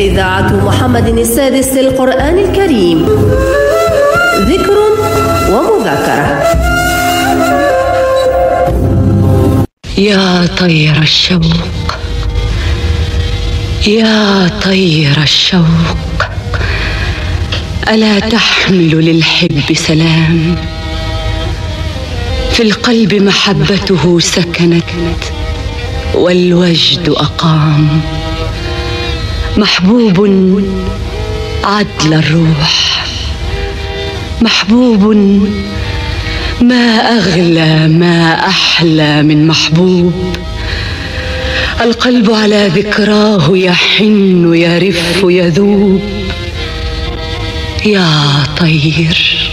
إذاعة محمد السادس للقرآن الكريم، ذكر ومذاكرة. يا طير الشوق، يا طير الشوق، ألا تحمل للحب سلام؟ في القلب محبته سكنت والوجد أقام. محبوب عدل الروح، محبوب ما أغلى ما أحلى من محبوب. القلب على ذكراه يحن يرف يذوب. يا طير.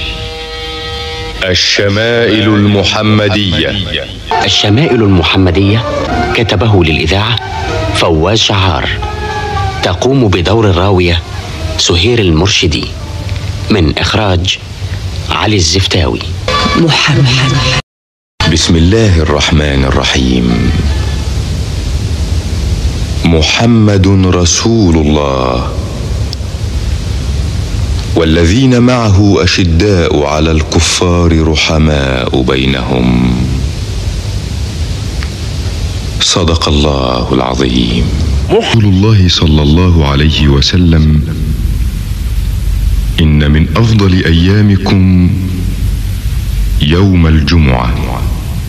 الشمائل المحمدية. الشمائل المحمدية كتبه للإذاعة فواز شعار. تقوم بدور الراوية سهير المرشدي، من إخراج علي الزفتاوي. محمد. بسم الله الرحمن الرحيم. محمد رسول الله، والذين معه أشداء على الكفار رحماء بينهم. صدق الله العظيم. رسول الله صلى الله عليه وسلم: إن من أفضل أيامكم يوم الجمعة،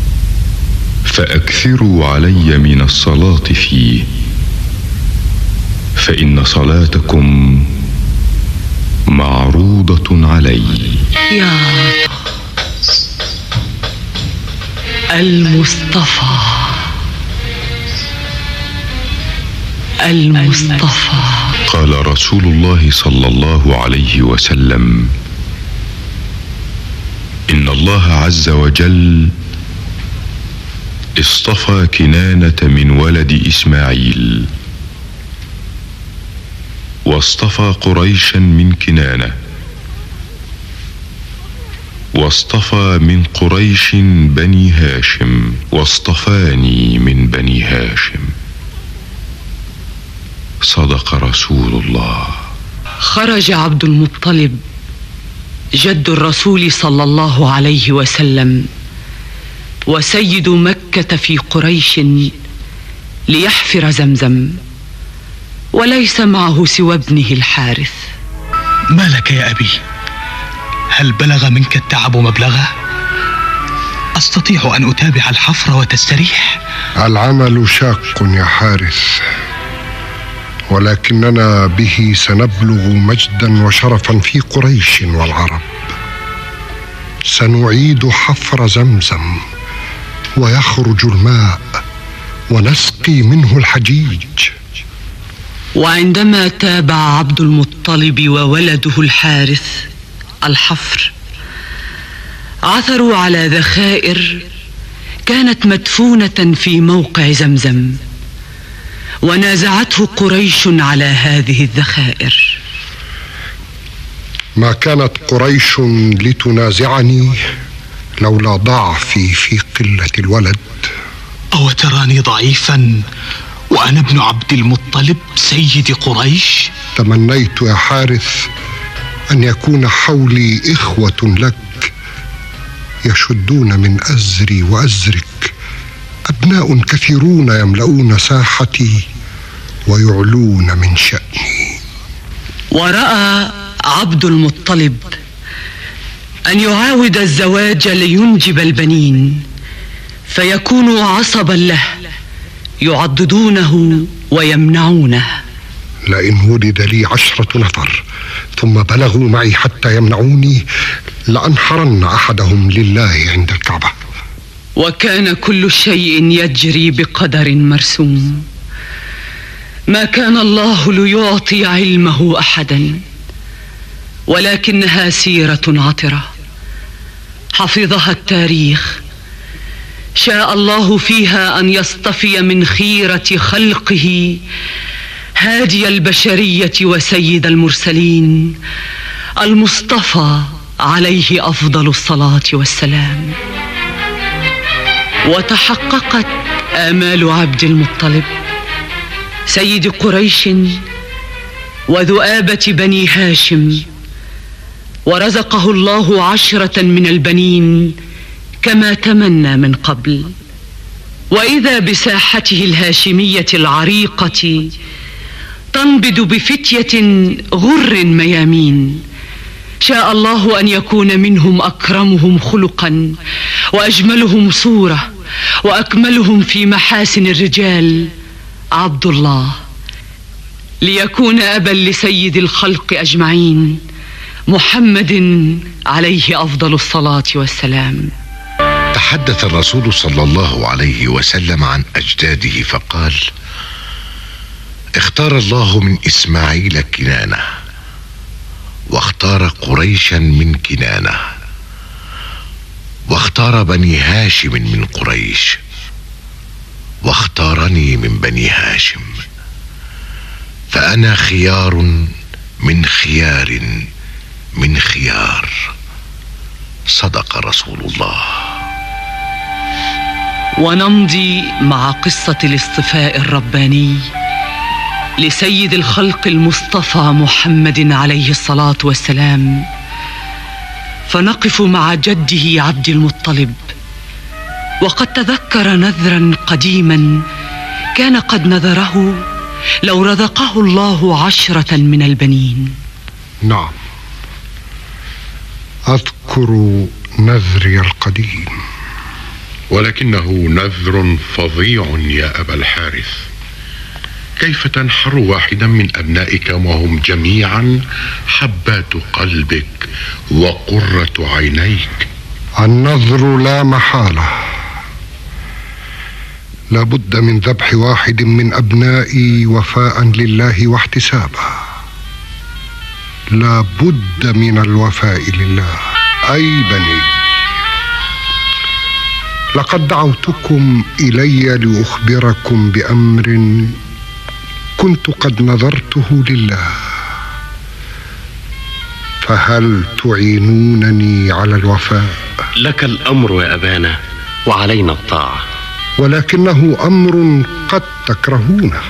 فأكثروا علي من الصلاة فيه، فإن صلاتكم معروضة علي. يا المصطفى، المصطفى. قال رسول الله صلى الله عليه وسلم: إن الله عز وجل اصطفى كنانة من ولد إسماعيل، واصطفى قريشا من كنانة، واصطفى من قريش بني هاشم، واصطفاني من بني هاشم. صدق رسول الله. خرج عبد المطلب جد الرسول صلى الله عليه وسلم وسيد مكة في قريش ليحفر زمزم، وليس معه سوى ابنه الحارث. ما لك يا أبي؟ هل بلغ منك التعب مبلغه؟ أستطيع أن أتابع الحفر وتستريح؟ العمل شاق يا حارث، ولكننا به سنبلغ مجدا وشرفا في قريش والعرب. سنعيد حفر زمزم ويخرج الماء ونسقي منه الحجيج. وعندما تابع عبد المطلب وولده الحارث الحفر، عثروا على ذخائر كانت مدفونة في موقع زمزم، ونازعته قريش على هذه الذخائر. ما كانت قريش لتنازعني لولا ضعفي في قلة الولد. أو تراني ضعيفا وأنا ابن عبد المطلب سيد قريش؟ تمنيت يا حارث أن يكون حولي إخوة لك يشدون من أزري وأزرك، أبناء كثيرون يملؤون ساحتي ويعلون من شأني. ورأى عبد المطلب أن يعاود الزواج لينجب البنين، فيكون عصبا له يعضدونه ويمنعونه. لئن ولد لي 10 نفر ثم بلغوا معي حتى يمنعوني لأنحرن أحدهم لله عند الكعبة. وكان كل شيء يجري بقدر مرسوم. ما كان الله ليعطي علمه أحدا، ولكنها سيرة عطرة حفظها التاريخ. شاء الله فيها أن يصطفي من خيرة خلقه هادي البشرية وسيد المرسلين المصطفى عليه أفضل الصلاة والسلام. وتحققت آمال عبد المطلب سيد قريش وذؤابة بني هاشم، ورزقه الله 10 من البنين كما تمنى من قبل. وإذا بساحته الهاشمية العريقة تنبض بفتية غر ميامين، شاء الله أن يكون منهم أكرمهم خلقا وأجملهم صورة وأكملهم في محاسن الرجال عبد الله، ليكون أبا لسيد الخلق أجمعين محمد عليه أفضل الصلاة والسلام. تحدث الرسول صلى الله عليه وسلم عن أجداده فقال: اختار الله من إسماعيل كنانة، واختار قريشا من كنانة، واختار بني هاشم من قريش، واختارني من بني هاشم، فأنا خيار من خيار من خيار. صدق رسول الله. ونمضي مع قصة الاصطفاء الرباني لسيد الخلق المصطفى محمد عليه الصلاة والسلام، فنقف مع جده عبد المطلب، وقد تذكر نذرا قديما كان قد نذره لو رزقه الله 10 من البنين. نعم، أذكر نذري القديم، ولكنه نذر فظيع يا أبا الحارث. كيف تنحر واحدا من أبنائك وهم جميعا حبات قلبك وقرة عينيك؟ النذر لا محالة، لا بد من ذبح واحد من أبنائي وفاء لله واحتسابا. لا بد من الوفاء لله. أي بني، لقد دعوتكم إلي لأخبركم بأمر كنت قد نذرته لله، فهل تعينونني على الوفاء؟ لك الأمر يا أبانا وعلينا الطاعة. ولكنه أمر قد تكرهونه.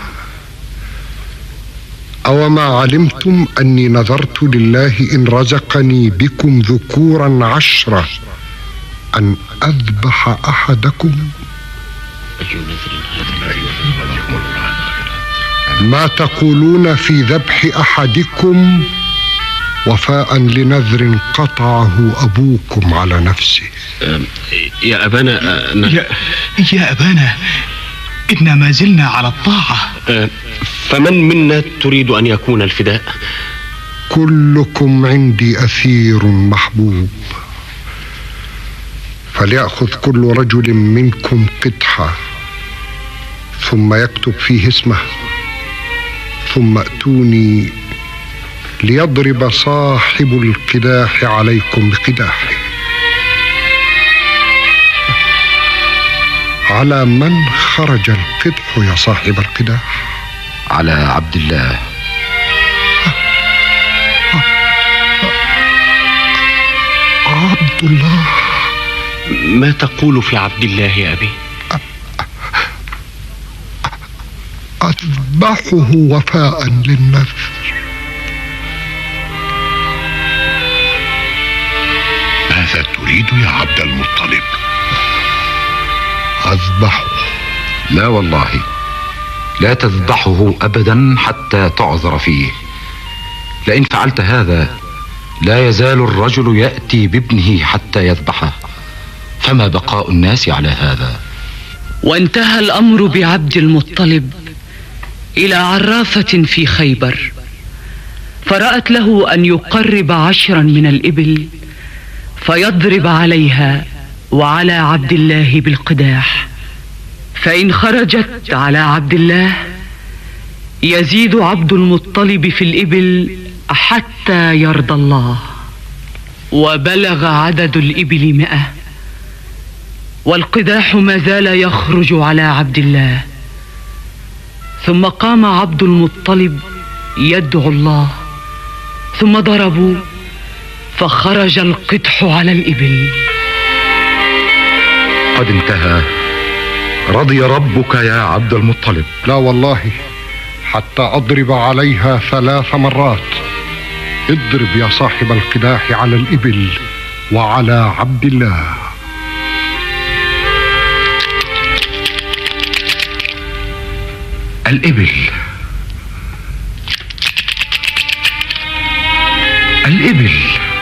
أوما علمتم أني نذرت لله إن رزقني بكم ذكورا 10 أن أذبح أحدكم؟ ما تقولون في ذبح أحدكم وفاء لنذر قطعه أبوكم على نفسه؟ يا أبانا يا أبانا، إنا ما زلنا على الطاعة. فمن منا تريد أن يكون الفداء؟ كلكم عندي أثير محبوب، فليأخذ كل رجل منكم قدحة ثم يكتب فيه اسمه، ثم ائتوني ليضرب صاحب القداح عليكم بقداحه. على من خرج القدح يا صاحب القداح؟ على عبد الله. عبد الله؟ ما تقول في عبد الله يا أبي؟ أذبحه وفاء للنذر. ماذا تريد يا عبد المطلب؟ أذبحه. لا والله، لا تذبحه أبدا حتى تعذر فيه، لئن فعلت هذا لا يزال الرجل يأتي بابنه حتى يذبحه، فما بقاء الناس على هذا؟ وانتهى الأمر بعبد المطلب إلى عرافة في خيبر، فرأت له أن يقرب 10 من الإبل فيضرب عليها وعلى عبد الله بالقداح، فإن خرجت على عبد الله يزيد عبد المطلب في الإبل حتى يرضى الله. وبلغ عدد الإبل 100، والقداح ما زال يخرج على عبد الله. ثم قام عبد المطلب يدعو الله، ثم ضربوا فخرج القدح على الإبل. قد انتهى. رضي ربك يا عبد المطلب. لا والله، حتى أضرب عليها 3 مرات. اضرب يا صاحب القداح على الإبل وعلى عبد الله. الإبل الإبل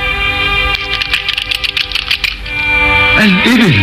الإبل.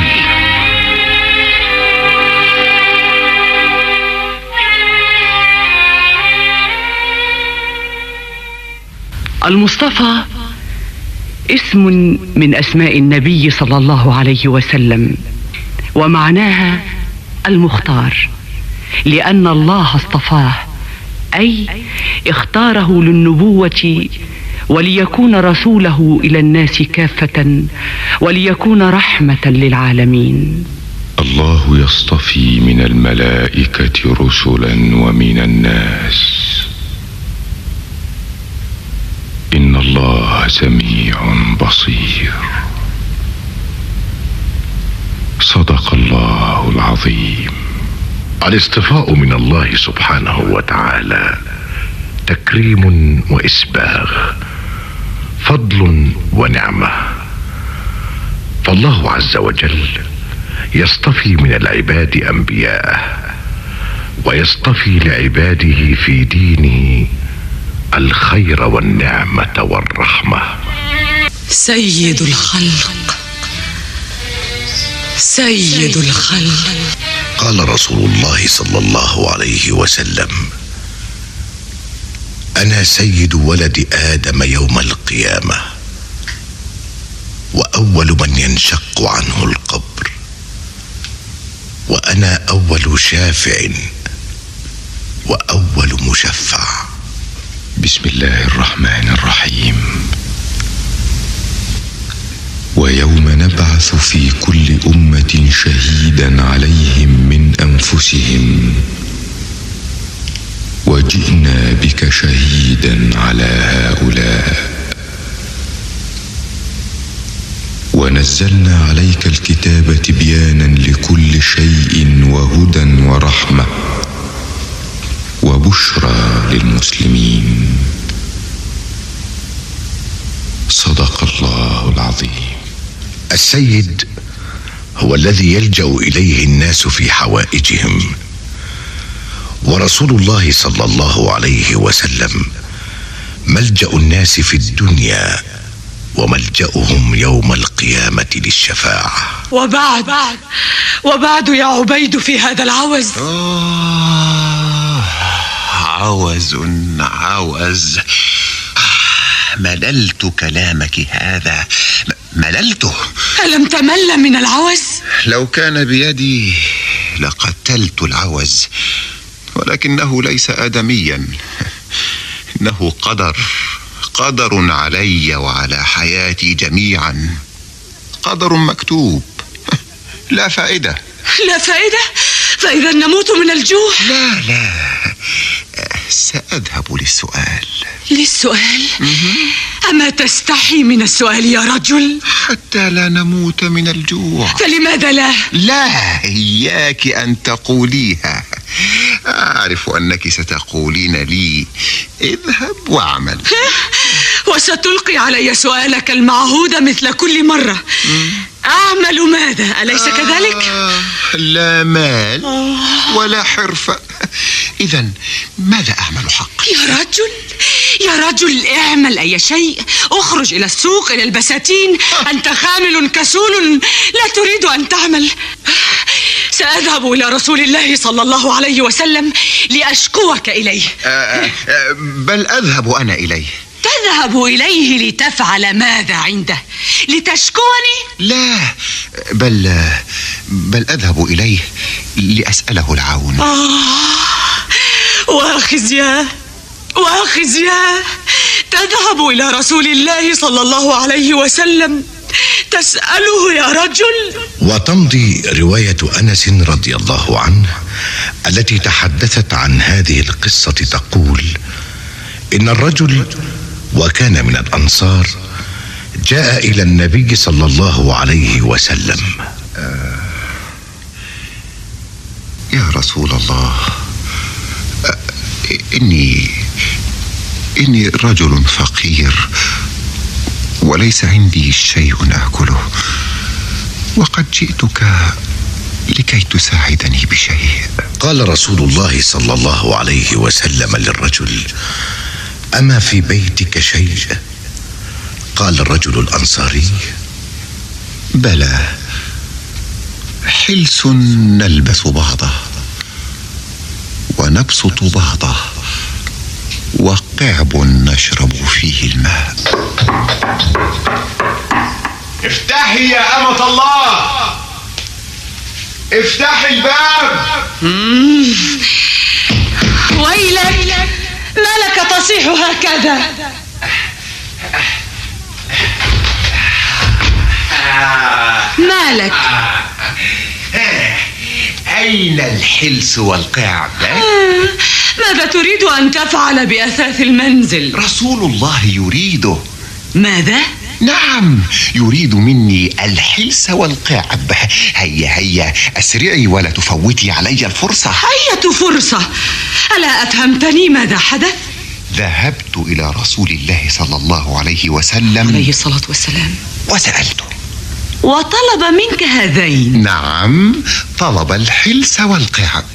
المصطفى اسم من أسماء النبي صلى الله عليه وسلم، ومعناها المختار، لأن الله اصطفاه، أي اختاره للنبوة وليكون رسوله إلى الناس كافة وليكون رحمة للعالمين. الله يصطفي من الملائكة رسلا ومن الناس، إن الله سميع بصير. صدق الله العظيم. الاصطفاء من الله سبحانه وتعالى تكريم وإسباغ، فضل ونعمة. فالله عز وجل يصطفي من العباد أنبياءه، ويصطفي لعباده في دينه الخير والنعمة والرحمة. سيد الخلق سيد الخلق. قال رسول الله صلى الله عليه وسلم: أنا سيد ولد آدم يوم القيامة، وأول من ينشق عنه القبر، وأنا أول شافع وأول مشفع. بسم الله الرحمن الرحيم. ويوم نبعث في كل أمة شهيدا عليهم من أنفسهم، وجئنا بك شهيدا على هؤلاء، ونزلنا عليك الكتاب تبيانا لكل شيء وهدى ورحمة وبشرى للمسلمين. صدق الله العظيم. السيد هو الذي يلجأ إليه الناس في حوائجهم، ورسول الله صلى الله عليه وسلم ملجأ الناس في الدنيا وملجأهم يوم القيامة للشفاعة. وبعد يا عبيد في هذا العوز. عوز. مللت كلامك هذا، مللته. ألم تمل من العوز؟ لو كان بيدي لقتلت العوز، ولكنه ليس آدميا، إنه قدر علي وعلى حياتي جميعا، قدر مكتوب. لا فائدة. فإذا نموت من الجوع. لا، سأذهب للسؤال. أما تستحي من السؤال يا رجل؟ حتى لا نموت من الجوع. فلماذا لا؟ لا، إياك أن تقوليها. أعرف أنك ستقولين لي: اذهب واعمل. وستلقي علي سؤالك المعهود مثل كل مرة. أعمل ماذا؟ أليس كذلك؟ لا مال ولا حرفة. إذن ماذا أعمل حق؟ يا رجل اعمل أي شيء. اخرج إلى السوق، إلى البساتين. أنت خامل كسول، لا تريد أن تعمل. سأذهب إلى رسول الله صلى الله عليه وسلم لأشكوك إليه. بل أذهب أنا إليه. تذهب إليه لتفعل ماذا عنده؟ لتشكوني؟ لا، بل أذهب إليه لأسأله العون. وخزياه. تذهب إلى رسول الله صلى الله عليه وسلم تسأله يا رجل. وتمضي رواية أنس رضي الله عنه التي تحدثت عن هذه القصة تقول: إن الرجل وكان من الأنصار جاء إلى النبي صلى الله عليه وسلم: يا رسول الله، إني رجل فقير وليس عندي شيء آكله، وقد جئتك لكي تساعدني بشيء. قال رسول الله صلى الله عليه وسلم للرجل: أما في بيتك شيء؟ قال الرجل الأنصاري: بلى، حلس نلبس بعضه ونبسط بعضه، وقعب نشرب فيه الماء. افتحي يا أمة الله، افتحي الباب. ويلك، ما لك تصيح هكذا؟ مالك؟ أين الحلس والقعب؟ ماذا تريد أن تفعل بأثاث المنزل؟ رسول الله يريده. ماذا؟ نعم، يريد مني الحلس والقعب. هيا أسرعي ولا تفوتي علي الفرصة. أية فرصة؟ ألا أفهمتني ماذا حدث؟ ذهبت إلى رسول الله صلى الله عليه وسلم عليه الصلاة والسلام وسألته، وطلب منك هذين؟ نعم، طلب الحلس والقعب.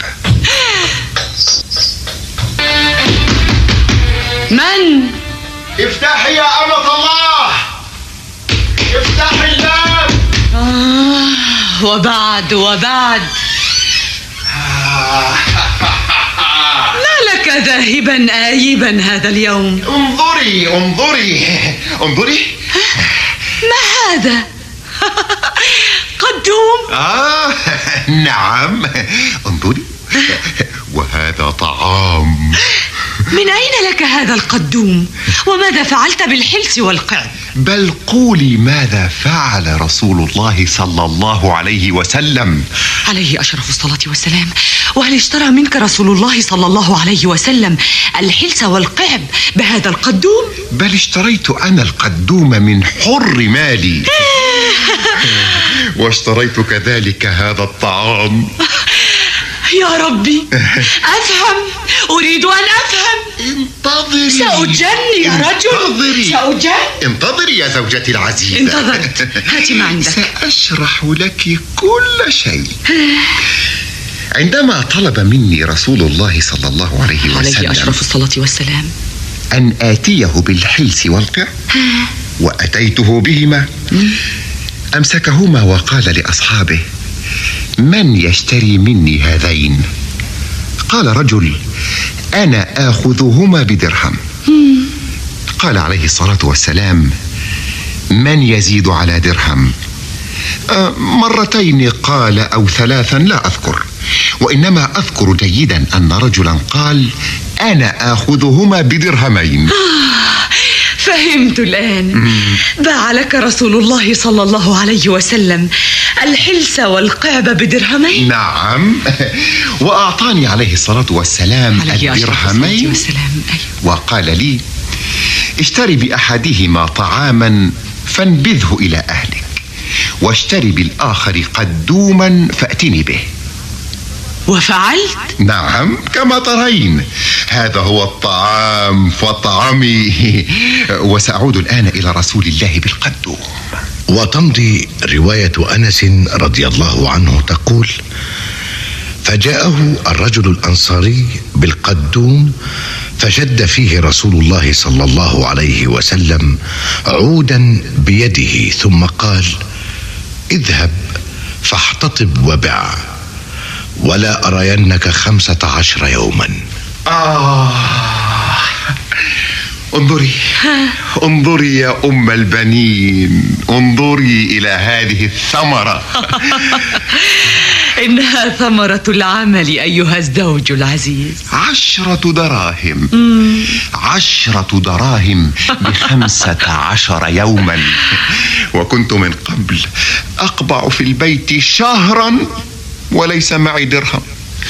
من؟ افتحي يا أمة الله، افتحي الباب. وبعد ما لك ذاهبا آيبا هذا اليوم؟ انظري. ما هذا؟ قدوم؟ نعم، انظري، وهذا طعام. من أين لك هذا القدوم؟ وماذا فعلت بالحلس والقعب؟ بل قولي ماذا فعل رسول الله صلى الله عليه وسلم عليه أشرف الصلاة والسلام. وهل اشترى منك رسول الله صلى الله عليه وسلم الحلس والقعب بهذا القدوم؟ بل اشتريت أنا القدوم من حر مالي واشتريت كذلك هذا الطعام. يا ربي، أفهم، أريد أن أفهم. انتظري، سأجن يا رجل، سأجن. انتظري يا زوجتي العزيزة. انتظرت، هاتي ما عندك. سأشرح لك كل شيء. عندما طلب مني رسول الله صلى الله عليه وسلم عليه أشرف الصلاة والسلام أن آتيه بالحلس والقعب، وأتيته بهما، أمسكهما وقال لأصحابه: من يشتري مني هذين؟ قال رجل: أنا آخذهما بدرهم. قال عليه الصلاة والسلام: من يزيد على درهم؟ مرتين قال أو ثلاثا، لا أذكر، وإنما أذكر جيدا أن رجلا قال: أنا آخذهما بدرهمين. فهمت الآن. باع لك رسول الله صلى الله عليه وسلم الحلس والقعب بدرهمين؟ نعم، وأعطاني عليه الصلاة والسلام الدرهمين، وقال لي: اشتري بأحدهما طعاما فانبذه إلى أهلك، واشتري بالآخر قدوما فأتني به. وفعلت؟ نعم، كما ترين، هذا هو الطعام فاطعمي. وسأعود الآن إلى رسول الله بالقدوم. وتمضي رواية أنس رضي الله عنه تقول: فجاءه الرجل الأنصاري بالقدوم فشد فيه رسول الله صلى الله عليه وسلم عودا بيده، ثم قال: اذهب فاحتطب وبع، ولا أرينك 15 يوما. انظري يا أم البنين، انظري إلى هذه الثمرة. إنها ثمرة العمل أيها الزوج العزيز. 10 دراهم. 10 دراهم ب15 يوما. وكنت من قبل أقبع في البيت شهرا وليس معي درهم.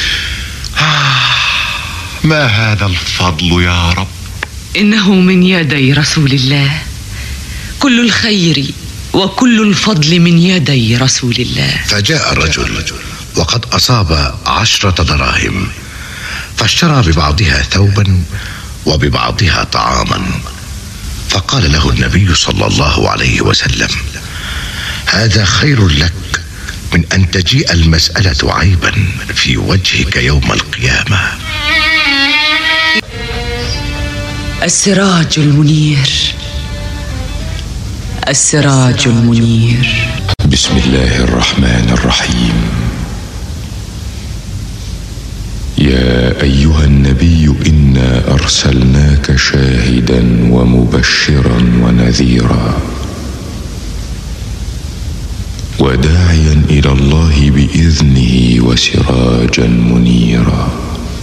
ما هذا الفضل يا رب؟ إنه من يدي رسول الله، كل الخير وكل الفضل من يدي رسول الله. فجاء الرجل وقد أصاب 10 دراهم، فاشترى ببعضها ثوبا وببعضها طعاما، فقال له النبي صلى الله عليه وسلم: هذا خير لك من أن تجيء المسألة عيبا في وجهك يوم القيامة. السراج المنير، السراج المنير. بسم الله الرحمن الرحيم. يا أيها النبي إنا أرسلناك شاهدا ومبشرا ونذيرا وداعيا إلى الله بإذنه وسراجا منيرا.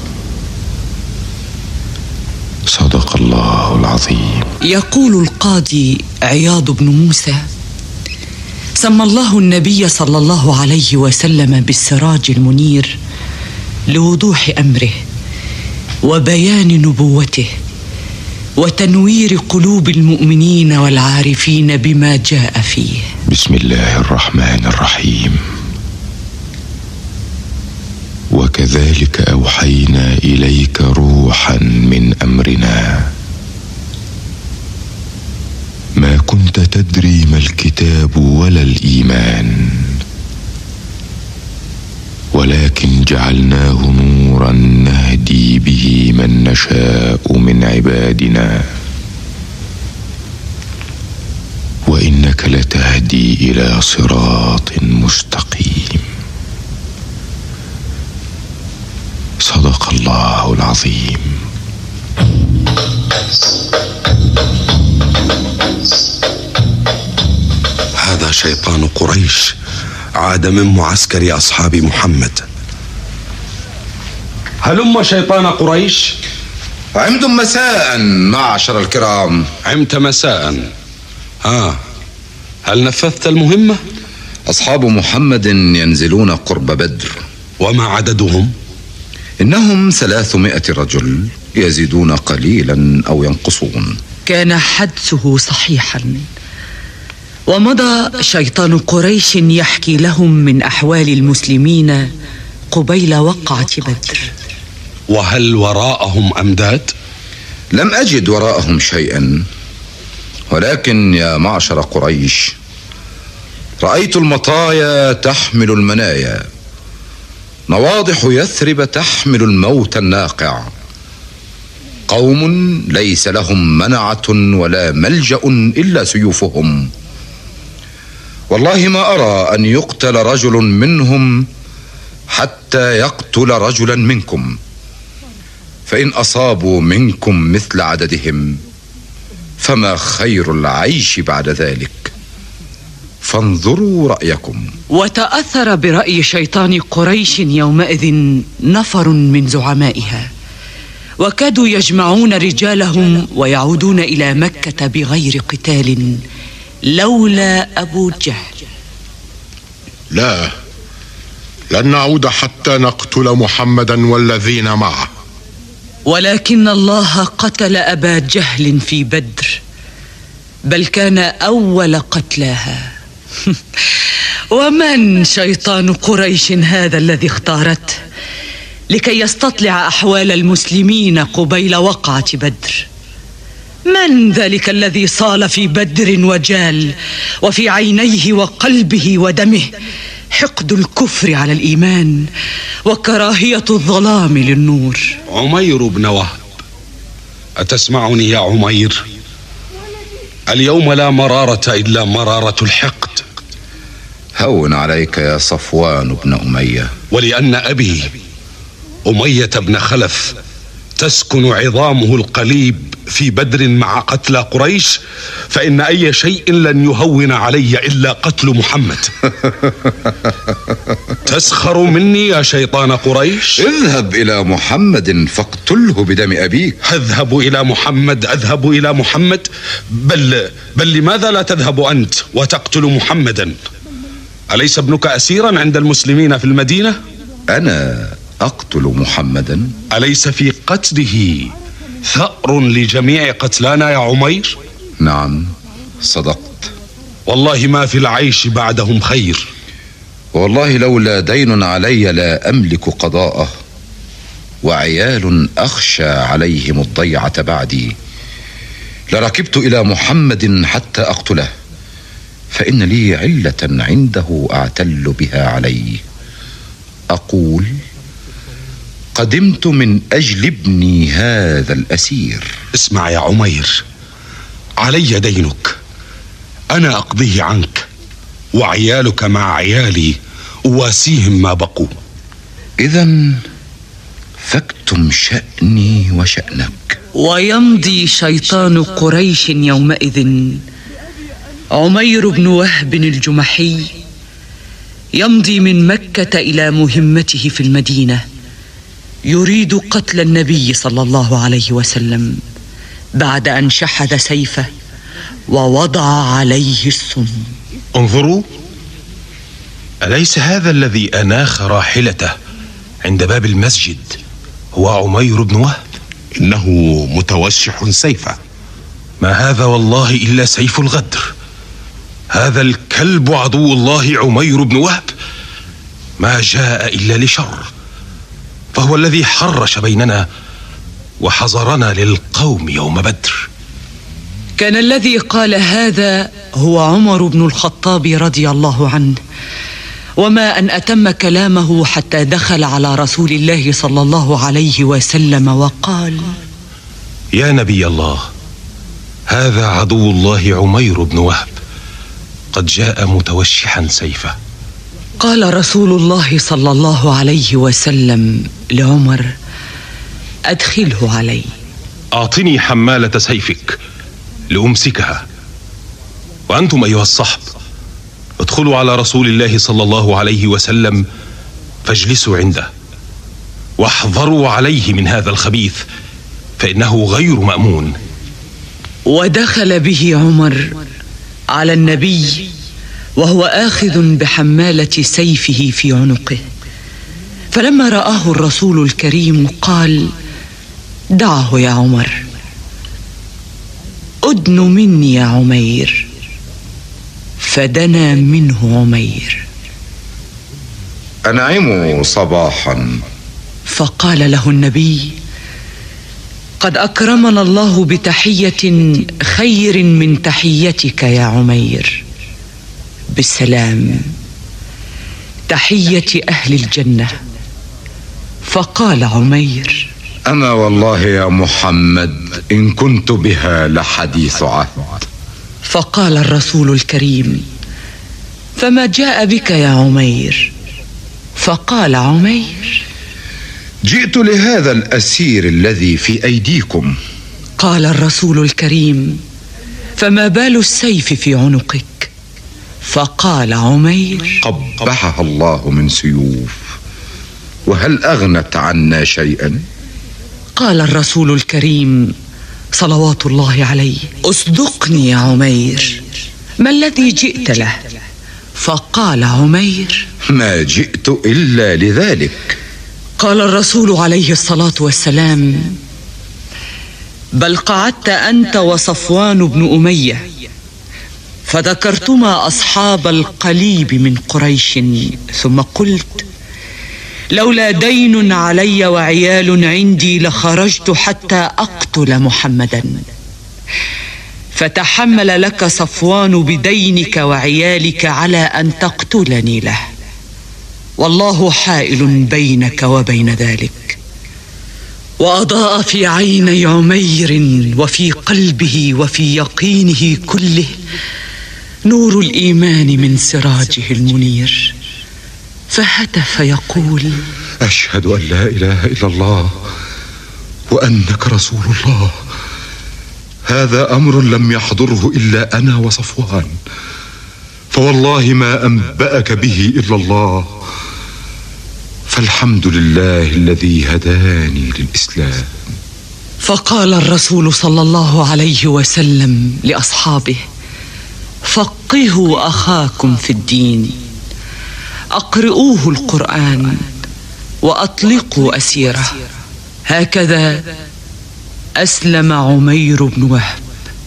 صدق الله العظيم. يقول القاضي عياض بن موسى: سمى الله النبي صلى الله عليه وسلم بالسراج المنير لوضوح أمره وبيان نبوته وتنوير قلوب المؤمنين والعارفين بما جاء فيه. بسم الله الرحمن الرحيم. وكذلك أوحينا إليك روحا من أمرنا ما كنت تدري ما الكتاب ولا الإيمان ولكن جعلناه نورا نهدي به من نشاء من عبادنا وإنك لتهدي إلى صراط مستقيم. صدق الله العظيم. هذا شيطان قريش عاد من معسكر أصحاب محمد. هلم شيطان قريش. عمتم مساء معشر الكرام. عمت مساء. هل نفذت المهمة؟ أصحاب محمد ينزلون قرب بدر. وما عددهم؟ إنهم 300 رجل، يزيدون قليلا أو ينقصون. كان حدسه صحيحا، ومضى شيطان قريش يحكي لهم من أحوال المسلمين قبيل وقعة بدر. وهل وراءهم أمداد؟ لم أجد وراءهم شيئا، ولكن يا معشر قريش رأيت المطايا تحمل المنايا، نواضح يثرب تحمل الموت الناقع، قوم ليس لهم منعة ولا ملجأ إلا سيوفهم. والله ما أرى أن يقتل رجل منهم حتى يقتل رجلا منكم، فإن أصابوا منكم مثل عددهم فما خير العيش بعد ذلك، فانظروا رأيكم. وتأثر برأي شيطان قريش يومئذ نفر من زعمائها، وكادوا يجمعون رجالهم ويعودون إلى مكة بغير قتال لولا أبو جهل. لا، لن نعود حتى نقتل محمدا والذين معه. ولكن الله قتل أبا جهل في بدر، بل كان أول قتلاها. ومن شيطان قريش هذا الذي اختارته لكي يستطلع أحوال المسلمين قبيل وقعة بدر؟ من ذلك الذي صال في بدر وجال وفي عينيه وقلبه ودمه حقد الكفر على الإيمان وكراهية الظلام للنور؟ عمير بن وهب. أتسمعني يا عمير؟ اليوم لا مرارة إلا مرارة الحقد. هون عليك يا صفوان بن أمية. ولأن أبي أمية بن خلف تسكن عظامه القليب في بدر مع قتلى قريش، فإن أي شيء لن يهون علي إلا قتل محمد. تسخر مني يا شيطان قريش؟ اذهب إلى محمد فاقتله بدم أبيك. أذهب إلى محمد؟ أذهب إلى محمد؟ بل لماذا لا تذهب أنت وتقتل محمدا؟ أليس ابنك أسيرا عند المسلمين في المدينة؟ أنا أقتل محمدا؟ أليس في قتله ثأر لجميع قتلانا يا عمير؟ نعم صدقت. والله ما في العيش بعدهم خير. والله لولا دين علي لا أملك قضاءه، وعيال أخشى عليهم الضيعة بعدي لركبت إلى محمد حتى أقتله، فإن لي علة عنده أعتل بها عليه. أقول: قدمت من أجل ابني هذا الأسير. اسمع يا عمير، علي دينك، أنا أقضيه عنك، وعيالك مع عيالي أواسيهم ما بقوا. إذن فاكتم شأني وشأنك. ويمضي شيطان قريش يومئذ عمير بن وهب الجمحي يمضي من مكة إلى مهمته في المدينة، يريد قتل النبي صلى الله عليه وسلم بعد أن شحذ سيفه ووضع عليه السم. انظروا، أليس هذا الذي أناخ راحلته عند باب المسجد هو عمير بن وهب؟ إنه متوشح سيفه. ما هذا والله إلا سيف الغدر. هذا الكلب عدو الله عمير بن وهب ما جاء إلا لشر، فهو الذي حرش بيننا وحضرنا للقوم يوم بدر. كان الذي قال هذا هو عمر بن الخطاب رضي الله عنه، وما أن أتم كلامه حتى دخل على رسول الله صلى الله عليه وسلم وقال: يا نبي الله، هذا عدو الله عمير بن وهب قد جاء متوشحا سيفه. قال رسول الله صلى الله عليه وسلم لعمر: أدخله علي. أعطني حمالة سيفك لأمسكها، وأنتم أيها الصحب ادخلوا على رسول الله صلى الله عليه وسلم فاجلسوا عنده، واحذروا عليه من هذا الخبيث فإنه غير مأمون. ودخل به عمر على النبي وهو آخذ بحمالة سيفه في عنقه، فلما رآه الرسول الكريم قال: دعه يا عمر، أدن مني يا عمير. فدنا منه عمير. أنعموا صباحا. فقال له النبي: قد أكرمنا الله بتحية خير من تحيتك يا عمير، بالسلام، تحية أهل الجنة. فقال عمير: أما والله يا محمد إن كنت بها لحديث عهد. فقال الرسول الكريم: فما جاء بك يا عمير؟ فقال عمير: جئت لهذا الأسير الذي في أيديكم. قال الرسول الكريم: فما بال السيف في عنقك؟ فقال عمير: قبحها الله من سيوف، وهل أغنت عنا شيئا؟ قال الرسول الكريم صلوات الله عليه: اصدقني يا عمير، ما الذي جئت له؟ فقال عمير: ما جئت إلا لذلك. قال الرسول عليه الصلاة والسلام: بل قعدت أنت وصفوان بن أمية فذكرتما أصحاب القليب من قريش، ثم قلت: لولا دين علي وعيال عندي لخرجت حتى أقتل محمدا، فتحمل لك صفوان بدينك وعيالك على أن تقتلني له، والله حائل بينك وبين ذلك. وأضاء في عيني عمير وفي قلبه وفي يقينه كله نور الإيمان من سراجه المنير، فهتف يقول: أشهد أن لا إله إلا الله وأنك رسول الله. هذا أمر لم يحضره إلا أنا وصفوان، فوالله ما أنبأك به إلا الله، فالحمد لله الذي هداني للإسلام. فقال الرسول صلى الله عليه وسلم لأصحابه: فقهوا أخاكم في الدين، أقرئوه القرآن، وأطلقوا أسيره. هكذا أسلم عمير بن وهب،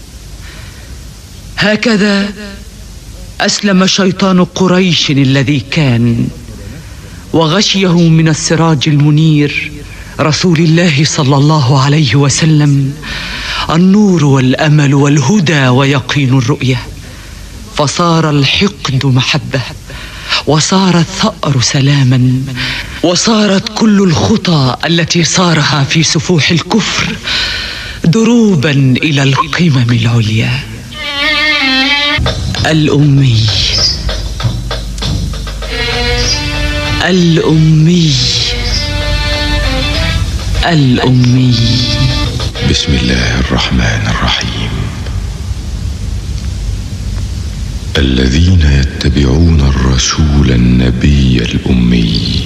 هكذا أسلم شيطان قريش الذي كان، وغشيه من السراج المنير رسول الله صلى الله عليه وسلم النور والأمل والهدى ويقين الرؤية، فصار الحقد محبة، وصار الثأر سلاما، وصارت كل الخطى التي صارها في سفوح الكفر دروبا إلى القمم العليا. الأمي الأمي الأمي. بسم الله الرحمن الرحيم. الذين يتبعون الرسول النبي الأمي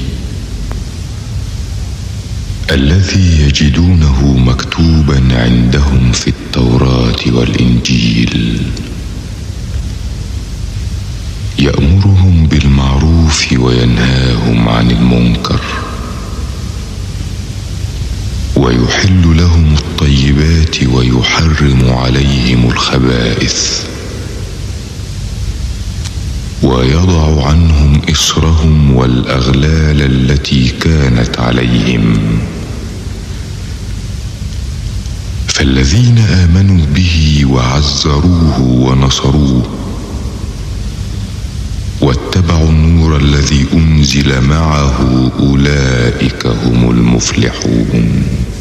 الذي يجدونه مكتوبا عندهم في التوراة والإنجيل، يأمرهم بالمعروف وينهاهم عن المنكر، ويحل لهم الطيبات ويحرم عليهم الخبائث، ويضع عنهم إصرهم والأغلال التي كانت عليهم. فالذين آمنوا به وعزروه ونصروه واتبعوا النور الذي أنزل معه أولئك هم المفلحون.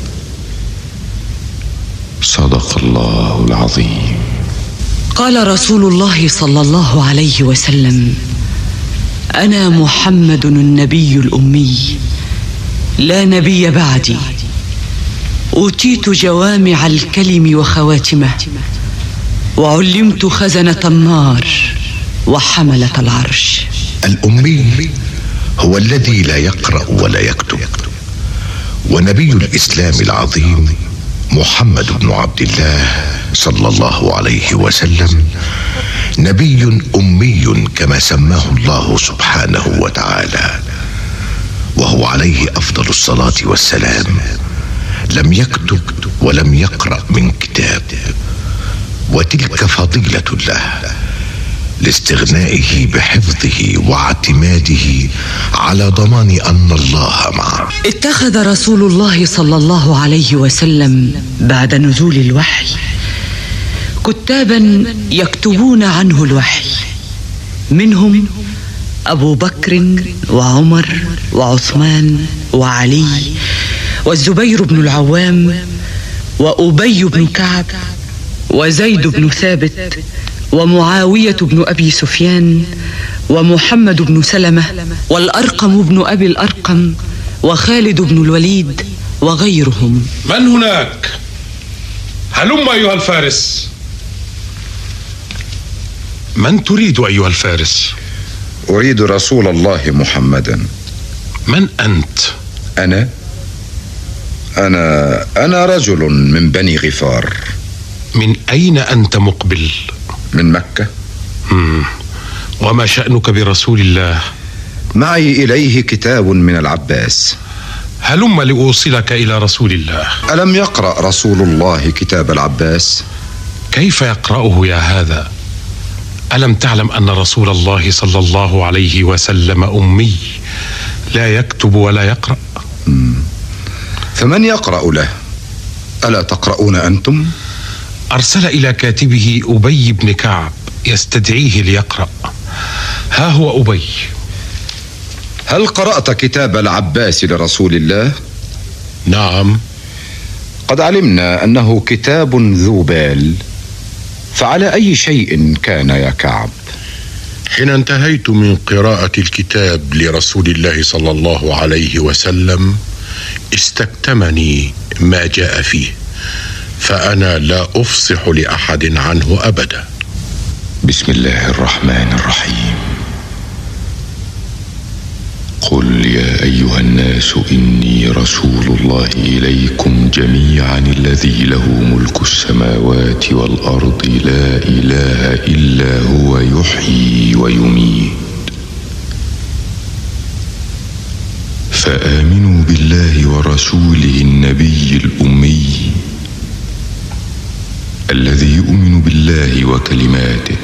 صدق الله العظيم. قال رسول الله صلى الله عليه وسلم: أنا محمد النبي الأمي، لا نبي بعدي، أوتيت جوامع الكلم وخواتمه، وعلمت خزنة النار وحملة العرش. الأمي هو الذي لا يقرأ ولا يكتب، ونبي الإسلام العظيم محمد بن عبد الله صلى الله عليه وسلم نبي أمي كما سماه الله سبحانه وتعالى، وهو عليه أفضل الصلاة والسلام لم يكتب ولم يقرأ من كتاب، وتلك فضيلة له لاستغنائه بحفظه واعتماده على ضمان أن الله معه. اتخذ رسول الله صلى الله عليه وسلم بعد نزول الوحي كتابا يكتبون عنه الوحي، منهم أبو بكر وعمر وعثمان وعلي والزبير بن العوام وأبي بن كعب وزيد بن ثابت ومعاوية بن أبي سفيان ومحمد بن سلمة والأرقم بن أبي الأرقم وخالد بن الوليد وغيرهم. من هناك؟ هلم أيها الفارس. من تريد أيها الفارس؟ أريد رسول الله محمدا. من أنت؟ أنا رجل من بني غفار. من أين أنت مقبل؟ من مكة. وما شأنك برسول الله؟ معي إليه كتاب من العباس. هلم لأوصلك إلى رسول الله. ألم يقرأ رسول الله كتاب العباس؟ كيف يقرأه يا هذا؟ ألم تعلم أن رسول الله صلى الله عليه وسلم أمي لا يكتب ولا يقرأ؟ فمن يقرأ له؟ ألا تقرؤون أنتم؟ أرسل إلى كاتبه أبي بن كعب يستدعيه ليقرأ. ها هو أبي. هل قرأت كتاب العباس لرسول الله؟ نعم. قد علمنا أنه كتاب ذو بال، فعلى أي شيء كان يا كعب؟ حين انتهيت من قراءة الكتاب لرسول الله صلى الله عليه وسلم استكتمني ما جاء فيه، فأنا لا أفصح لأحد عنه أبدا. بسم الله الرحمن الرحيم. قل يا أيها الناس إني رسول الله إليكم جميعا الذي له ملك السماوات والأرض لا إله إلا هو يحيي ويميت. فآمنوا بالله ورسوله النبي الأمي الذي يؤمن بالله وكلماته،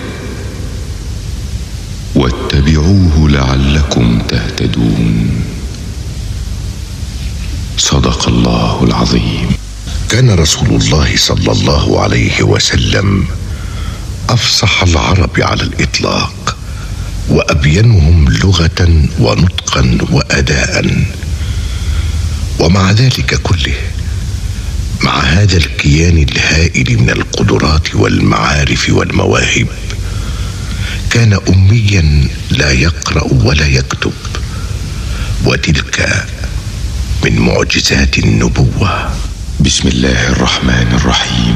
واتبعوه لعلكم تهتدون. صدق الله العظيم. كان رسول الله صلى الله عليه وسلم أفصح العرب على الإطلاق، وأبينهم لغة ونطقا وأداء. ومع ذلك كله، مع هذا الكيان الهائل من القدرات والمعارف والمواهب، كان أميا لا يقرأ ولا يكتب، وتلك من معجزات النبوة. بسم الله الرحمن الرحيم.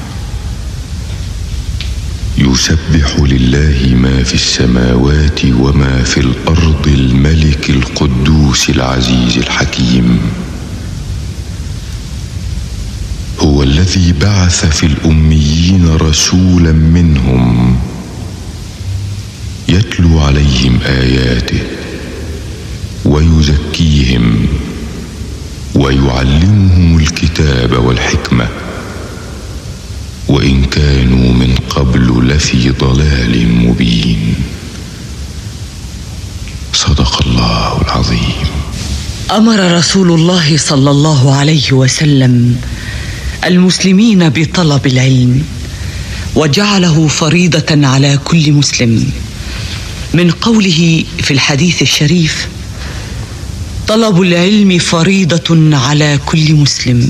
يسبح لله ما في السماوات وما في الأرض الملك القدوس العزيز الحكيم. هو الذي بعث في الأميين رسولا منهم يتلو عليهم آياته ويزكيهم ويعلمهم الكتاب والحكمة وإن كانوا من قبل لفي ضلال مبين. صدق الله العظيم. أمر رسول الله صلى الله عليه وسلم المسلمين بطلب العلم، وجعله فريضة على كل مسلم، من قوله في الحديث الشريف: طلب العلم فريضة على كل مسلم.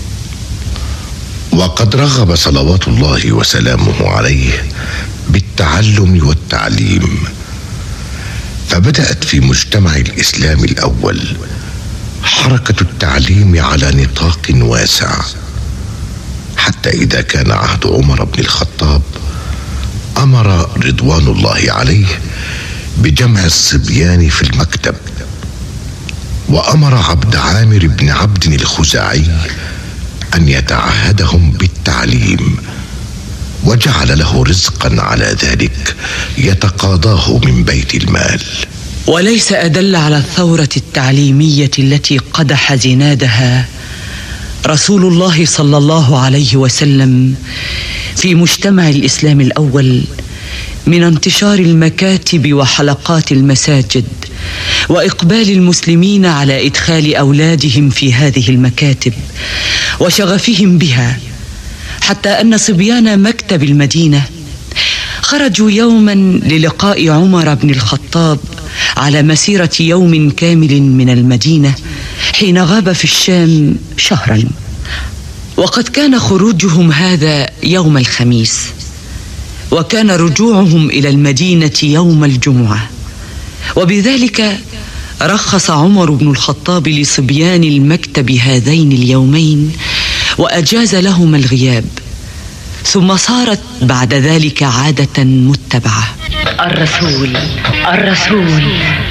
وقد رغب صلوات الله وسلامه عليه بالتعلم والتعليم، فبدأت في مجتمع الإسلام الأول حركة التعليم على نطاق واسع، حتى إذا كان عهد عمر بن الخطاب أمر رضوان الله عليه بجمع الصبيان في المكتب، وأمر عبد عامر بن عبد الخزاعي أن يتعهدهم بالتعليم، وجعل له رزقا على ذلك يتقاضاه من بيت المال. وليس أدل على الثورة التعليمية التي قدح زنادها رسول الله صلى الله عليه وسلم في مجتمع الإسلام الأول من انتشار المكاتب وحلقات المساجد، وإقبال المسلمين على إدخال أولادهم في هذه المكاتب وشغفهم بها، حتى أن صبيان مكتب المدينة خرجوا يوما للقاء عمر بن الخطاب على مسيرة يوم كامل من المدينة حين غاب في الشام شهرا، وقد كان خروجهم هذا يوم الخميس، وكان رجوعهم إلى المدينة يوم الجمعة. وبذلك رخص عمر بن الخطاب لصبيان المكتب هذين اليومين وأجاز لهم الغياب، ثم صارت بعد ذلك عادة متبعة. الرسول الرسول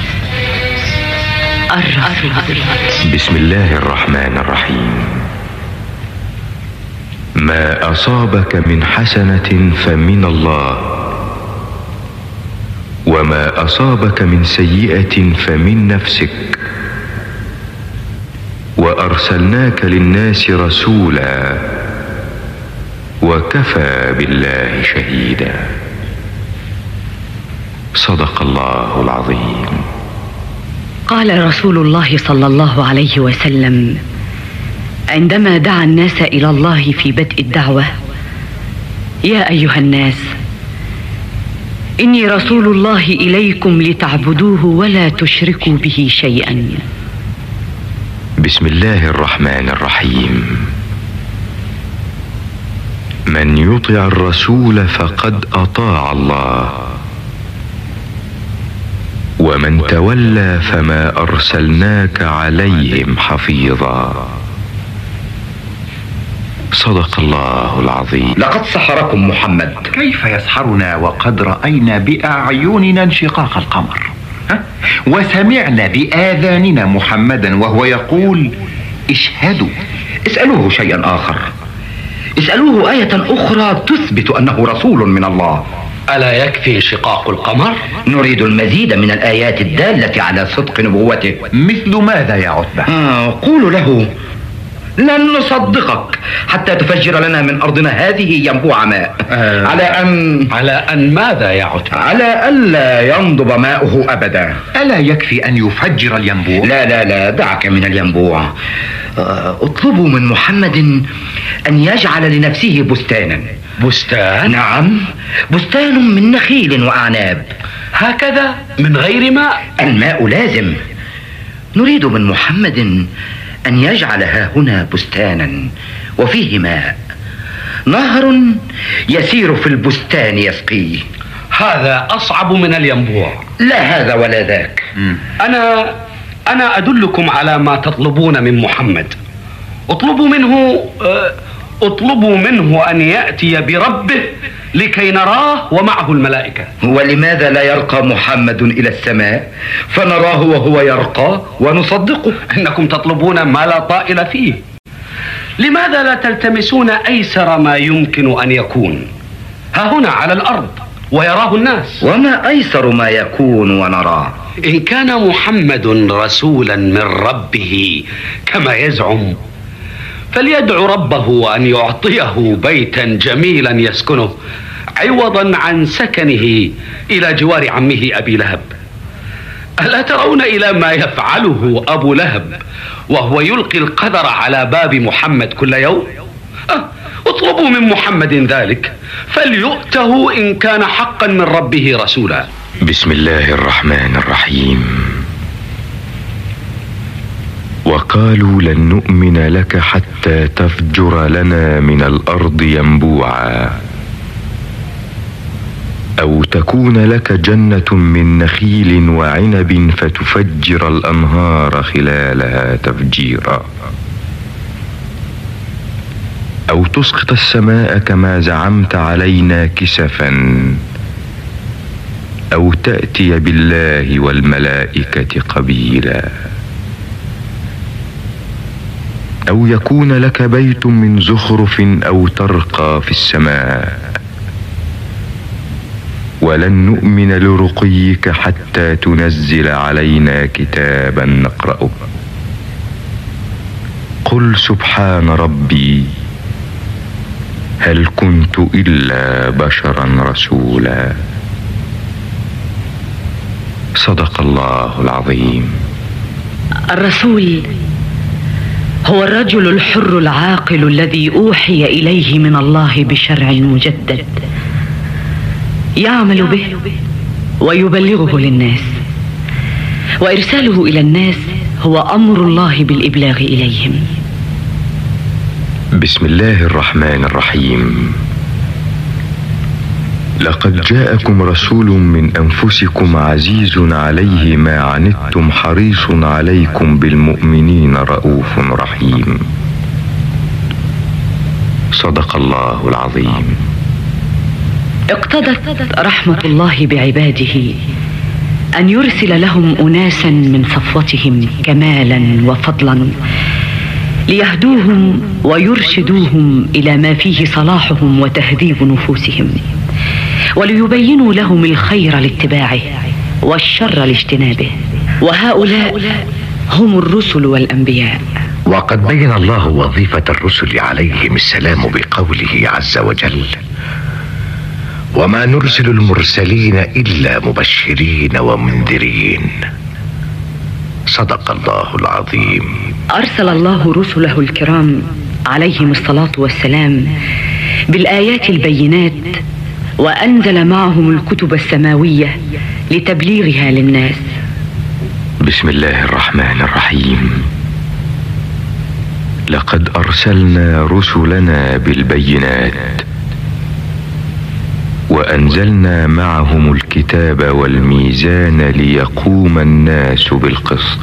الرسول. بسم الله الرحمن الرحيم. ما أصابك من حسنة فمن الله، وما أصابك من سيئة فمن نفسك، وأرسلناك للناس رسولا وكفى بالله شهيدا. صدق الله العظيم. قال رسول الله صلى الله عليه وسلم عندما دعا الناس إلى الله في بدء الدعوة: يا أيها الناس، إني رسول الله إليكم لتعبدوه ولا تشركوا به شيئا. بسم الله الرحمن الرحيم. من يطع الرسول فقد أطاع الله، ومن تولى فما أرسلناك عليهم حفيظا. صدق الله العظيم. لقد سحركم محمد. كيف يسحرنا وقد رأينا بأعيننا انشقاق القمر، وسمعنا بآذاننا محمدا وهو يقول: اشهدوا. اسألوه شيئا آخر، اسألوه آية أخرى تثبت أنه رسول من الله. ألا يكفي انشقاق القمر؟ نريد المزيد من الآيات الدالة على صدق نبوته. مثل ماذا يا عتبة؟ قولوا له: لن نصدقك حتى تفجر لنا من أرضنا هذه ينبوع ماء. على أن ماذا يا عتبة؟ على ألا ينضب ماؤه أبدا. ألا يكفي أن يفجر الينبوع؟ لا لا لا، دعك من الينبوع. اطلبوا من محمد أن يجعل لنفسه بستانا. بستان؟ نعم، بستان من نخيل وأعناب. هكذا من غير ماء؟ الماء لازم. نريد من محمد أن يجعل ها هنا بستانا وفيه ماء، نهر يسير في البستان يسقيه. هذا أصعب من الينبوع. لا هذا ولا ذاك. أنا أدلكم على ما تطلبون من محمد. اطلبوا منه أن يأتي بربه لكي نراه ومعه الملائكة. ولماذا لا يرقى محمد إلى السماء فنراه وهو يرقى ونصدقه؟ إنكم تطلبون ما لا طائل فيه. لماذا لا تلتمسون أيسر ما يمكن أن يكون ها هنا على الأرض ويراه الناس؟ وما أيسر ما يكون ونراه؟ إن كان محمد رسولا من ربه كما يزعم، فليدعو ربه أن يعطيه بيتا جميلا يسكنه عوضا عن سكنه إلى جوار عمه أبي لهب. ألا ترون إلى ما يفعله أبو لهب وهو يلقي القدر على باب محمد كل يوم؟ اطلبوا من محمد ذلك فليؤته إن كان حقا من ربه رسولا. بسم الله الرحمن الرحيم. وقالوا لن نؤمن لك حتى تفجر لنا من الأرض ينبوعا أو تكون لك جنة من نخيل وعنب فتفجر الأنهار خلالها تفجيرا أو تسقط السماء كما زعمت علينا كسفا أو تأتي بالله والملائكة قبيلا أو يكون لك بيت من زخرف أو ترقى في السماء ولن نؤمن لرقيك حتى تنزل علينا كتابا نقرأه قل سبحان ربي هل كنت إلا بشرا رسولا. صدق الله العظيم. الرسول هو الرجل الحر العاقل الذي أوحي إليه من الله بشرع مجدد يعمل به ويبلغه للناس، وإرساله إلى الناس هو أمر الله بالإبلاغ إليهم. بسم الله الرحمن الرحيم. لقد جاءكم رسول من أنفسكم عزيز عليه ما عنتم حريص عليكم بالمؤمنين رؤوف رحيم. صدق الله العظيم. اقتضت رحمة الله بعباده أن يرسل لهم أناسا من صفوتهم كمالا وفضلا ليهدوهم ويرشدوهم إلى ما فيه صلاحهم وتهذيب نفوسهم، وليبينوا لهم الخير لاتباعه والشر لاجتنابه، وهؤلاء هم الرسل والأنبياء. وقد بين الله وظيفة الرسل عليهم السلام بقوله عز وجل: وما نرسل المرسلين إلا مبشرين ومنذرين. صدق الله العظيم. أرسل الله رسله الكرام عليهم الصلاة والسلام بالآيات البينات، وأنزل معهم الكتب السماوية لتبليغها للناس. بسم الله الرحمن الرحيم. لقد أرسلنا رسلنا بالبينات وأنزلنا معهم الكتاب والميزان ليقوم الناس بالقسط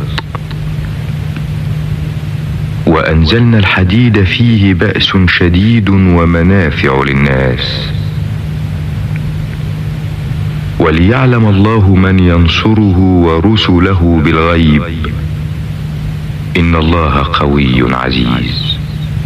وأنزلنا الحديد فيه بأس شديد ومنافع للناس وليعلم الله من ينصره ورسله بالغيب إن الله قوي عزيز.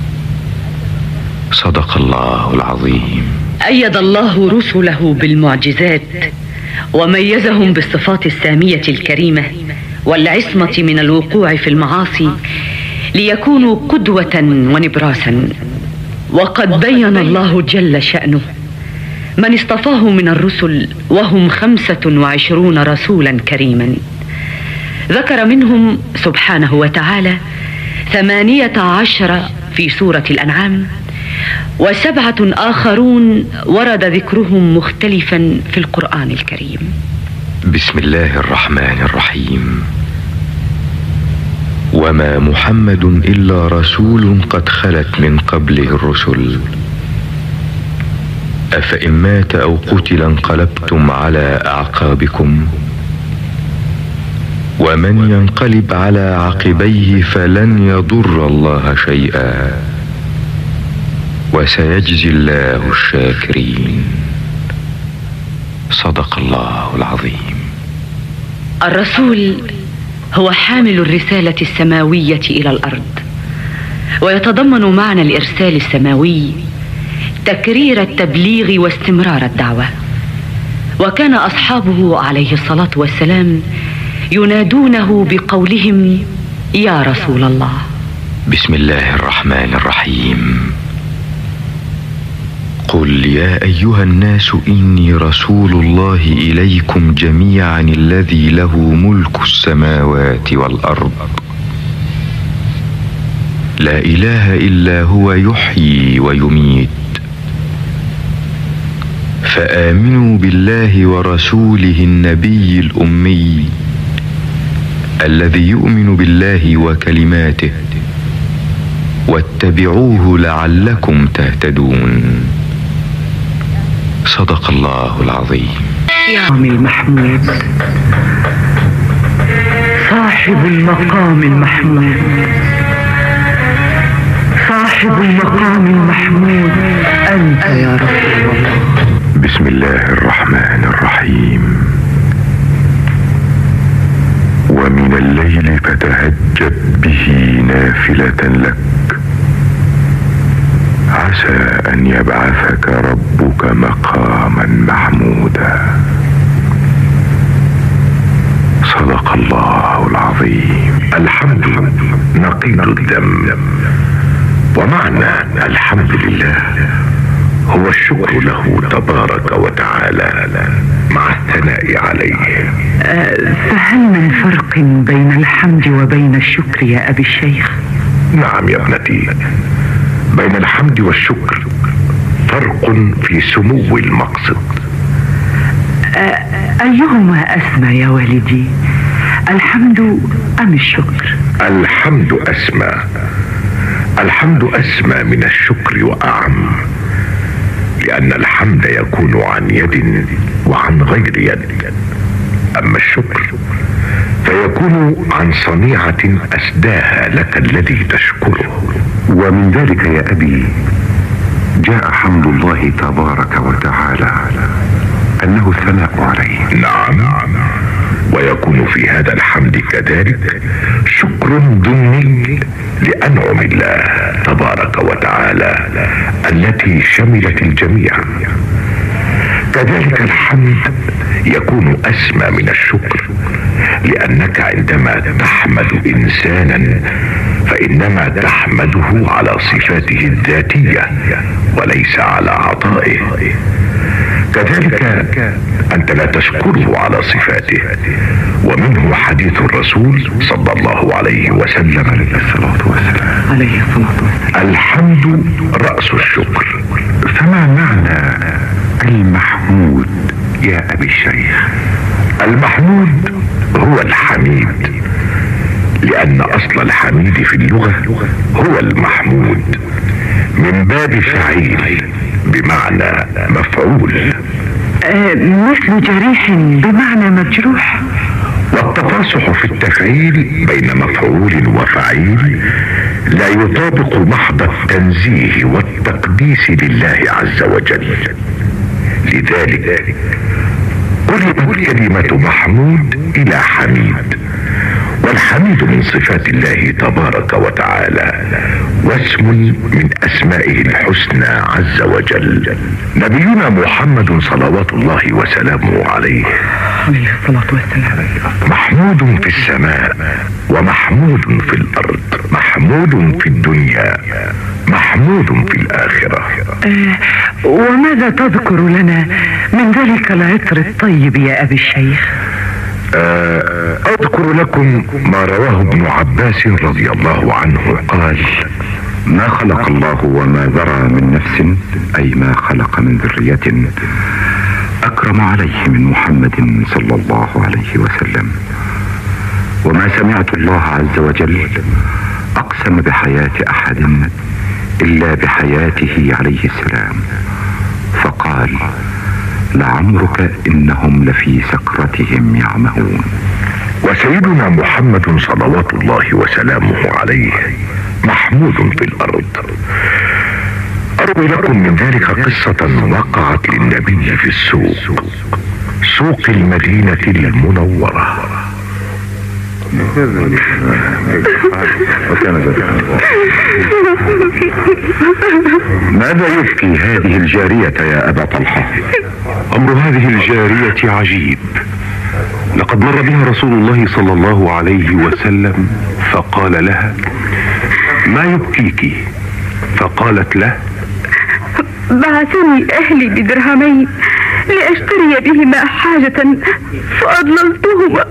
صدق الله العظيم. أيد الله رسله بالمعجزات وميزهم بالصفات السامية الكريمة والعصمة من الوقوع في المعاصي ليكونوا قدوة ونبراسا. وقد بين الله جل شأنه من اصطفاه من الرسل وهم 25 رسولا كريما، ذكر منهم سبحانه وتعالى 18 في سورة الأنعام، و7 آخرون ورد ذكرهم مختلفا في القرآن الكريم. بسم الله الرحمن الرحيم. وما محمد إلا رسول قد خلت من قبله الرسل، أفإن مات أو قتل انقلبتم على أعقابكم، ومن ينقلب على عقبيه فلن يضر الله شيئا، وسيجزي الله الشاكرين. صدق الله العظيم. الرسول هو حامل الرسالة السماوية إلى الأرض، ويتضمن معنى الإرسال السماوي تكرير التبليغ واستمرار الدعوة. وكان أصحابه عليه الصلاة والسلام ينادونه بقولهم يا رسول الله. بسم الله الرحمن الرحيم. قل يا أيها الناس إني رسول الله إليكم جميعا الذي له ملك السماوات والأرض، لا إله إلا هو يحيي ويميت، فآمنوا بالله ورسوله النبي الأمي الذي يؤمن بالله وكلماته، واتبعوه لعلكم تهتدون. صدق الله العظيم. يا المحمود، صاحب المقام المحمود، صاحب المقام المحمود أنت يا رسول الله. بسم الله الرحمن الرحيم. ومن الليل فتهجد به نافلة لك، عسى أن يبعثك ربك مقاما محمودا. صدق الله العظيم. الحمد نقيض الذم، ومعنى الحمد لله هو الشكر له تبارك وتعالى مع الثناء عليه. فهل من فرق بين الحمد وبين الشكر يا أبي الشيخ؟ نعم يا ابنتي، بين الحمد والشكر فرق في سمو المقصد. أيهما أسمى يا والدي، الحمد أم الشكر؟ الحمد أسمى. الحمد أسمى من الشكر وأعم، لأن الحمد يكون عن يد وعن غير يد، أما الشكر فيكون عن صنيعة أسداها لك الذي تشكره. ومن ذلك يا أبي جاء حمد الله تبارك وتعالى أنه الثناء عليه. نعم، ويكون في هذا الحمد كذلك شكر ضمني لأنعم الله تبارك وتعالى التي شملت الجميع. كذلك الحمد يكون أسمى من الشكر، لأنك عندما تحمد إنسانا فإنما تحمده على صفاته الذاتية وليس على عطائه. كذلك أنت لا تشكره على صفاته، ومنه حديث الرسول صلى الله عليه وسلم عليه الصلاة والسلام: الحمد رأس الشكر. فما معنى المحمود يا أبي الشيخ؟ المحمود هو الحميد، لأن أصل الحميد في اللغة هو المحمود من باب فعيل بمعنى مفعول، مثل جريح بمعنى مجروح. والتفاصح في التفعيل بين مفعول وفعيل لا يطابق محض التنزيه والتقديس لله عز وجل. لذلك قلبت كلمة محمود إلى حميد، والحميد من صفات الله تبارك وتعالى، واسم من أسمائه الحسنى عز وجل. نبينا محمد صلوات الله وسلامه عليه الصلاة والسلام محمود في السماء، ومحمود في الأرض، محمود في الدنيا، محمود في الآخرة. وماذا تذكر لنا من ذلك العطر الطيب يا أبي الشيخ؟ أذكر لكم ما رواه ابن عباس رضي الله عنه قال: ما خلق الله وما ذرى من نفس، أي ما خلق من ذرية، أكرم عليه من محمد صلى الله عليه وسلم. وما سمعت الله عز وجل أقسم بحياة أحد إلا بحياته عليه السلام، فقال: لعمرك إنهم لفي سكرتهم يعمهون. وسيدنا محمد صلوات الله وسلامه عليه محمود في الأرض. أروي لكم من ذلك قصة وقعت للنبي في السوق، سوق المدينة المنورة. ماذا يبكي هذه الجارية يا أبا طلحة؟ أمر هذه الجارية عجيب. لقد مر بها رسول الله صلى الله عليه وسلم فقال لها: ما يبكيك؟ فقالت له: بعثني أهلي بدرهمين لأشتري بهما حاجة فأضللتهما.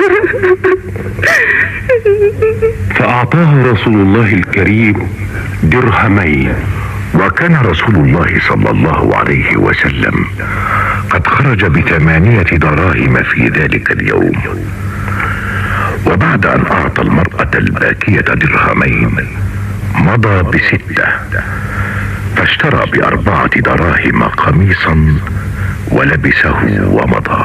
فأعطاها رسول الله الكريم درهمين. وكان رسول الله صلى الله عليه وسلم قد خرج ب8 دراهم في ذلك اليوم. وبعد أن أعطى المرأة الباكية درهمين مضى ب6، فاشترى ب4 دراهم قميصا ولبسه ومضى.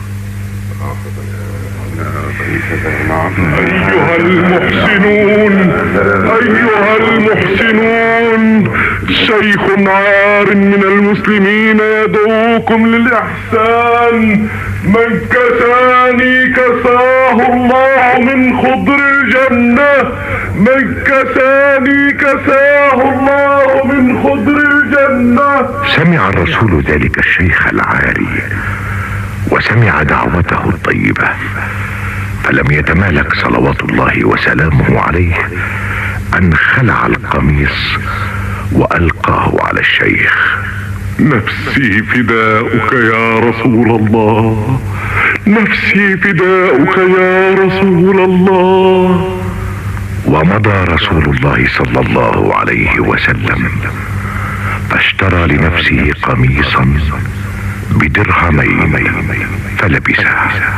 أيها المحسنون، أيها المحسنون، شيخ عار من المسلمين يدعوكم للإحسان. من كساني كساه الله من خضر الجنة، من كساني كساه الله من خضر الجنة. سمع الرسول ذلك الشيخ العاري وسمع دعوته الطيبة، فلم يتمالك صلوات الله وسلامه عليه أن خلع القميص وألقاه على الشيخ. نفسي فداؤك يا رسول الله، نفسي فداؤك يا رسول الله. ومضى رسول الله صلى الله عليه وسلم فاشترى لنفسه قميصا بدرهمين فلبسه.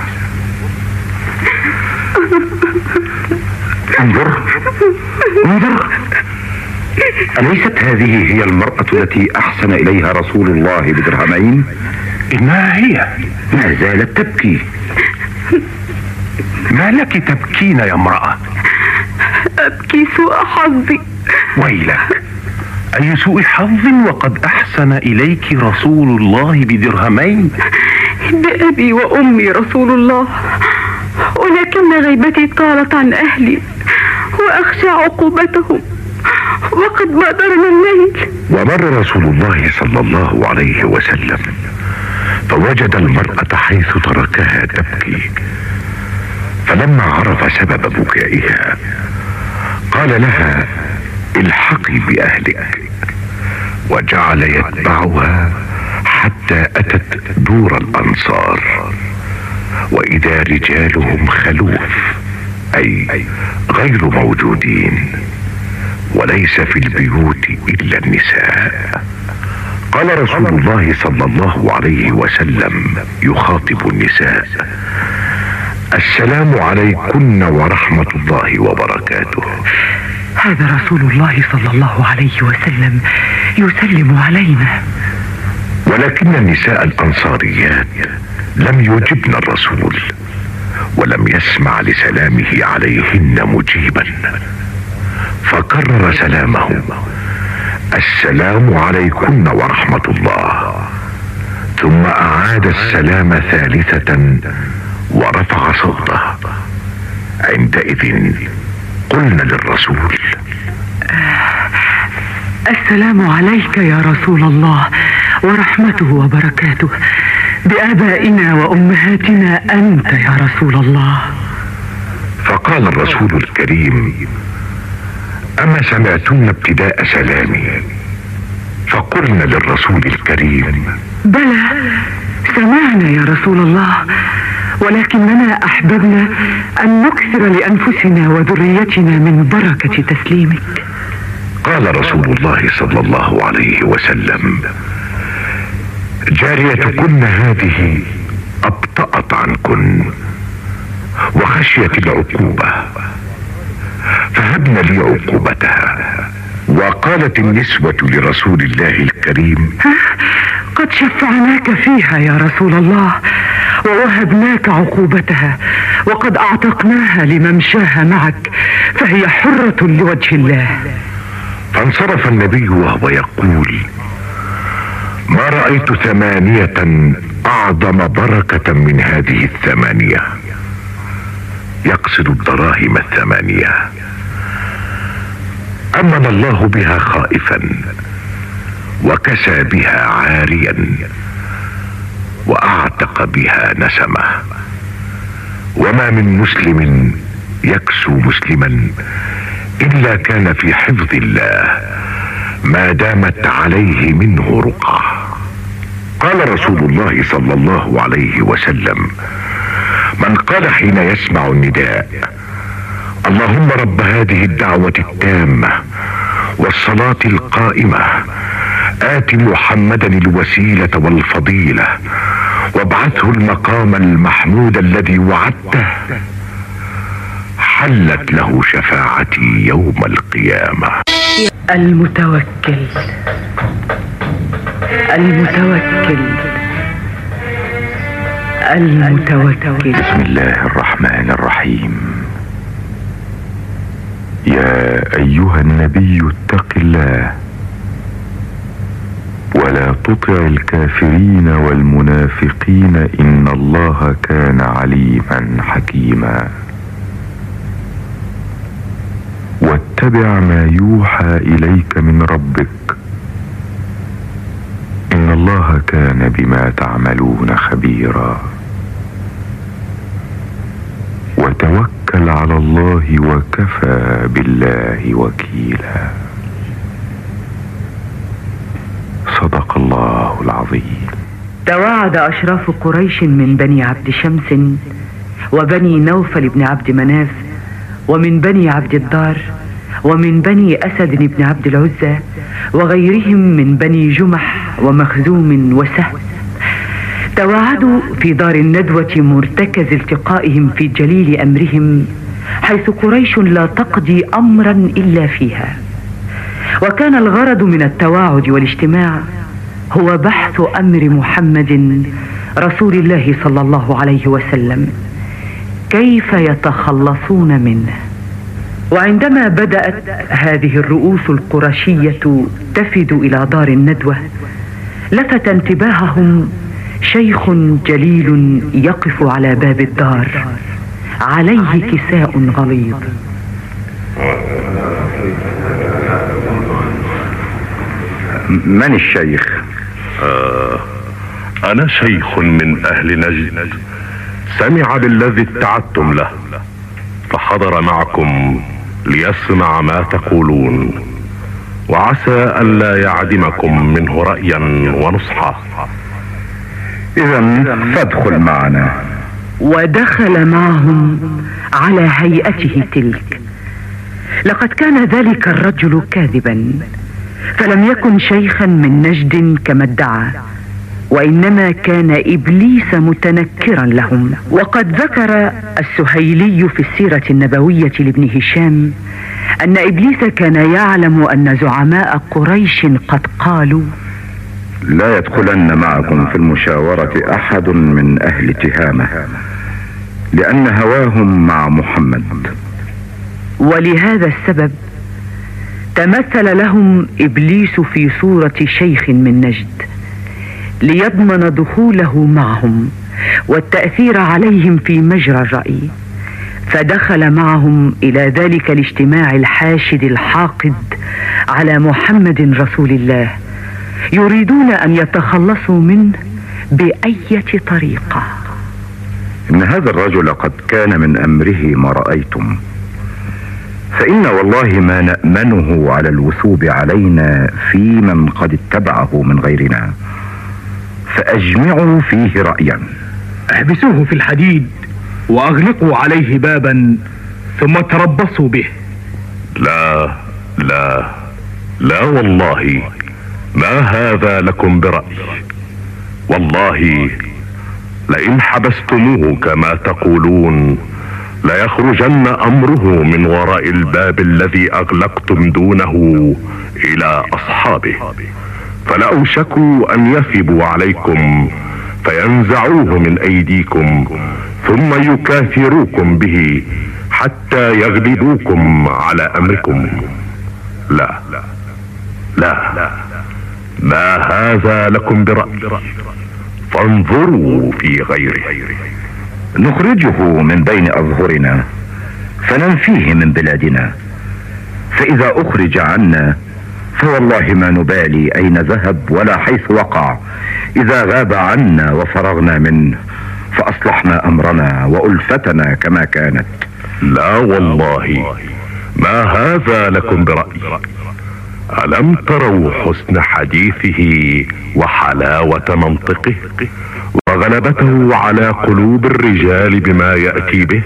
انظر انظر، أليست هذه هي المرأة التي أحسن إليها رسول الله بدرهمين؟ إنها هي. ما زالت تبكي. ما لك تبكين يا امرأة؟ أبكي سوء حظي. ويلك، أي سوء حظ وقد أحسن إليك رسول الله بدرهمين؟ بأبي وأمي رسول الله، ولكن غيبتي طالت عن أهلي وأخشى عقوبتهم وقد بادرنا الليل. ومر رسول الله صلى الله عليه وسلم فوجد المرأة حيث تركها تبكي، فلما عرف سبب بكائها قال لها: الحقي بأهلك. وجعل يتبعها حتى أتت دور الأنصار، وإذا رجالهم خلوف، أي غير موجودين، وليس في البيوت إلا النساء. قال رسول الله صلى الله عليه وسلم يخاطب النساء: السلام عليكن ورحمة الله وبركاته. هذا رسول الله صلى الله عليه وسلم يسلم علينا. ولكن النساء الأنصاريات لم يجبن الرسول، ولم يسمع لسلامه عليهن مجيبا، فكرر سلامه: السلام عليكن ورحمة الله. ثم أعاد السلام ثالثة ورفع صوته. عندئذ قلنا للرسول: السلام عليك يا رسول الله ورحمته وبركاته، بآبائنا وأمهاتنا أنت يا رسول الله. فقال الرسول الكريم: أما سمعتن ابتداء سلامي؟ فقلنا للرسول الكريم: بلى، سمعنا يا رسول الله، ولكننا أحببنا أن نكثر لأنفسنا وذريتنا من بركة تسليمك. قال رسول الله صلى الله عليه وسلم: جاريتكن هذه أبطأت عنكن وخشيت العقوبة فهبن لي عقوبتها. وقالت النسوة لرسول الله الكريم: قد شفعناك فيها يا رسول الله ووهبناك عقوبتها، وقد أعتقناها لممشاها معك فهي حرة لوجه الله. فانصرف النبي وهو يقول: ما رأيت 8 أعظم بركة من هذه 8. يقصد الدراهم 8. أمن الله بها خائفا وكسى بها عاريا وأعتق بها نسمة. وما من مسلم يكسو مسلما إلا كان في حفظ الله ما دامت عليه منه رقعة. قال رسول الله صلى الله عليه وسلم: من قال حين يسمع النداء: اللهم رب هذه الدعوة التامة والصلاة القائمة آت محمدا الوسيلة والفضيلة وابعثه المقام المحمود الذي وعدته، حلت له شفاعتي يوم القيامة. المتوكل المتوكل المتوكل. بسم الله الرحمن الرحيم. يا أيها النبي اتق الله ولا تطع الكافرين والمنافقين إن الله كان عليما حكيما. واتبع ما يوحى إليك من ربك إن الله كان بما تعملون خبيرا. وتوكل على الله وكفى بالله وكيلا. صدق الله العظيم. تواعد أشراف قريش من بني عبد شمس وبني نوفل بن عبد مناف ومن بني عبد الدار ومن بني أسد بن عبد العزى وغيرهم من بني جمح ومخزوم وسهم. تواعدوا في دار الندوة مرتكز التقائهم في جليل أمرهم، حيث قريش لا تقضي أمرا إلا فيها. وكان الغرض من التواعد والاجتماع هو بحث أمر محمد رسول الله صلى الله عليه وسلم، كيف يتخلصون منه. وعندما بدأت هذه الرؤوس القرشية تفد إلى دار الندوة، لفت انتباههم شيخ جليل يقف على باب الدار عليه كساء غليظ. من الشيخ؟ أنا شيخ من أهل نجد، سمع بالذي ابتعدتم له فحضر معكم ليسمع ما تقولون، وعسى ألا يعدمكم منه رأيا ونصحا. إذا فادخل معنا. ودخل معهم على هيئته تلك. لقد كان ذلك الرجل كاذبا، فلم يكن شيخا من نجد كما ادعى، وإنما كان إبليس متنكرا لهم. وقد ذكر السهيلي في السيرة النبوية لابن هشام أن إبليس كان يعلم أن زعماء قريش قد قالوا: لا يدخلن معكم في المشاورة أحد من أهل تهامة، لأن هواهم مع محمد. ولهذا السبب تمثل لهم إبليس في صورة شيخ من نجد ليضمن دخوله معهم والتأثير عليهم في مجرى الرأي، فدخل معهم إلى ذلك الاجتماع الحاشد الحاقد على محمد رسول الله، يريدون أن يتخلصوا منه بأية طريقة. إن هذا الرجل قد كان من أمره ما رأيتم، فإن والله ما نأمنه على الوثوب علينا في من قد اتبعه من غيرنا، فأجمعوا فيه رأيا احبسوه في الحديد واغلقوا عليه بابا ثم تربصوا به. لا لا لا والله ما هذا لكم برأي. والله لئن حبستموه كما تقولون ليخرجن أمره من وراء الباب الذي أغلقتم دونه إلى أصحابه، فلأوشكوا أن يثبوا عليكم فينزعوه من أيديكم ثم يكاثروكم به حتى يغلبوكم على أمركم. لا لا ما هذا لكم برأي، فانظروا في غيره. نخرجه من بين أظهرنا فننفيه من بلادنا، فإذا أخرج عنا فوالله ما نبالي أين ذهب ولا حيث وقع، إذا غاب عنا وفرغنا منه فأصلحنا أمرنا وألفتنا كما كانت. لا والله ما هذا لكم برأي. ألم تروا حسن حديثه وحلاوة منطقه وغلبته على قلوب الرجال بما يأتي به؟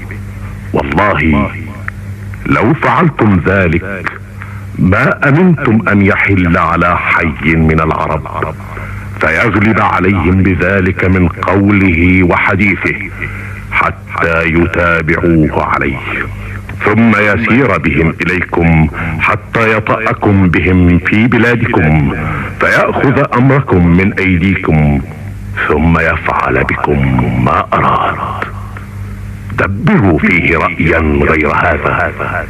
والله لو فعلتم ذلك ما أمنتم أن يحل على حي من العرب فيغلب عليهم بذلك من قوله وحديثه حتى يتابعوه عليه، ثم يسير بهم إليكم حتى يطأكم بهم في بلادكم فيأخذ أمركم من أيديكم ثم يفعل بكم ما أراد. دبروا فيه رأيا غير هذا.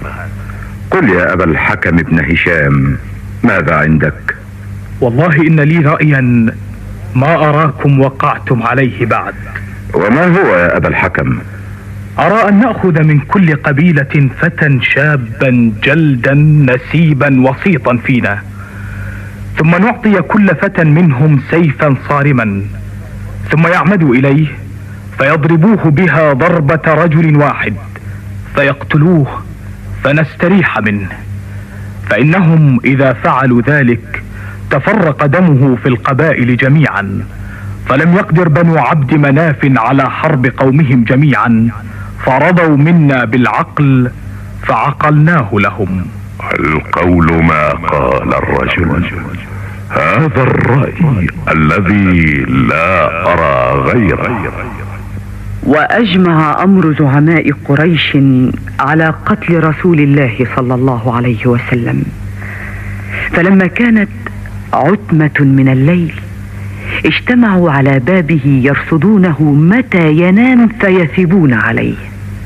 قل يا أبا الحكم ابن هشام ماذا عندك؟ والله إن لي رأيا ما أراكم وقعتم عليه بعد. وما هو يا أبا الحكم؟ أرى أن نأخذ من كل قبيلة فتى شابا جلدا نسيبا وسيطا فينا، ثم نعطي كل فتى منهم سيفا صارما، ثم يعمدوا إليه فيضربوه بها ضربة رجل واحد فيقتلوه فنستريح منه، فإنهم إذا فعلوا ذلك تفرق دمه في القبائل جميعا، فلم يقدر بنو عبد مناف على حرب قومهم جميعا، فرضوا منا بالعقل فعقلناه لهم. القول ما قال الرجل، هذا الرأي الذي لا أرى غيره. وأجمع أمر زعماء قريش على قتل رسول الله صلى الله عليه وسلم، فلما كانت عتمة من الليل اجتمعوا على بابه يرصدونه متى ينام فيثبون عليه.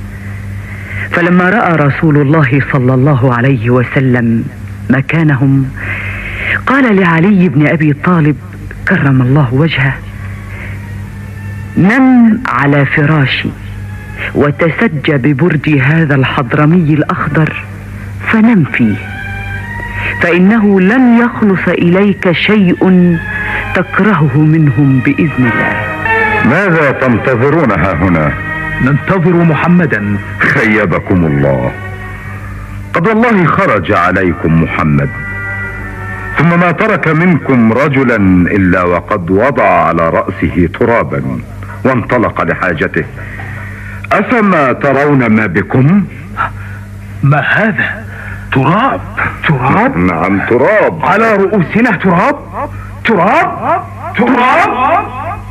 فلما رأى رسول الله صلى الله عليه وسلم مكانهم قال لعلي بن أبي طالب كرم الله وجهه: نم على فراشي وتسج ببرد هذا الحضرمي الأخضر فنم فيه، فإنه لن يخلص إليك شيء تكرهه منهم بإذن الله. ماذا تنتظرون ها هنا؟ ننتظر محمدا. خيبكم الله، قد والله خرج عليكم محمد، ثم ما ترك منكم رجلا إلا وقد وضع على رأسه ترابا وانطلق لحاجته. أفما ترون ما بكم؟ ما هذا؟ تراب؟ تراب؟ نعم تراب. على رؤوسنا تراب؟ تراب؟ تراب؟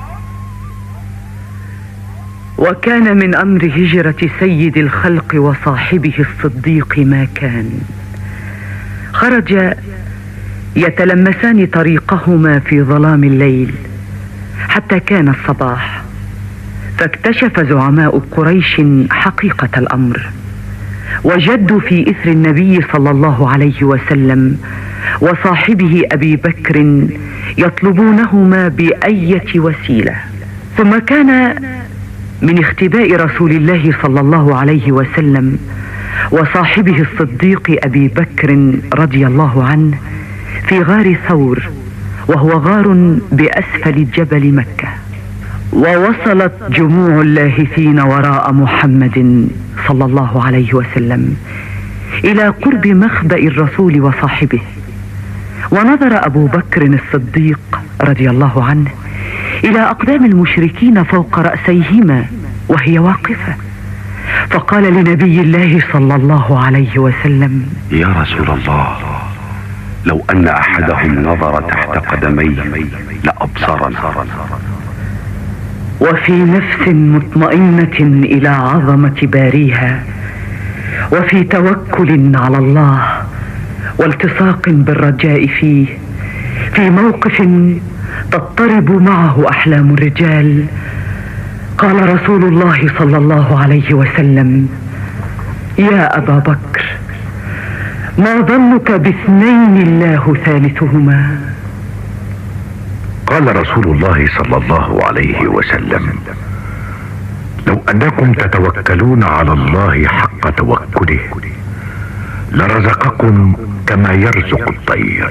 وكان من أمر هجرة سيد الخلق وصاحبه الصديق ما كان. خرج يتلمسان طريقهما في ظلام الليل حتى كان الصباح، فاكتشف زعماء قريش حقيقة الأمر، وجدوا في إثر النبي صلى الله عليه وسلم وصاحبه أبي بكر يطلبونهما بأية وسيلة. ثم كان من اختباء رسول الله صلى الله عليه وسلم وصاحبه الصديق أبي بكر رضي الله عنه في غار ثور، وهو غار بأسفل جبل مكة. ووصلت جموع اللاهثين وراء محمد صلى الله عليه وسلم إلى قرب مخبأ الرسول وصاحبه، ونظر أبو بكر الصديق رضي الله عنه إلى أقدام المشركين فوق رأسيهما وهي واقفة، فقال لنبي الله صلى الله عليه وسلم: يا رسول الله، لو أن أحدهم نظر تحت قدمي لأبصرنا. وفي نفس مطمئنة إلى عظمة باريها، وفي توكل على الله والتصاق بالرجاء فيه، في موقف تضطرب معه أحلام الرجال، قال رسول الله صلى الله عليه وسلم: يا أبا بكر، ما ظنك باثنين الله ثالثهما؟ قال رسول الله صلى الله عليه وسلم: لو أنكم تتوكلون على الله حق توكله لرزقكم كما يرزق الطير،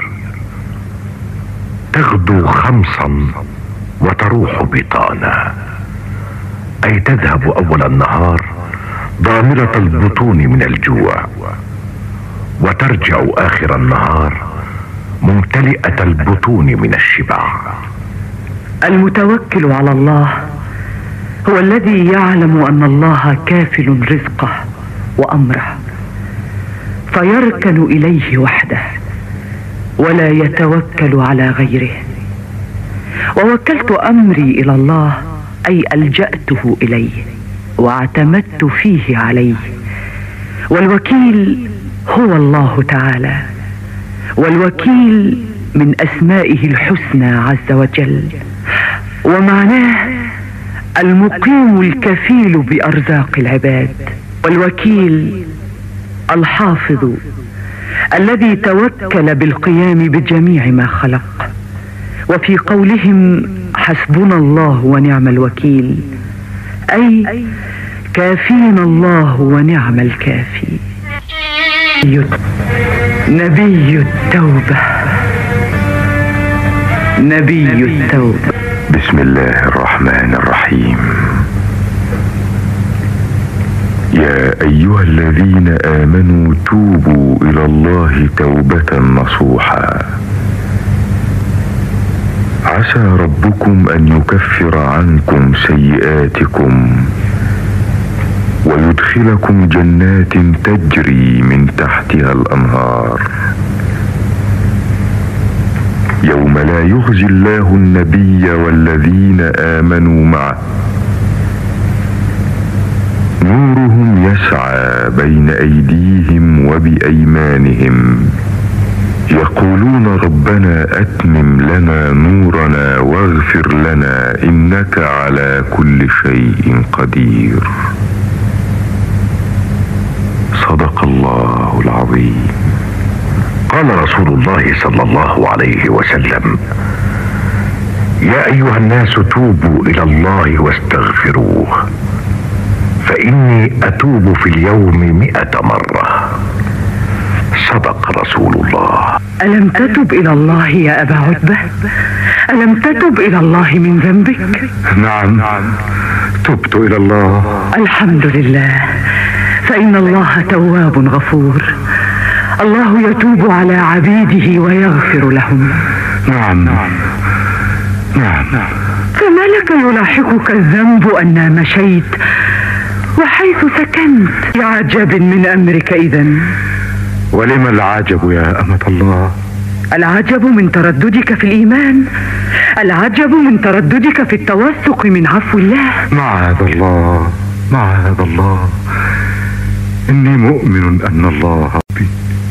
تغدو خمصا وتروح بطانا، أي تذهب أول النهار ضامرة البطون من الجوع، وترجع آخر النهار ممتلئة البطون من الشبع. المتوكل على الله هو الذي يعلم أن الله كافل رزقه وأمره، فيركن إليه وحده ولا يتوكل على غيره. ووكلت أمري إلى الله، أي ألجأته إليه واعتمدت فيه عليه. والوكيل هو الله تعالى، والوكيل من أسمائه الحسنى عز وجل، ومعناه المقيم الكفيل بأرزاق العباد. والوكيل الحافظ الذي توكل بالقيام بجميع ما خلق. وفي قولهم حسبنا الله ونعم الوكيل، أي كافينا الله ونعم الكافي. نبي التوبة، نبي التوبة. بسم الله الرحمن الرحيم. يا أيها الذين آمنوا توبوا إلى الله توبة نصوحا، عسى ربكم أن يكفر عنكم سيئاتكم ويدخلكم جنات تجري من تحتها الأنهار، يوم لا يخزي الله النبي والذين آمنوا معه، نورهم يسعى بين أيديهم وبأيمانهم، يقولون ربنا أتمم لنا نورنا واغفر لنا إنك على كل شيء قدير. صدق الله العظيم. قال رسول الله صلى الله عليه وسلم: يا أيها الناس توبوا إلى الله واستغفروه، فإني أتوب في اليوم 100 مرة. صدق رسول الله. ألم تتب إلى الله يا أبا عتبة؟ ألم تتب إلى الله من ذنبك؟ نعم، تبت إلى الله. الحمد لله، فإن الله تواب غفور. الله يتوب على عبيده ويغفر لهم. نعم. فما لك يلاحقك الذنب أن مشيت وحيث سكنت؟ عجب من أمرك إذن. ولم العجب يا أمة الله؟ العجب من ترددك في الإيمان، العجب من ترددك في التوثق من عفو الله. معاذ الله، معاذ الله، إني مؤمن أن الله ربي.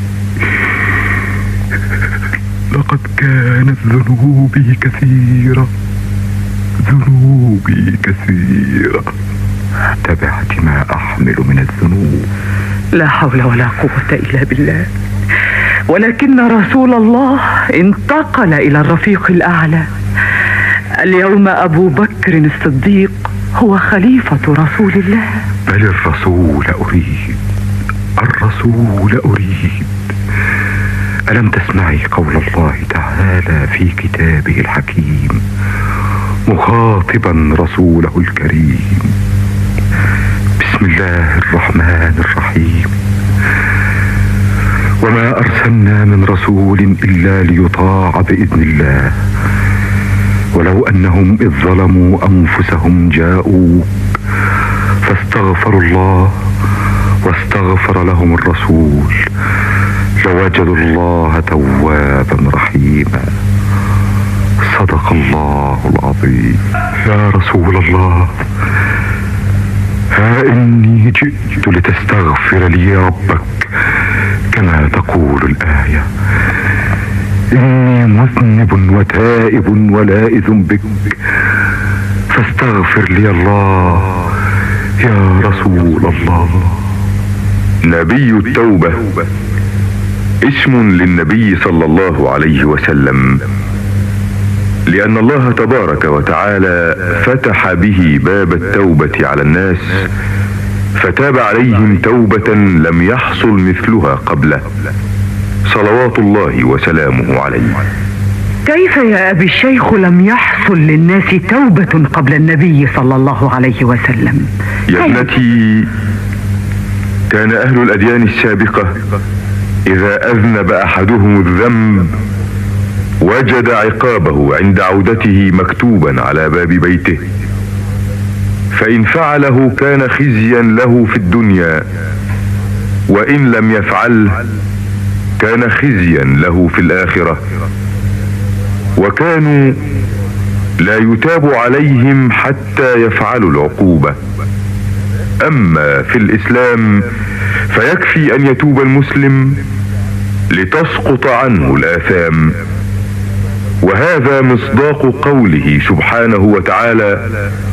لقد كانت ذنوبي كثيرة، ذنوبي كثيرة، تبعت ما أحمل من الذنوب. لا حول ولا قوة إلا بالله. ولكن رسول الله انتقل إلى الرفيق الأعلى. اليوم أبو بكر الصديق هو خليفة رسول الله. بل الرسول أريد، الرسول أريد. ألم تسمعي قول الله تعالى في كتابه الحكيم مخاطبا رسوله الكريم؟ بسم الله الرحمن الرحيم: وما أرسلنا من رسول إلا ليطاع بإذن الله، ولو أنهم إذ ظلموا أنفسهم جاءوك فاستغفروا الله واستغفر لهم الرسول لوجدوا الله توابا رحيما. صدق الله العظيم. يا رسول الله، ها إني جئت لتستغفر لي ربك كما تقول الآية. إني مذنب وتائب ولائذ بك فاستغفر لي الله يا رسول الله. نبي التوبة اسم للنبي صلى الله عليه وسلم، لأن الله تبارك وتعالى فتح به باب التوبة على الناس، فتاب عليهم توبة لم يحصل مثلها قبله، صلوات الله وسلامه عليه. كيف يا أبي الشيخ لم يحصل للناس توبة قبل النبي صلى الله عليه وسلم؟ يا ابنتي، كان أهل الأديان السابقة إذا أذنب أحدهم الذنب وجد عقابه عند عودته مكتوبا على باب بيته، فإن فعله كان خزيا له في الدنيا، وإن لم يفعله كان خزيا له في الآخرة. وكانوا لا يتاب عليهم حتى يفعلوا العقوبة. أما في الإسلام فيكفي أن يتوب المسلم لتسقط عنه الآثام، وهذا مصداق قوله سبحانه وتعالى: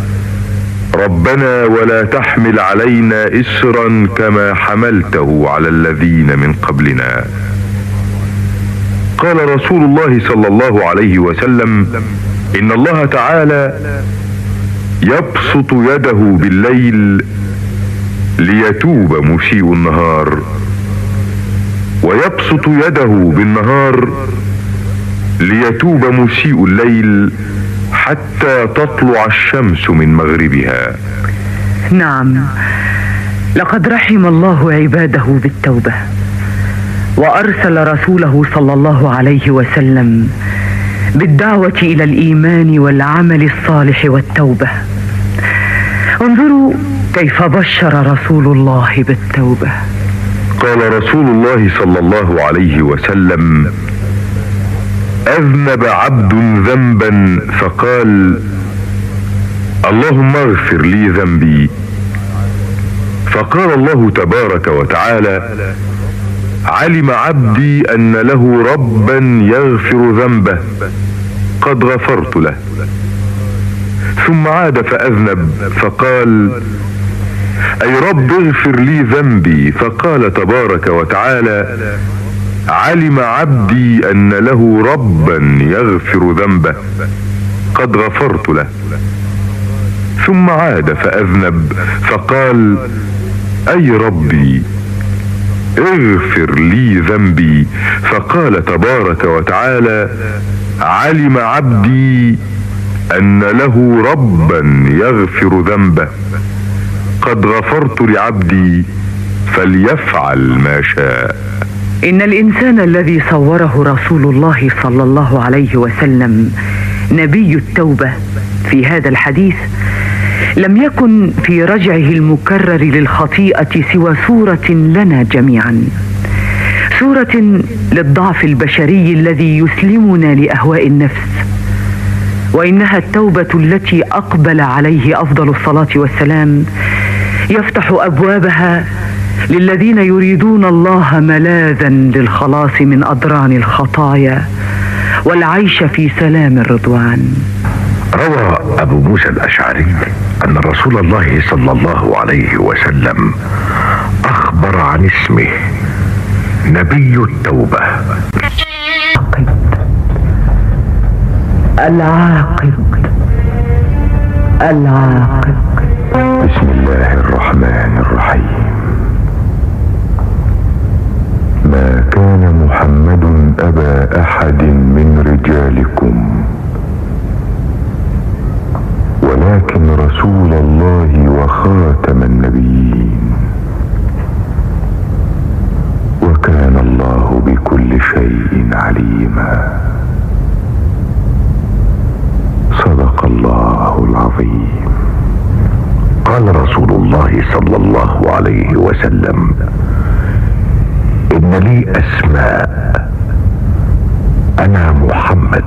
ربنا ولا تحمل علينا إسرا كما حملته على الذين من قبلنا. قال رسول الله صلى الله عليه وسلم: إن الله تعالى يبسط يده بالليل ليتوب مسيء النهار، ويبسط يده بالنهار ليتوب مسيء الليل حتى تطلع الشمس من مغربها. نعم، لقد رحم الله عباده بالتوبة، وأرسل رسوله صلى الله عليه وسلم بالدعوة إلى الإيمان والعمل الصالح والتوبة. انظروا كيف بشر رسول الله بالتوبة. قال رسول الله صلى الله عليه وسلم: أذنب عبد ذنبا فقال: اللهم اغفر لي ذنبي، فقال الله تبارك وتعالى: علم عبدي أن له ربا يغفر ذنبه قد غفرت له. ثم عاد فأذنب فقال: أي رب اغفر لي ذنبي، فقال تبارك وتعالى: علم عبدي أن له ربا يغفر ذنبه قد غفرت له. ثم عاد فأذنب فقال: أي ربي اغفر لي ذنبي، فقال تبارك وتعالى: علم عبدي أن له ربا يغفر ذنبه قد غفرت لعبدي فليفعل ما شاء. إن الإنسان الذي صوره رسول الله صلى الله عليه وسلم نبي التوبة في هذا الحديث لم يكن في رجعه المكرر للخطيئة سوى صورة لنا جميعا، صورة للضعف البشري الذي يسلمنا لأهواء النفس، وإنها التوبة التي أقبل عليه أفضل الصلاة والسلام يفتح أبوابها للذين يريدون الله ملاذا للخلاص من أضران الخطايا والعيش في سلام الرضوان. روى أبو موسى الأشعري أن رسول الله صلى الله عليه وسلم أخبر عن اسمه نبي التوبة. العاقب العاقب. بسم الله الرحمن الرحيم. ما كان محمد أبا أحد من رجالكم ولكن رسول الله وخاتم النبيين، وكان الله بكل شيء عليما. صدق الله العظيم. قال رسول الله صلى الله عليه وسلم: إن لي أسماء، أنا محمد،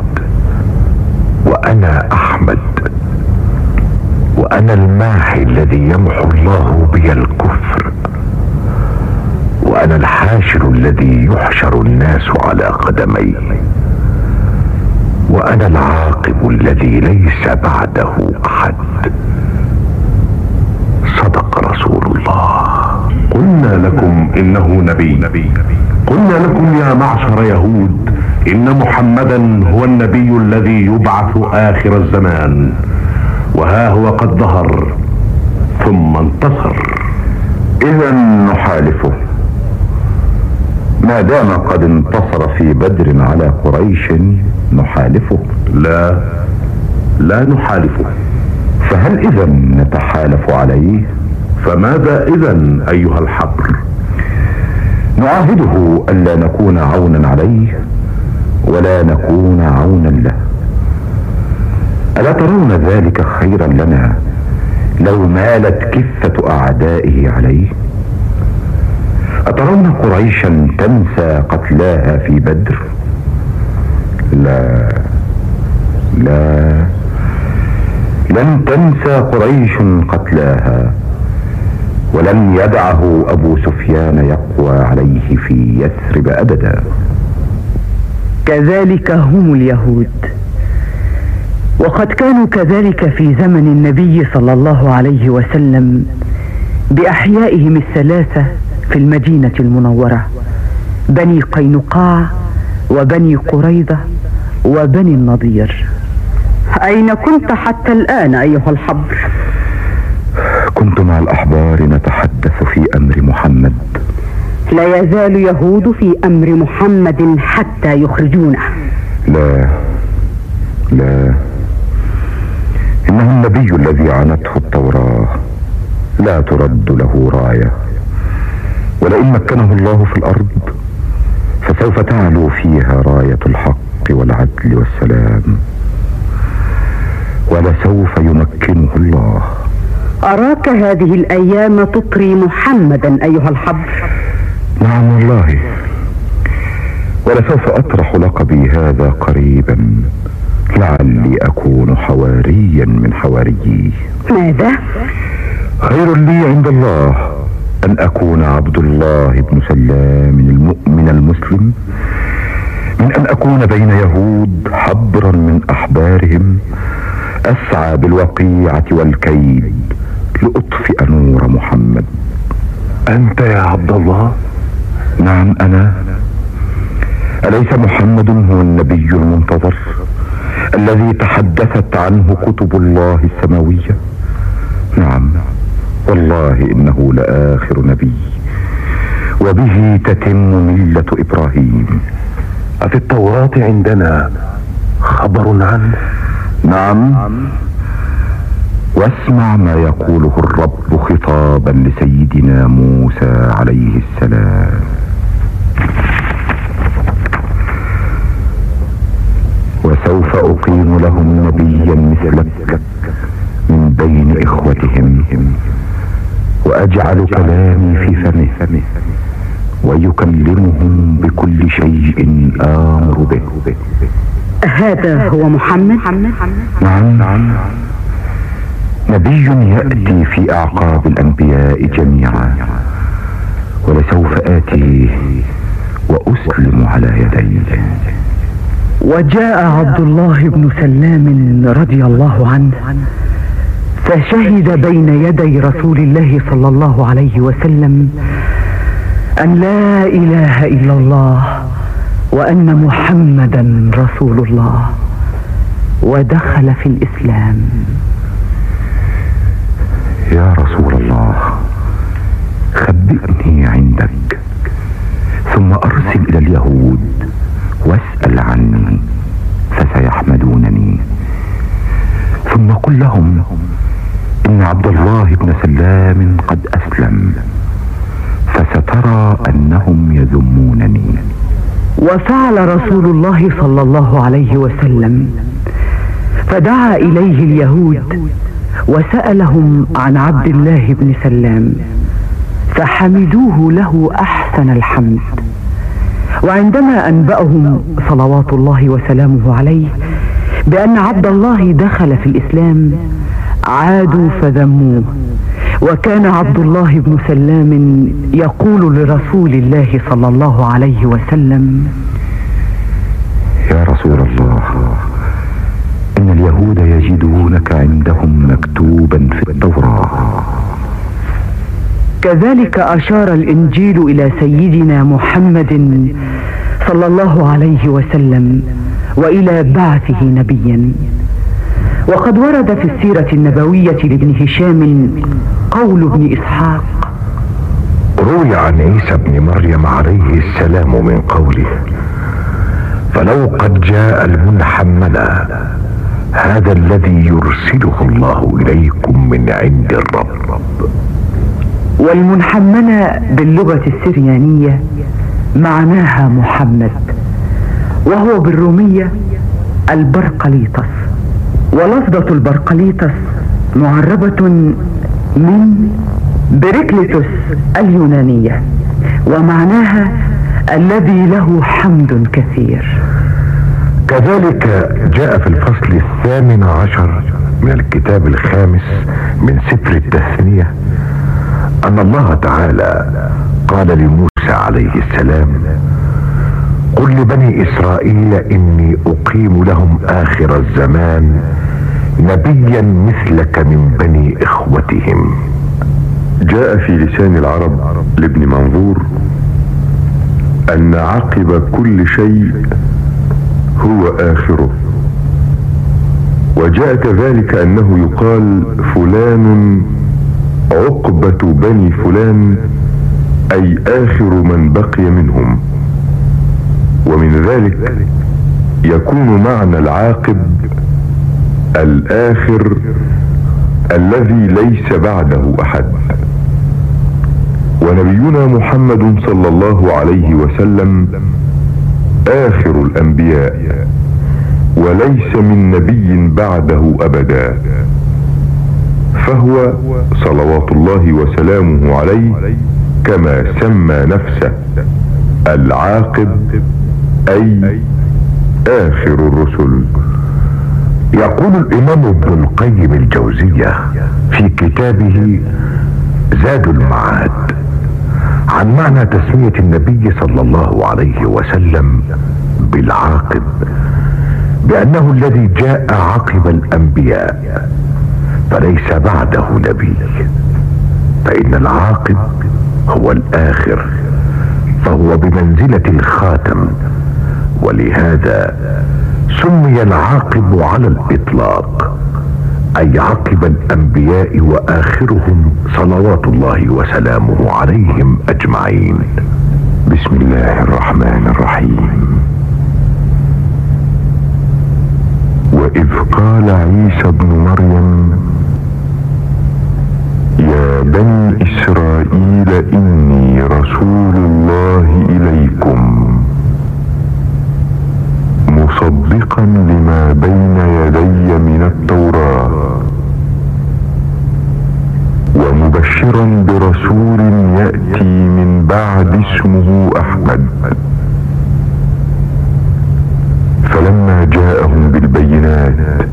وأنا أحمد، وأنا الماحي الذي يمحو الله بي الكفر، وأنا الحاشر الذي يحشر الناس على قدمي، وأنا العاقب الذي ليس بعده أحد. صدق رسول الله. قلنا لكم إنه نبي، قلنا لكم يا معشر يهود إن محمدا هو النبي الذي يبعث آخر الزمان، وها هو قد ظهر ثم انتصر. إذا نحالفه ما دام قد انتصر في بدر على قريش. نحالفه؟ لا نحالفه. فهل إذا نتحالف عليه؟ فماذا إذا أيها الحبر؟ نعاهده ألا نكون عونا عليه ولا نكون عونا له. ألا ترون ذلك خيرا لنا لو مالت كفة أعدائه عليه؟ أترون قريشا تنسى قتلاها في بدر؟ لا، لن تنسى قريش قتلاها، ولن يدعه أبو سفيان يقوى عليه في يثرب أبدا. كذلك هم اليهود، وقد كانوا كذلك في زمن النبي صلى الله عليه وسلم بأحيائهم الثلاثة في المدينة المنورة: بني قينقاع، وبني قريظة، وبني النضير. أين كنت حتى الآن أيها الحبر؟ كنت مع الأحبار نتحدث في أمر محمد. لا يزال يهود في أمر محمد حتى يخرجونه. لا، إنه النبي الذي عنته التوراة، لا ترد له راية، ولئن مكنه الله في الأرض فسوف تعلو فيها راية الحق والعدل والسلام، ولسوف يمكنه الله. أراك هذه الأيام تطري محمدا أيها الحبر. نعم والله، ولسوف أطرح لقبي هذا قريبا، لعلي أكون حواريا من حوارييه. ماذا؟ خير لي عند الله أن أكون عبد الله بن سلام المؤمن المسلم من أن أكون بين يهود حبرا من أحبارهم أسعى بالوقيعة والكيد لأطفئ نور محمد. أنت يا عبد الله؟ نعم أنا. أليس محمد هو النبي المنتظر الذي تحدثت عنه كتب الله السماوية؟ نعم والله إنه لآخر نبي، وبه تتم ملة إبراهيم. أفي التوراة عندنا خبر عنه؟ نعم، واسمع ما يقوله الرب خطابا لسيدنا موسى عليه السلام: وسوف أقيم لهم نبيا مثلك من بين إخوتهم، وأجعل كلامي في فمه، ويكلمهم بكل شيء آمر به. هذا هو محمد؟ نعم، نبي يأتي في أعقاب الأنبياء جميعا، ولسوف آتيه وأسلم على يديه. وجاء عبد الله بن سلام رضي الله عنه فشهد بين يدي رسول الله صلى الله عليه وسلم أن لا إله إلا الله وأن محمدا رسول الله، ودخل في الإسلام. يا رسول الله، خبئني عندك، ثم أرسل إلى اليهود واسأل عني فسيحمدونني، ثم قل لهم إن عبد الله بن سلام قد أسلم، فسترى أنهم يذمونني. وفعل رسول الله صلى الله عليه وسلم، فدعا إليه اليهود وسألهم عن عبد الله بن سلام، فحمدوه له أحسن الحمد. وعندما أنبأهم صلوات الله وسلامه عليه بأن عبد الله دخل في الإسلام عادوا فذموه. وكان عبد الله بن سلام يقول لرسول الله صلى الله عليه وسلم: يا رسول الله، إن اليهود يجدونك عندهم مكتوبا في التوراة. كذلك أشار الإنجيل إلى سيدنا محمد صلى الله عليه وسلم وإلى بعثه نبيا. وقد ورد في السيرة النبوية لابن هشام قول ابن إسحاق: روي عن عيسى بن مريم عليه السلام من قوله: فلو قد جاء المنحمنا هذا الذي يرسله الله إليكم من عند الرب. والمنحمنة باللغة السريانية معناها محمد، وهو بالرومية البرقليطس. ولفظة البرقليطس معربة من بريكليتوس اليونانية، ومعناها الذي له حمد كثير. كذلك جاء في الفصل 18 من الكتاب الخامس من سفر التثنية أن الله تعالى قال لموسى عليه السلام: قل لبني إسرائيل إني أقيم لهم آخر الزمان نبيا مثلك من بني إخوتهم. جاء في لسان العرب لابن منظور أن عقب كل شيء هو آخره. وجاء كذلك أنه يقال فلان عقبة بني فلان، أي آخر من بقي منهم. ومن ذلك يكون معنى العاقب الآخر الذي ليس بعده أحد. ونبينا محمد صلى الله عليه وسلم آخر الأنبياء، وليس من نبي بعده أبدا، فهو صلوات الله وسلامه عليه كما سمى نفسه العاقب، أي آخر الرسل. يقول الإمام ابن القيم الجوزية في كتابه زاد المعاد عن معنى تسمية النبي صلى الله عليه وسلم بالعاقب بأنه الذي جاء عقب الأنبياء فليس بعده نبي، فإن العاقب هو الآخر، فهو بمنزلة الخاتم، ولهذا سمي العاقب على الإطلاق، أي عقب الأنبياء وآخرهم صلوات الله وسلامه عليهم أجمعين. بسم الله الرحمن الرحيم. وإذ قال عيسى ابن مريم: يا بني إسرائيل إني رسول الله إليكم مصدقا لما بين يدي من التوراة ومبشرا برسول يأتي من بعد اسمه أحمد. فلما جاءهم بالبينات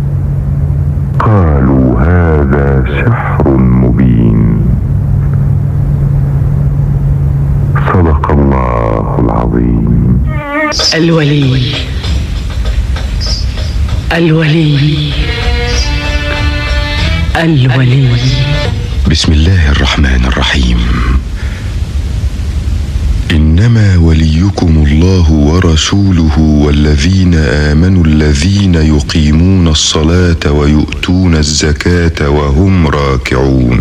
قالوا هذا سحر مبين. صدق الله العظيم. الولي الولي الولي. بسم الله الرحمن الرحيم. إنما وليكم الله ورسوله والذين آمنوا الذين يقيمون الصلاة ويؤتون الزكاة وهم راكعون.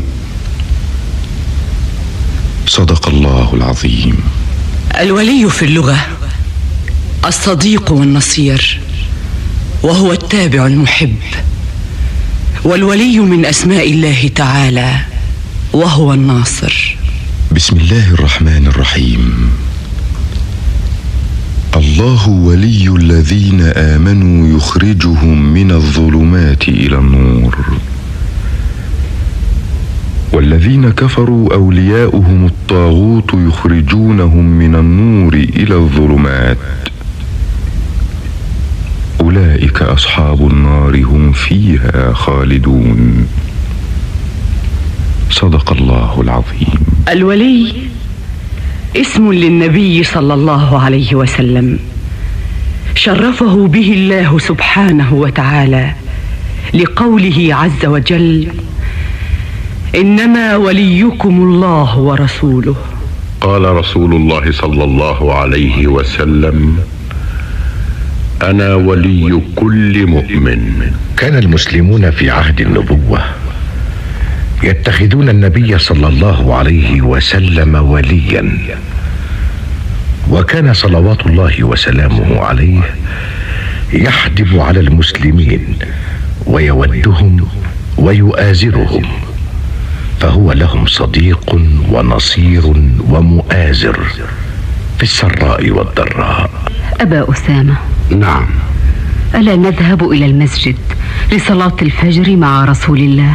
صدق الله العظيم. الولي في اللغة الصديق والنصير، وهو التابع المحب، والولي من أسماء الله تعالى وهو الناصر. بسم الله الرحمن الرحيم. الله ولي الذين آمنوا يخرجهم من الظلمات إلى النور والذين كفروا أولياؤهم الطاغوت يخرجونهم من النور إلى الظلمات أولئك أصحاب النار هم فيها خالدون. صدق الله العظيم. الولي اسم للنبي صلى الله عليه وسلم شرفه به الله سبحانه وتعالى لقوله عز وجل: إنما وليكم الله ورسوله. قال رسول الله صلى الله عليه وسلم: أنا ولي كل مؤمن. كان المسلمون في عهد النبوة يتخذون النبي صلى الله عليه وسلم وليا، وكان صلوات الله وسلامه عليه يحدب على المسلمين ويودهم ويؤازرهم، فهو لهم صديق ونصير ومؤازر في السراء والضراء. أبا أسامة. نعم. ألا نذهب إلى المسجد لصلاة الفجر مع رسول الله؟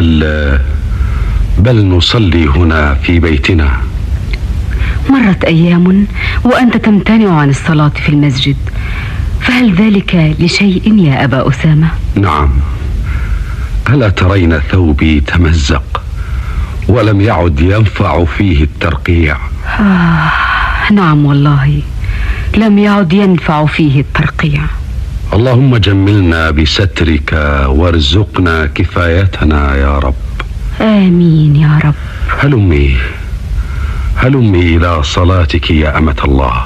بل نصلي هنا في بيتنا. مرت أيام وأنت تمتنع عن الصلاة في المسجد، فهل ذلك لشيء يا أبا أسامة؟ نعم. ألا ترين ثوبي تمزق ولم يعد ينفع فيه الترقيع؟ نعم والله، لم يعد ينفع فيه الترقيع. اللهم جملنا بسترك وارزقنا كفايتنا يا رب. آمين يا رب. هلمي إلى صلاتك يا أمة الله.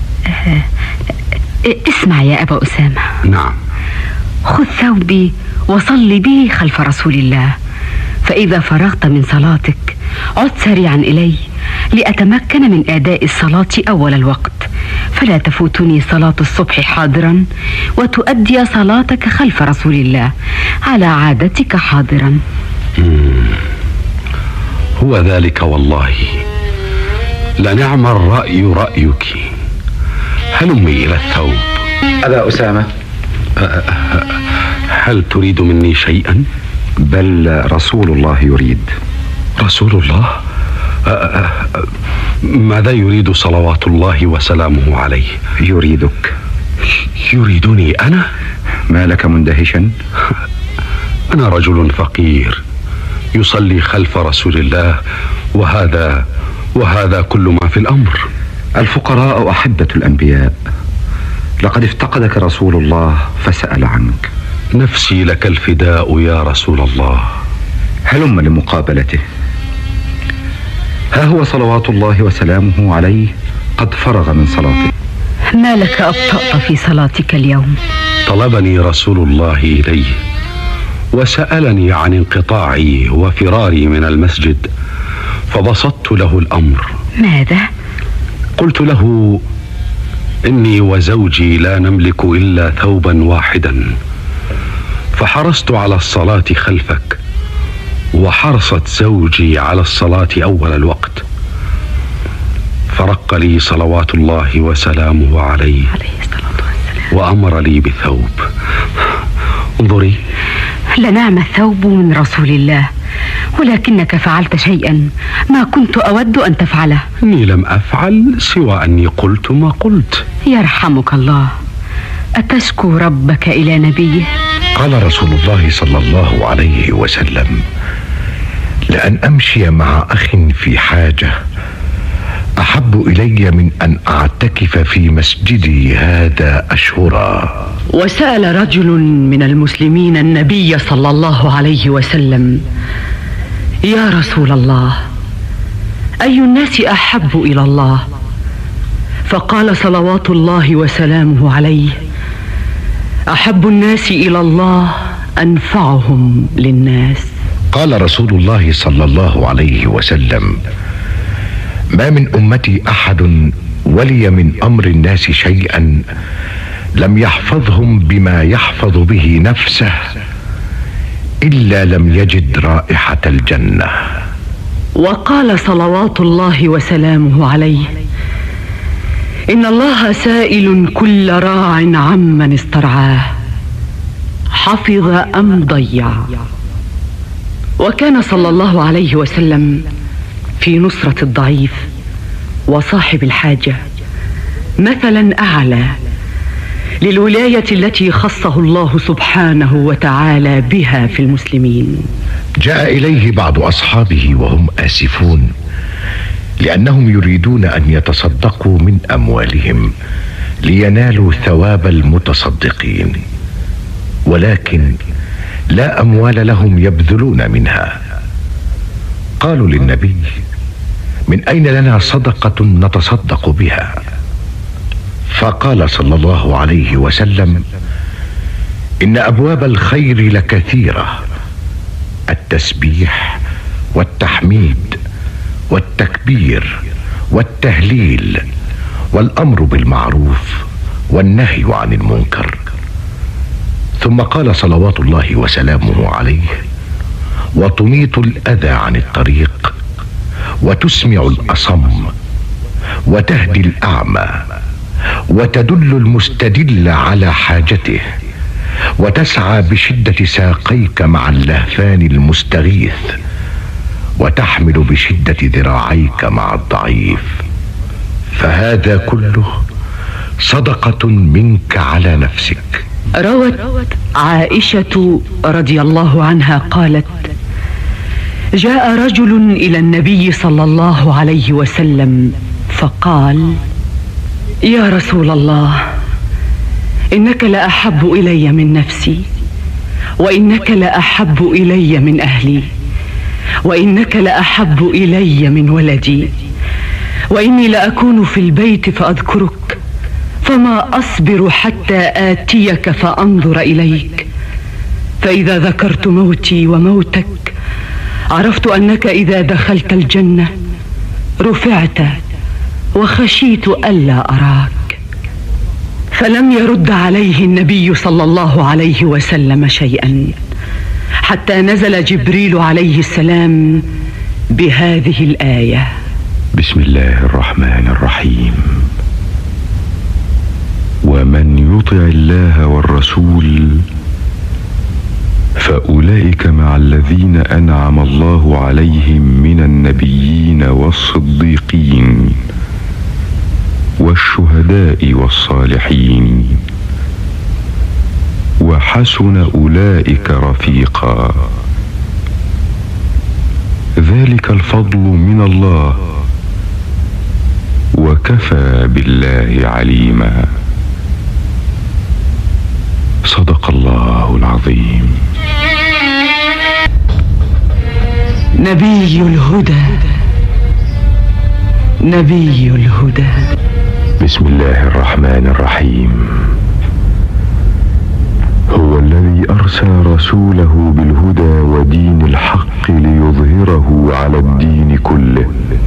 اسمع يا أبا أسامة. نعم. خذ ثوبي وصلي به خلف رسول الله، فإذا فرغت من صلاتك عد سريعا إلي لأتمكن من أداء الصلاة أول الوقت، فلا تفوتني صلاة الصبح حاضرا وتؤدي صلاتك خلف رسول الله على عادتك حاضرا. هو ذلك والله، لنعم الرأي رأيك. هلمي إلى الثوب. أبا أسامة، هل تريد مني شيئا؟ بل رسول الله يريد. رسول الله؟ ماذا يريد صلوات الله وسلامه عليه؟ يريدك. يريدني أنا؟ ما لك مندهشا؟ أنا رجل فقير يصلي خلف رسول الله، وهذا كل ما في الأمر. الفقراء أحبة الأنبياء، لقد افتقدك رسول الله فسأل عنك. نفسي لك الفداء يا رسول الله. هلم لمقابلته. ها هو صلوات الله وسلامه عليه قد فرغ من صلاته. ما لك أبطأت في صلاتك اليوم؟ طلبني رسول الله إليه وسألني عن انقطاعي وفراري من المسجد، فبسطت له الأمر. ماذا؟ قلت له إني وزوجي لا نملك إلا ثوبا واحدا، فحرصت على الصلاة خلفك، وحرصت زوجي على الصلاة أول الوقت، فرق لي صلوات الله وسلامه عليه وأمر لي بثوب. انظري. لنعم الثوب من رسول الله، ولكنك فعلت شيئا ما كنت أود أن تفعله. إني لم أفعل سوى أني قلت ما قلت. يرحمك الله، أتشكو ربك إلى نبيه؟ قال رسول الله صلى الله عليه وسلم: لأن أمشي مع أخ في حاجة أحب إلي من أن أعتكف في مسجدي هذا أشهرا. وسأل رجل من المسلمين النبي صلى الله عليه وسلم: يا رسول الله، أي الناس أحب إلى الله؟ فقال صلوات الله وسلامه عليه: أحب الناس إلى الله أنفعهم للناس. قال رسول الله صلى الله عليه وسلم: ما من أمتي أحد ولي من أمر الناس شيئا لم يحفظهم بما يحفظ به نفسه إلا لم يجد رائحة الجنة. وقال صلوات الله وسلامه عليه: إن الله سائل كل راع عمن استرعاه حفظ أم ضيع. وكان صلى الله عليه وسلم في نصرة الضعيف وصاحب الحاجة مثلا أعلى للولاية التي خصه الله سبحانه وتعالى بها في المسلمين. جاء إليه بعض أصحابه وهم آسفون لأنهم يريدون أن يتصدقوا من أموالهم لينالوا ثواب المتصدقين، ولكن لا أموال لهم يبذلون منها. قالوا للنبي: من أين لنا صدقة نتصدق بها؟ فقال صلى الله عليه وسلم: إن أبواب الخير لكثيرة، التسبيح والتحميد والتكبير والتهليل والأمر بالمعروف والنهي عن المنكر. ثم قال صلوات الله وسلامه عليه: وتميط الأذى عن الطريق، وتسمع الأصم، وتهدي الأعمى، وتدل المستدل على حاجته، وتسعى بشدة ساقيك مع اللهفان المستغيث، وتحمل بشدة ذراعيك مع الضعيف، فهذا كله صدقة منك على نفسك. روت عائشة رضي الله عنها قالت: جاء رجل إلى النبي صلى الله عليه وسلم فقال: يا رسول الله، إنك لأحب إلي من نفسي، وإنك لأحب إلي من أهلي، وإنك لأحب إلي من ولدي، وإني لأكون في البيت فأذكرك، فما أصبر حتى آتيك فأنظر إليك، فإذا ذكرت موتي وموتك عرفت أنك إذا دخلت الجنة رفعت وخشيت ألا أراك. فلم يرد عليه النبي صلى الله عليه وسلم شيئا حتى نزل جبريل عليه السلام بهذه الآية: بسم الله الرحمن الرحيم. ومن يطع الله والرسول فأولئك مع الذين أنعم الله عليهم من النبيين والصديقين والشهداء والصالحين وحسن أولئك رفيقا، ذلك الفضل من الله وكفى بالله عليما. صدق الله العظيم. نبي الهدى، نبي الهدى. بسم الله الرحمن الرحيم. هو الذي أرسل رسوله بالهدى ودين الحق ليظهره على الدين كله،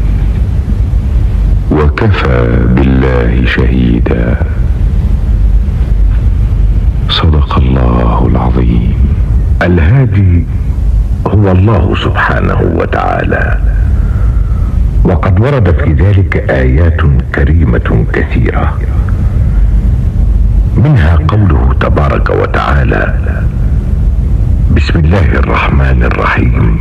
وكفى بالله شهيدا. صدق الله العظيم. الهادي هو الله سبحانه وتعالى، وقد ورد في ذلك آيات كريمة كثيرة، منها قوله تبارك وتعالى: بسم الله الرحمن الرحيم،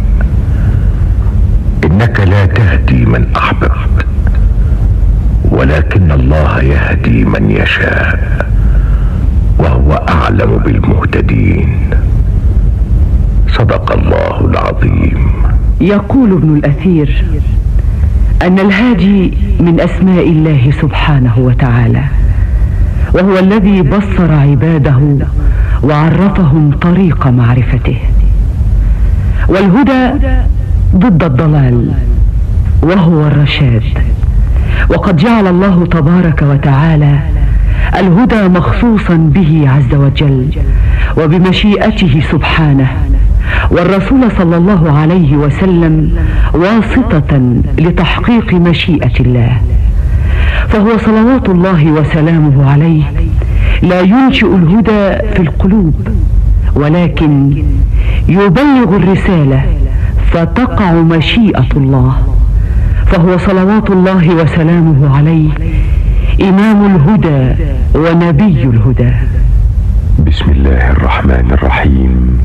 إنك لا تهدي من أحببت ولكن الله يهدي من يشاء وهو أعلم بالمهتدين. صدق الله العظيم. يقول ابن الأثير أن الهادي من أسماء الله سبحانه وتعالى، وهو الذي بصر عباده وعرفهم طريق معرفته. والهدى ضد الضلال وهو الرشاد، وقد جعل الله تبارك وتعالى الهدى مخصوصا به عز وجل وبمشيئته سبحانه، والرسول صلى الله عليه وسلم واسطة لتحقيق مشيئة الله. فهو صلوات الله وسلامه عليه لا ينشئ الهدى في القلوب، ولكن يبلغ الرسالة فتقع مشيئة الله. فهو صلوات الله وسلامه عليه إمام الهدى ونبي الهدى. بسم الله الرحمن الرحيم.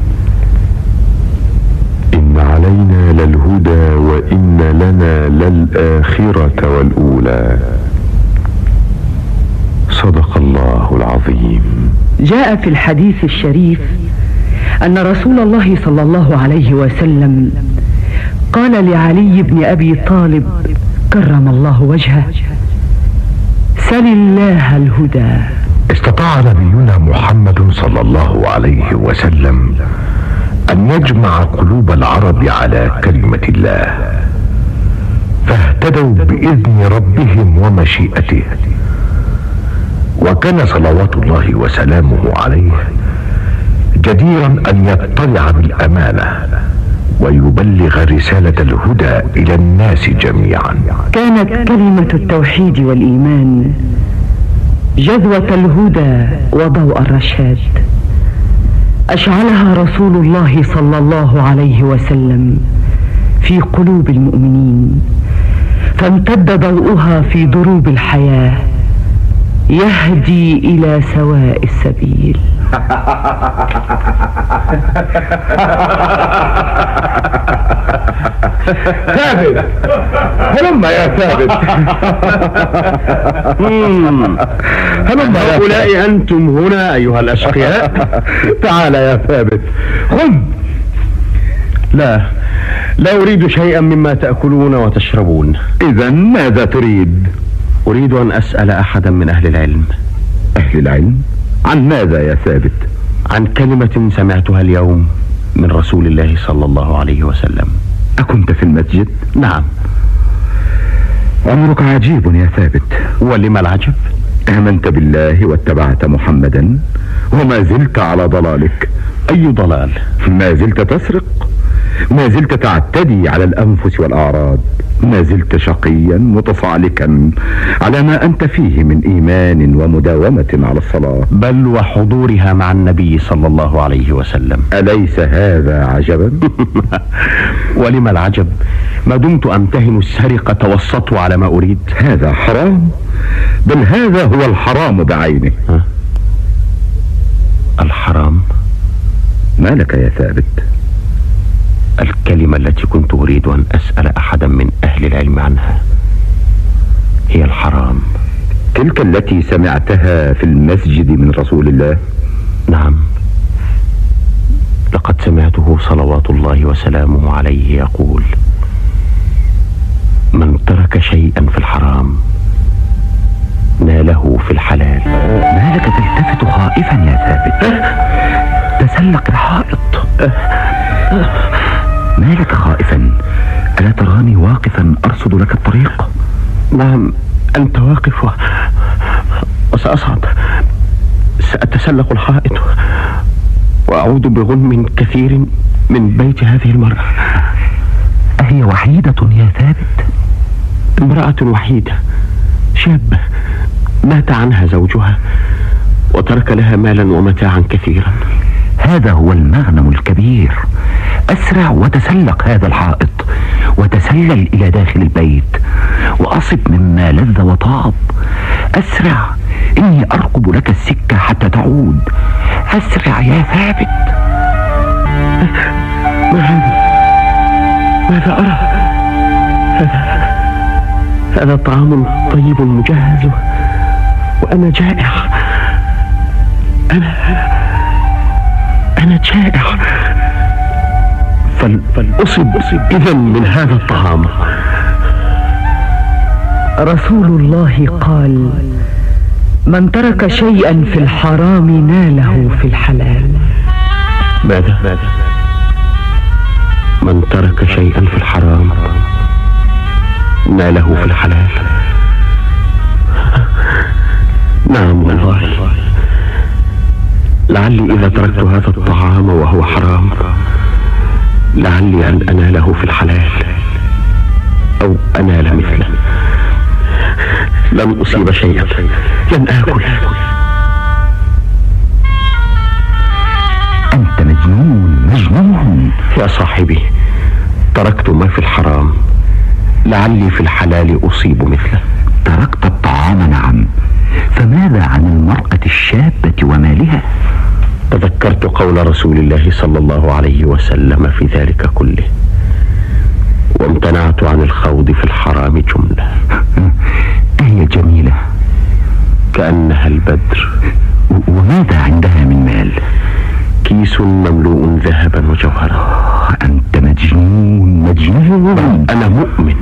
إن علينا للهدى وإن لنا للآخرة والأولى. صدق الله العظيم. جاء في الحديث الشريف أن رسول الله صلى الله عليه وسلم قال لعلي بن أبي طالب كرم الله وجهه: سل الله الهدى. استطاع نبينا محمد صلى الله عليه وسلم أن يجمع قلوب العرب على كلمة الله، فاهتدوا بإذن ربهم ومشيئته. وكان صلوات الله وسلامه عليه جديرا أن يطلع بالأمانة ويبلغ رسالة الهدى إلى الناس جميعا. كانت كلمة التوحيد والإيمان جذوة الهدى وضوء الرشاد، أشعلها رسول الله صلى الله عليه وسلم في قلوب المؤمنين، فامتد ضوءها في دروب الحياة يهدي إلى سواء السبيل. ثابت، هلما يا ثابت. هلما هؤلاء أنتم هنا أيها الأشقياء. تعال يا ثابت، خذ. لا أريد شيئا مما تأكلون وتشربون. إذا ماذا تريد؟ أريد أن أسأل أحدا من أهل العلم. أهل العلم؟ عن ماذا يا ثابت؟ عن كلمة سمعتها اليوم من رسول الله صلى الله عليه وسلم. أكنت في المسجد؟ نعم. أمرك عجيب يا ثابت. ولما العجب؟ آمنت بالله واتبعت محمدا وما زلت على ضلالك. أي ضلال؟ ما زلت تسرق، ما زلت تعتدي على الأنفس والأعراض، ما زلت شقيا متصالكا على ما أنت فيه من إيمان ومداومة على الصلاة، بل وحضورها مع النبي صلى الله عليه وسلم. أليس هذا عجبا؟ ولما العجب؟ ما دمت أمتهن السرقة والسطو على ما أريد. هذا حرام، بل هذا هو الحرام بعينه. الحرام؟ ما لك يا ثابت؟ الكلمة التي كنت أريد أن أسأل أحدا من أهل العلم عنها هي الحرام. تلك التي سمعتها في المسجد من رسول الله؟ نعم، لقد سمعته صلوات الله وسلامه عليه يقول: من ترك شيئا في الحرام ناله في الحلال. ما لك تلتفت خائفا يا ثابت؟ تسلق الحائط. ما لك خائفا؟ ألا تراني واقفا أرصد لك الطريق؟ نعم، أنت واقف وسأصعد. سأتسلق الحائط وأعود بغنم كثير من بيت هذه المرأة. أهي وحيدة يا ثابت؟ امرأة وحيدة شابة مات عنها زوجها وترك لها مالا ومتاعا كثيرا. هذا هو المغنم الكبير. أسرع وتسلق هذا الحائط وتسلل إلى داخل البيت وأصب مما لذ وطاب. أسرع، إني أرقب لك السكة حتى تعود. أسرع يا ثابت. ما هذا؟ ماذا أرى؟ هذا طعام طيب مجهز وأنا جائع. أنا جائع. فلأصب إذن من هذا الطعام. رسول الله قال: من ترك شيئا في الحرام ناله في الحلال. ماذا؟ من ترك شيئا في الحرام ناله في الحلال. نعم والله، لعلي إذا تركت هذا الطعام وهو حرام لعلي أن أناله في الحلال أو أنال مثله. لن أصيب شيئا، لن آكل. أنت مجنون يا صاحبي. تركت ما في الحرام لعلي في الحلال أصيب مثله. تركت الطعام نعم نعم، فماذا عن المرأة الشابة ومالها؟ تذكرت قول رسول الله صلى الله عليه وسلم في ذلك كله، وامتنعت عن الخوض في الحرام جملة. هي جميلة كأنها البدر. وماذا عندها من مال؟ كيس مملوء ذهبا وجوهرا. أنت مجنون. أنا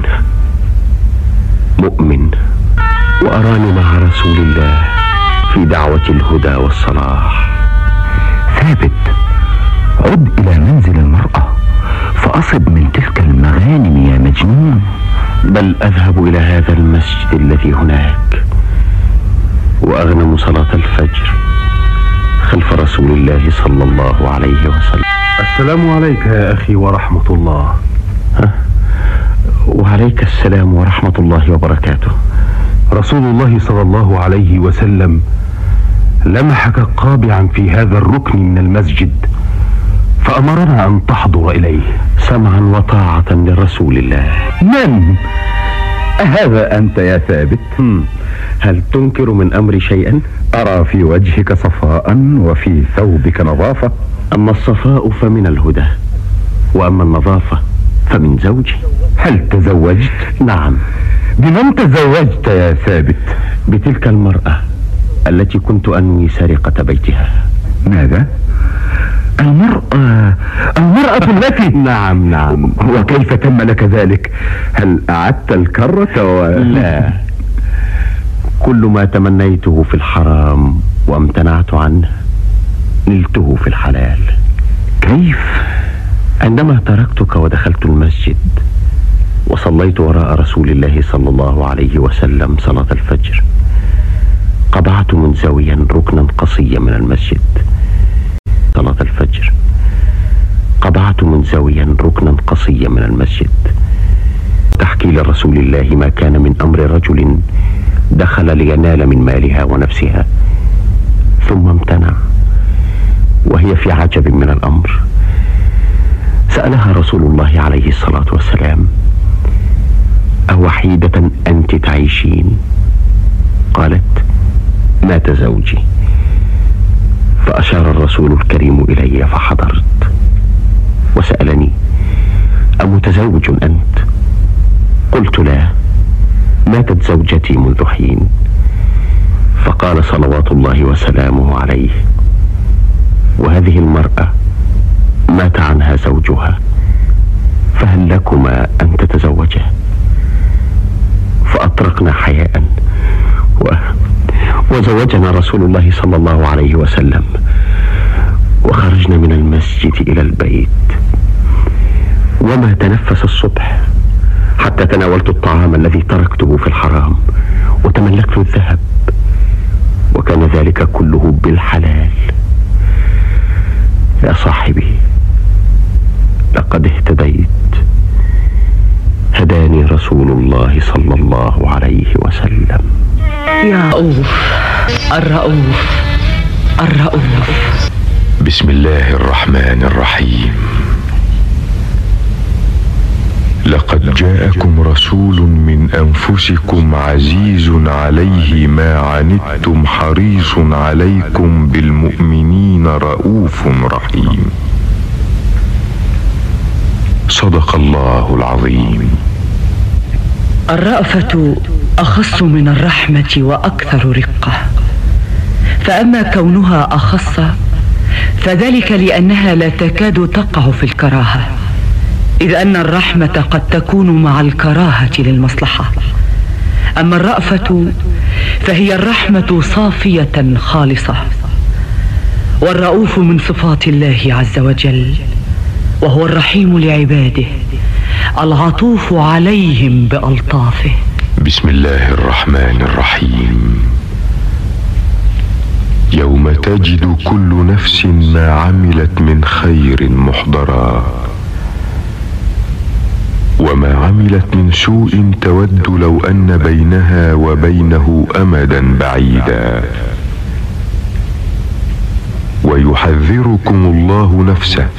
مؤمن وأراني مع رسول الله في دعوة الهدى والصلاح. ثابت، عد إلى منزل المرأة فأصب من تلك المغانم يا مجنون. بل أذهب إلى هذا المسجد الذي هناك وأغنم صلاة الفجر خلف رسول الله صلى الله عليه وسلم. السلام عليك يا أخي ورحمة الله. وعليك السلام ورحمة الله وبركاته. رسول الله صلى الله عليه وسلم لمحك قابعا في هذا الركن من المسجد فأمرنا أن تحضر إليه. سمعا وطاعة لرسول الله. من؟ أهذا أنت يا ثابت؟ هل تنكر من أمري شيئا؟ أرى في وجهك صفاء وفي ثوبك نظافة. أما الصفاء فمن الهدى، وأما النظافة فمن زوجي. هل تزوجت؟ نعم. بمن تزوجت يا ثابت؟ بتلك المرأة التي كنت أنوي سرقة بيتها. ماذا؟ المرأة التي نعم. وكيف تم لك ذلك؟ هل أعدت الكرة لا، كل ما تمنيته في الحرام وامتنعت عنه نلته في الحلال. كيف؟ عندما تركتك ودخلت المسجد وصليت وراء رسول الله صلى الله عليه وسلم صلاة الفجر، قطعت منزويا ركنا قصيا من المسجد. صلاة الفجر قطعت منزويا ركنا قصيا من المسجد تحكي لرسول الله ما كان من أمر رجل دخل لينال من مالها ونفسها ثم امتنع وهي في عجب من الأمر. سألها رسول الله عليه الصلاة والسلام: أوحيدة أنت تعيشين؟ قالت: مات زوجي. فأشار الرسول الكريم إلي فحضرت وسألني: أمتزوج أنت؟ قلت: لا، ماتت زوجتي منذ حين. فقال صلوات الله وسلامه عليه: وهذه المرأة مات عنها زوجها، فهل لكما أن تتزوجا؟ فأطرقنا حياء وزوجنا رسول الله صلى الله عليه وسلم، وخرجنا من المسجد إلى البيت. وما تنفس الصبح حتى تناولت الطعام الذي تركته في الحرام وتملكت الذهب، وكان ذلك كله بالحلال. يا صاحبي، لقد اهتديت، هداني رسول الله صلى الله عليه وسلم. يا الرؤوف. بسم الله الرحمن الرحيم. لقد جاءكم رسول من أنفسكم عزيز عليه ما عنتم حريص عليكم بالمؤمنين رؤوف رحيم. صدق الله العظيم. الرأفة أخص من الرحمة وأكثر رقة، فأما كونها أخص فذلك لأنها لا تكاد تقع في الكراهة، إذ أن الرحمة قد تكون مع الكراهة للمصلحة. أما الرأفة فهي الرحمة صافية خالصة. والرؤوف من صفات الله عز وجل، وهو الرحيم لعباده العطوف عليهم بألطافه. بسم الله الرحمن الرحيم. يوم تجد كل نفس ما عملت من خير محضرا، وما عملت من سوء تود لو أن بينها وبينه أمدا بعيدا، ويحذركم الله نفسه،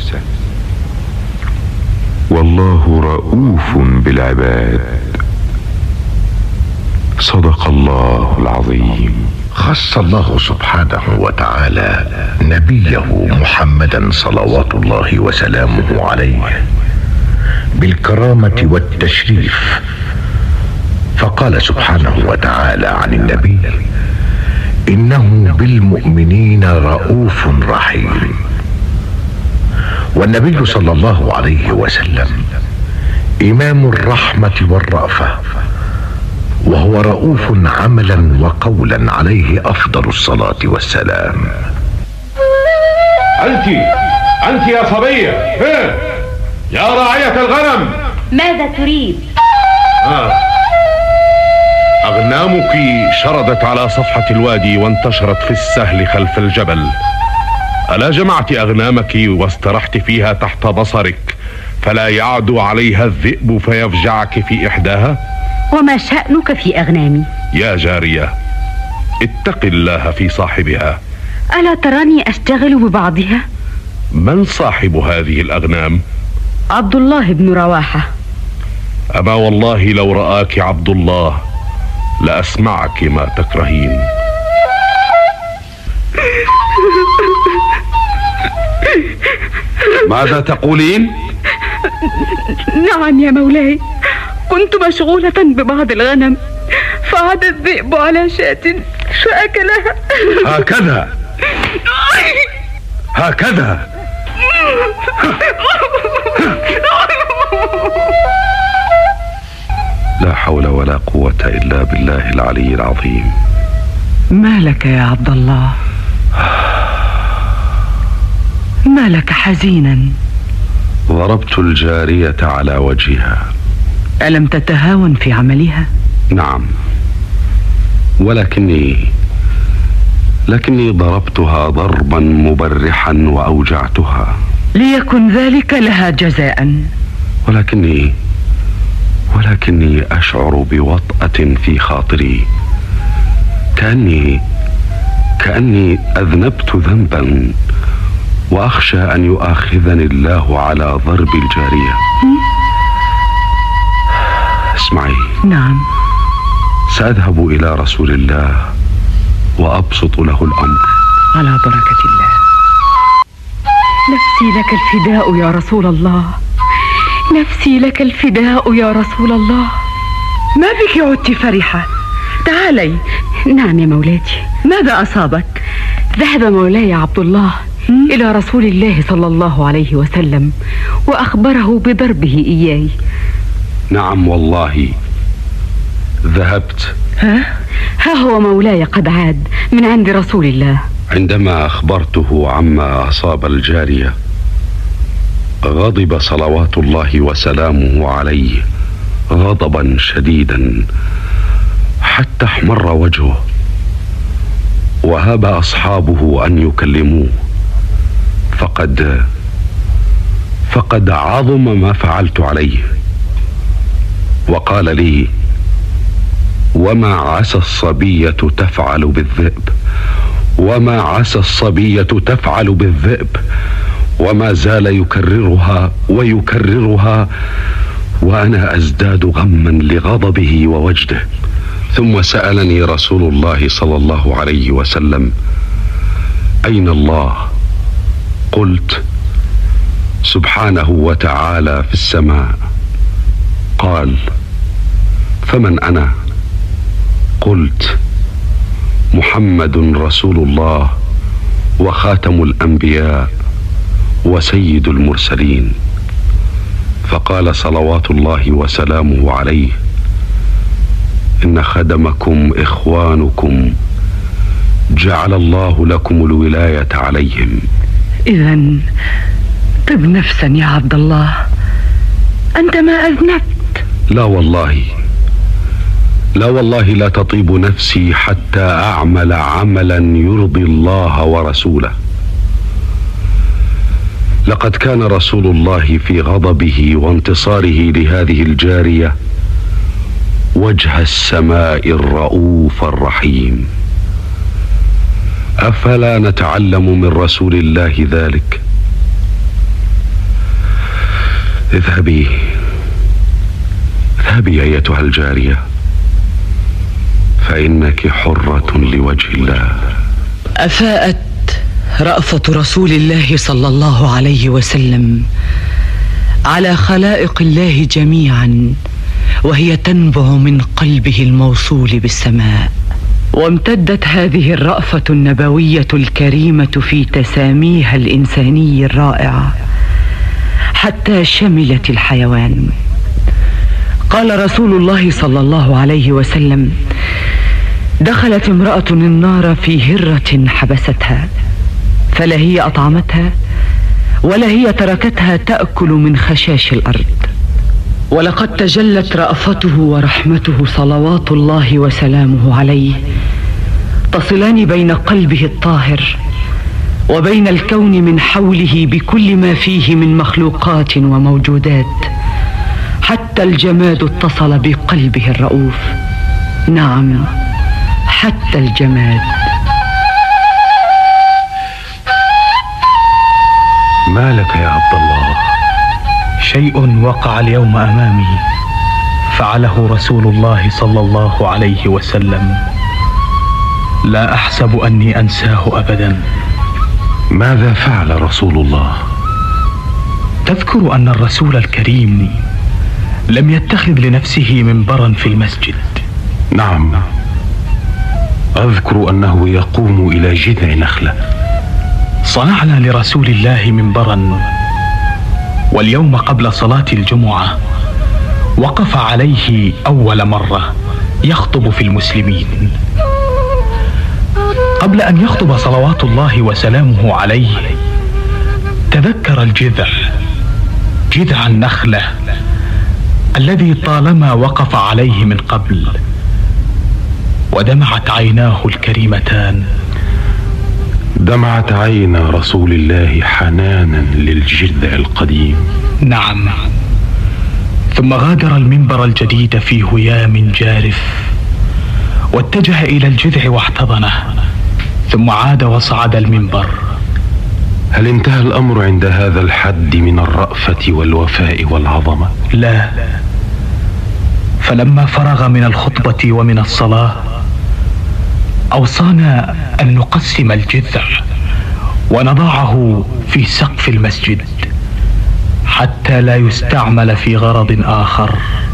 والله رؤوف بالعباد. صدق الله العظيم. خص الله سبحانه وتعالى نبيه محمدا صلوات الله وسلامه عليه بالكرامة والتشريف، فقال سبحانه وتعالى عن النبي: إنه بالمؤمنين رؤوف رحيم. والنبي صلى الله عليه وسلم إمام الرحمة والرأفة، وهو رؤوف عملا وقولا، عليه أفضل الصلاة والسلام. أنت يا صبية، يا راعية الغنم، ماذا تريد؟ أغنامك شردت على صفحة الوادي وانتشرت في السهل خلف الجبل. ألا جمعت أغنامك واسترحت فيها تحت بصرك فلا يعدو عليها الذئب فيفجعك في إحداها؟ وما شأنك في أغنامي؟ يا جارية، اتق الله في صاحبها. ألا تراني أشتغل ببعضها؟ من صاحب هذه الأغنام؟ عبد الله بن رواحة. أما والله لو رآك عبد الله لأسمعك ما تكرهين. ماذا تقولين؟ نعم يا مولاي، كنت مشغولة ببعض الغنم فعاد الذئب على شاة فأكلها. هكذا لا حول ولا قوة إلا بالله العلي العظيم. ما لك يا عبد الله؟ ما لك حزينا؟ ضربت الجارية على وجهها. ألم تتهاون في عملها؟ نعم، ولكني ضربتها ضربا مبرحا وأوجعتها. ليكن ذلك لها جزاء. ولكني أشعر بوطأة في خاطري، كأني أذنبت ذنبا، وأخشى أن يؤاخذني الله على ضرب الجارية. اسمعي. نعم. سأذهب إلى رسول الله وأبسط له الأمر. على بركة الله. نفسي لك الفداء يا رسول الله، نفسي لك الفداء يا رسول الله. ما بك عدت فرحة؟ تعالي. نعم يا مولاتي. ماذا أصابك؟ ذهب مولاي عبد الله إلى رسول الله صلى الله عليه وسلم وأخبره بضربه إياي. نعم والله ذهبت. ها هو مولاي قد عاد من عند رسول الله. عندما أخبرته عما أصاب الجارية غضب صلوات الله وسلامه عليه غضبا شديدا حتى احمر وجهه، وهاب أصحابه أن يكلموه، فقد عظم ما فعلت عليه، وقال لي: وما عسى الصبية تفعل بالذئب، وما عسى الصبية تفعل بالذئب، وما زال يكررها ويكررها، وأنا أزداد غما لغضبه ووجده. ثم سألني رسول الله صلى الله عليه وسلم: أين الله؟ قلت: سبحانه وتعالى في السماء. قال: فمن أنا؟ قلت: محمد رسول الله وخاتم الأنبياء وسيد المرسلين. فقال صلوات الله وسلامه عليه: إن خدمكم إخوانكم جعل الله لكم الولاية عليهم. إذن طب نفسا يا عبد الله، أنت ما أذنبت. لا والله لا تطيب نفسي حتى أعمل عملا يرضي الله ورسوله. لقد كان رسول الله في غضبه وانتصاره لهذه الجارية وجه السماء الرؤوف الرحيم. أفلا نتعلم من رسول الله ذلك؟ اذهبي أيتها الجارية، فإنك حرة لوجه الله. أفاءت رأفة رسول الله صلى الله عليه وسلم على خلائق الله جميعا وهي تنبع من قلبه الموصول بالسماء. وامتدت هذه الرأفة النبوية الكريمة في تساميها الإنساني الرائع حتى شملت الحيوان. قال رسول الله صلى الله عليه وسلم: دخلت امرأة النار في هرة حبستها، فلا هي أطعمتها ولا هي تركتها تأكل من خشاش الأرض. ولقد تجلت رأفته ورحمته صلوات الله وسلامه عليه تصلان بين قلبه الطاهر وبين الكون من حوله بكل ما فيه من مخلوقات وموجودات، حتى الجماد اتصل بقلبه الرؤوف. نعم، حتى الجماد. ما لك يا عبد الله؟ شيء وقع اليوم أمامي فعله رسول الله صلى الله عليه وسلم، لا أحسب أني أنساه أبدا. ماذا فعل رسول الله؟ تذكر أن الرسول الكريم لم يتخذ لنفسه منبرا في المسجد. نعم، أذكر أنه يقوم إلى جذع نخلة. صنعنا لرسول الله منبرا، واليوم قبل صلاة الجمعة وقف عليه أول مرة يخطب في المسلمين. قبل أن يخطب صلوات الله وسلامه عليه تذكر جذع النخلة الذي طالما وقف عليه من قبل، ودمعت عيناه الكريمتان. دمعت عين رسول الله حنانا للجذع القديم. نعم، ثم غادر المنبر الجديد في هيام جارف واتجه إلى الجذع واحتضنه، ثم عاد وصعد المنبر. هل انتهى الأمر عند هذا الحد من الرأفة والوفاء والعظمة؟ لا، فلما فرغ من الخطبة ومن الصلاة أوصانا أن نقسم الجذع ونضعه في سقف المسجد حتى لا يستعمل في غرض آخر.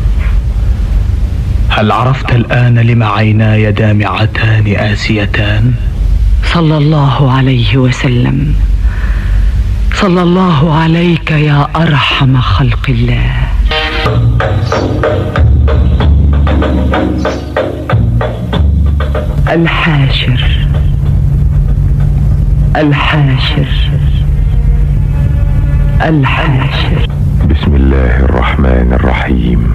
هل عرفت الآن لما عيناي دامعتان آسيتان؟ صلى الله عليه وسلم. صلى الله عليك يا أرحم خلق الله. الحاشر الحاشر الحاشر. بسم الله الرحمن الرحيم.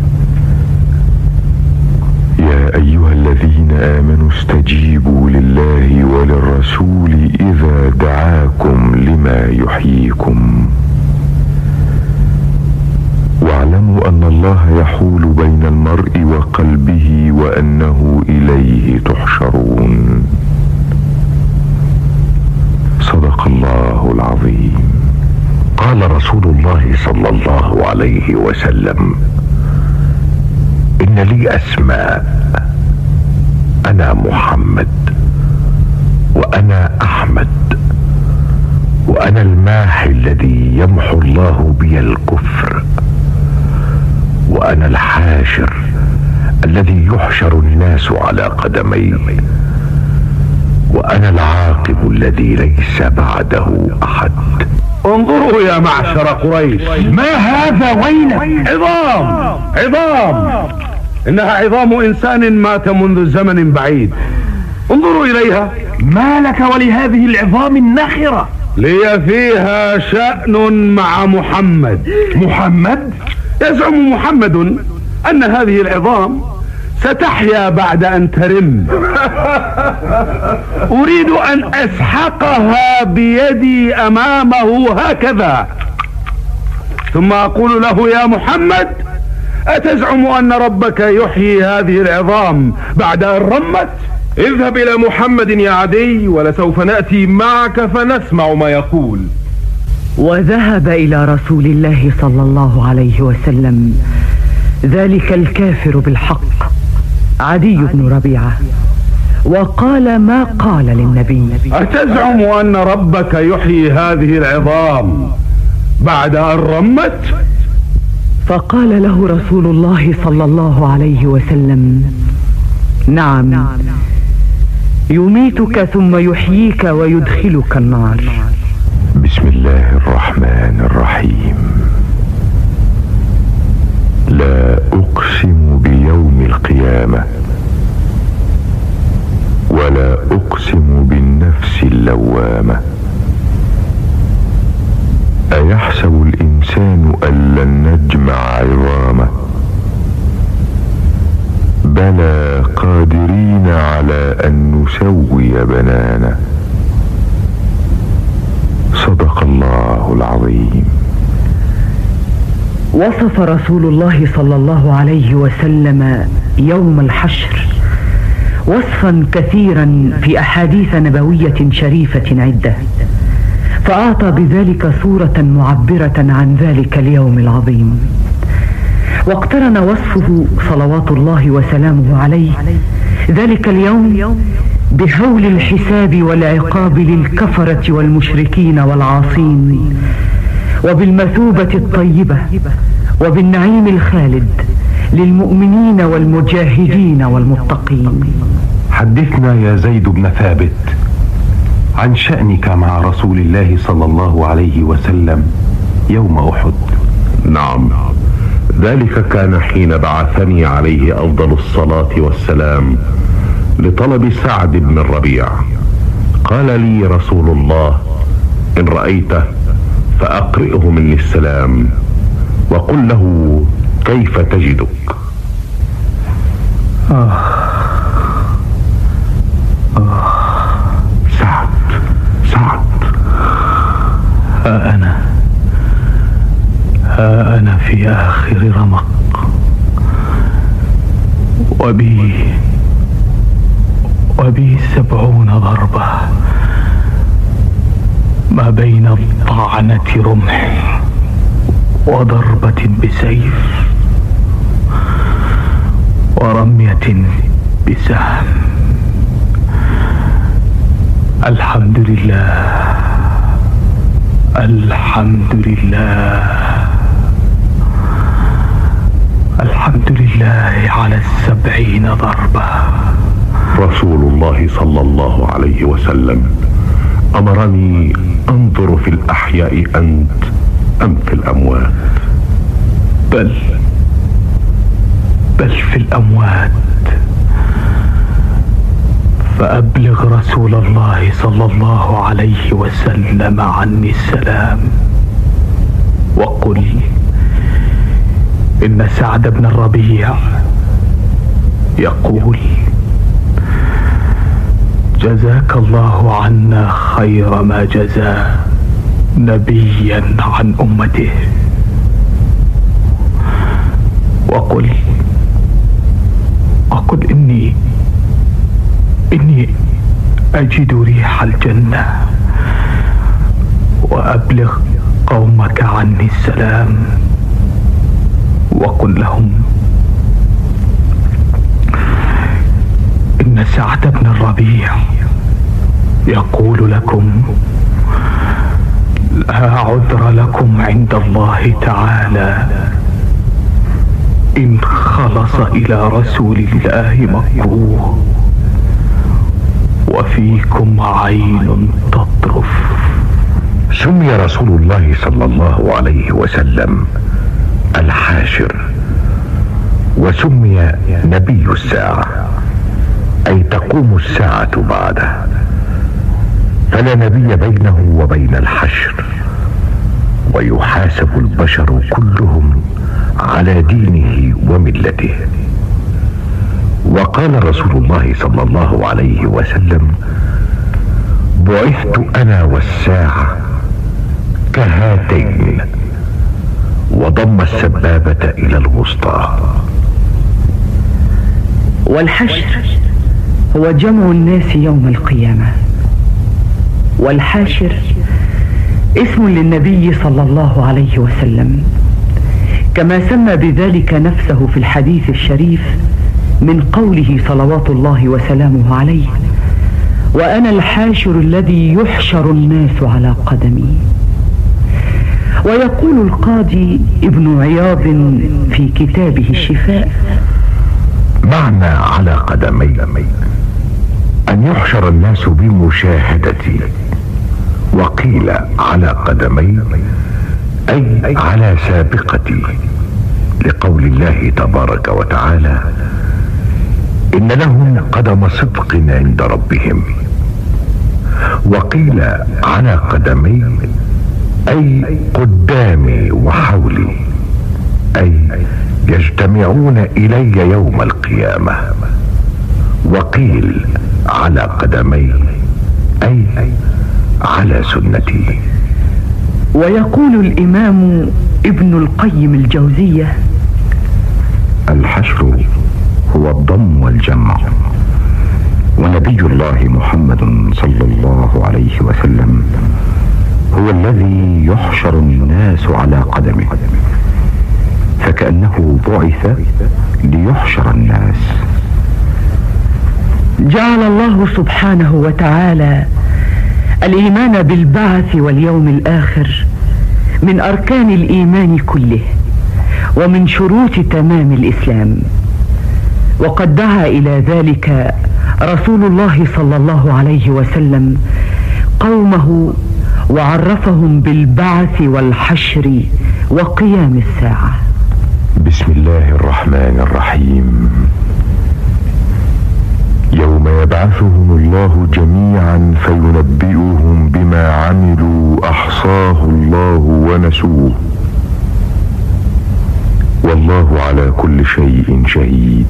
يا أيها الذين آمنوا استجيبوا لله وللرسول إذا دعاكم لما يحييكم، واعلموا أن الله يحول بين المرء وقلبه وأنه إليه تحشرون. صدق الله العظيم. قال رسول الله صلى الله عليه وسلم: إن لي أسماء، أنا محمد، وأنا أحمد، وأنا الماحي الذي يمحو الله بي الكفر، وأنا الحاشر الذي يحشر الناس على قدميه، وأنا العاقب الذي ليس بعده أحد. انظروا يا معشر قريش، ما هذا؟ ويلك، عظام إنها عظام إنسان مات منذ زمن بعيد. انظروا إليها. ما لك ولهذه العظام النخرة؟ لي فيها شأن مع محمد. يزعم محمد أن هذه العظام ستحيا بعد أن ترم. أريد أن أسحقها بيدي أمامه هكذا، ثم أقول له: يا محمد، أتزعم أن ربك يحيي هذه العظام بعد أن رمت؟ اذهب إلى محمد يا عدي، ولسوف نأتي معك فنسمع ما يقول. وذهب إلى رسول الله صلى الله عليه وسلم ذلك الكافر بالحق عدي بن ربيعة وقال ما قال للنبي: أتزعم أن ربك يحيي هذه العظام بعد أن رمت؟ فقال له رسول الله صلى الله عليه وسلم: نعم، يميتك ثم يحييك ويدخلك النار. بسم الله الرحمن الرحيم. لا أقسم بيوم القيامة ولا أقسم بالنفس اللوامة. أيحسب الإنسان أن لن نجمع عظامه؟ بلى قادرين على أن نسوي بنانه. صدق الله العظيم. وصف رسول الله صلى الله عليه وسلم يوم الحشر وصفا كثيرا في أحاديث نبوية شريفة عدة، فأعطى بذلك صورة معبرة عن ذلك اليوم العظيم. واقترن وصفه صلوات الله وسلامه عليه ذلك اليوم بهول الحساب والعقاب للكفرة والمشركين والعاصين، وبالمثوبة الطيبة وبالنعيم الخالد للمؤمنين والمجاهدين والمتقين. حدثنا يا زيد بن ثابت عن شأنك مع رسول الله صلى الله عليه وسلم يوم أحد. نعم، ذلك كان حين بعثني عليه أفضل الصلاة والسلام لطلب سعد بن الربيع. قال لي رسول الله: إن رأيته فأقرئه مني السلام وقل له كيف تجدك. سعد، ها أنا في آخر رمق، وبي 70 ضربة ما بين طعنة رمح وضربة بسيف ورمية بسهم. الحمد لله، الحمد لله، الحمد لله على 70 ضربة. رسول الله صلى الله عليه وسلم أمرني أنظر في الأحياء أنت أم في الأموات؟ بل في الأموات. فأبلغ رسول الله صلى الله عليه وسلم عني السلام، وقل إن سعد بن الربيع يقول: جزاك الله عنا خير ما جزى نبيا عن أمته. وقل إني أجد ريح الجنة. وأبلغ قومك عني السلام، وقل لهم إن سعد بن الربيع يقول لكم: لا عذر لكم عند الله تعالى إن خلص إلى رسول الله مكروه وفيكم عين تطرف. سمي رسول الله صلى الله عليه وسلم الحاشر، وسمي نبي الساعة، أي تقوم الساعة بعده، فلا نبي بينه وبين الحشر، ويحاسب البشر كلهم على دينه وملته. وقال رسول الله صلى الله عليه وسلم: بعثت أنا والساعة كهاتين، وضم السبابة إلى الوسطى. والحشر هو جمع الناس يوم القيامة، والحاشر اسم للنبي صلى الله عليه وسلم، كما سمى بذلك نفسه في الحديث الشريف: من قوله صلوات الله وسلامه عليه: وأنا الحاشر الذي يحشر الناس على قدمي. ويقول القاضي ابن عياض في كتابه الشفاء: معنى على قدمي أن يحشر الناس بمشاهدتي، وقيل على قدمي أي على سابقتي، لقول الله تبارك وتعالى: إن لهم قدم صدق عند ربهم. وقيل على قدمي أي قدامي وحولي، أي يجتمعون إلي يوم القيامة. وقيل على قدمي أي على سنتي. ويقول الإمام ابن القيم الجوزية: الحشر هو الضم والجمع، ونبي الله محمد صلى الله عليه وسلم هو الذي يحشر الناس على قدمه، فكأنه بعث ليحشر الناس. جعل الله سبحانه وتعالى الإيمان بالبعث واليوم الآخر من أركان الإيمان كله ومن شروط تمام الإسلام، وقد دعا إلى ذلك رسول الله صلى الله عليه وسلم قومه وعرفهم بالبعث والحشر وقيام الساعة. بسم الله الرحمن الرحيم. يوم يبعثهم الله جميعا فينبئهم بما عملوا أحصاه الله ونسوه، والله على كل شيء شهيد.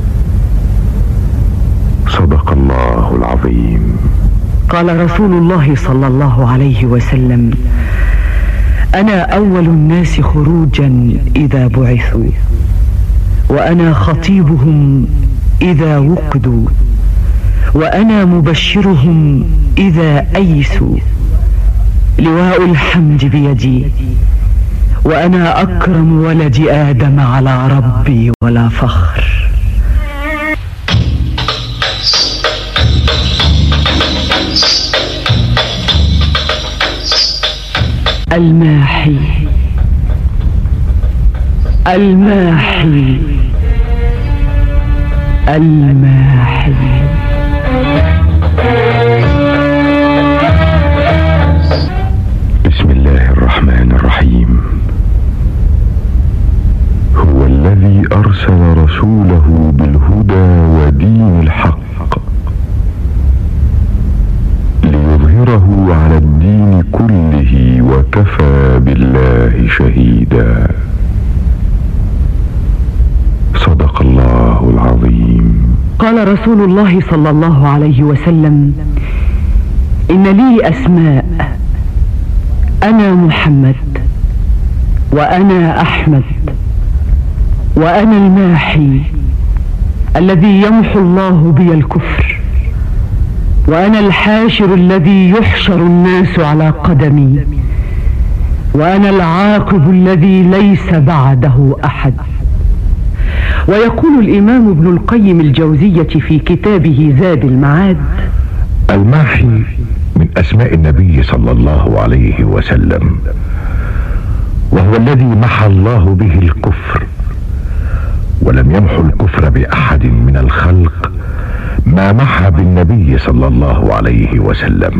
صدق الله العظيم. قال رسول الله صلى الله عليه وسلم: أنا أول الناس خروجا إذا بعثوا، وأنا خطيبهم إذا وقدوا، وأنا مبشرهم إذا أيسوا، لواء الحمد بيدي، وأنا أكرم ولد آدم على ربي ولا فخر. الماحي الماحي الماحي. بسم الله الرحمن الرحيم. هو الذي أرسل رسوله بالهدى ودين الحق ليظهره على الدين كله، وكفى بالله شهيدا. صدق الله العظيم. قال رسول الله صلى الله عليه وسلم: إن لي أسماء، أنا محمد، وأنا أحمد، وأنا الماحي الذي يمحو الله بي الكفر، وأنا الحاشر الذي يحشر الناس على قدمي، وأنا العاقب الذي ليس بعده أحد. ويقول الإمام ابن القيم الجوزية في كتابه زاد المعاد: الماحي من أسماء النبي صلى الله عليه وسلم، وهو الذي محى الله به الكفر، ولم يمحو الكفر بأحد من الخلق ما محى بالنبي صلى الله عليه وسلم،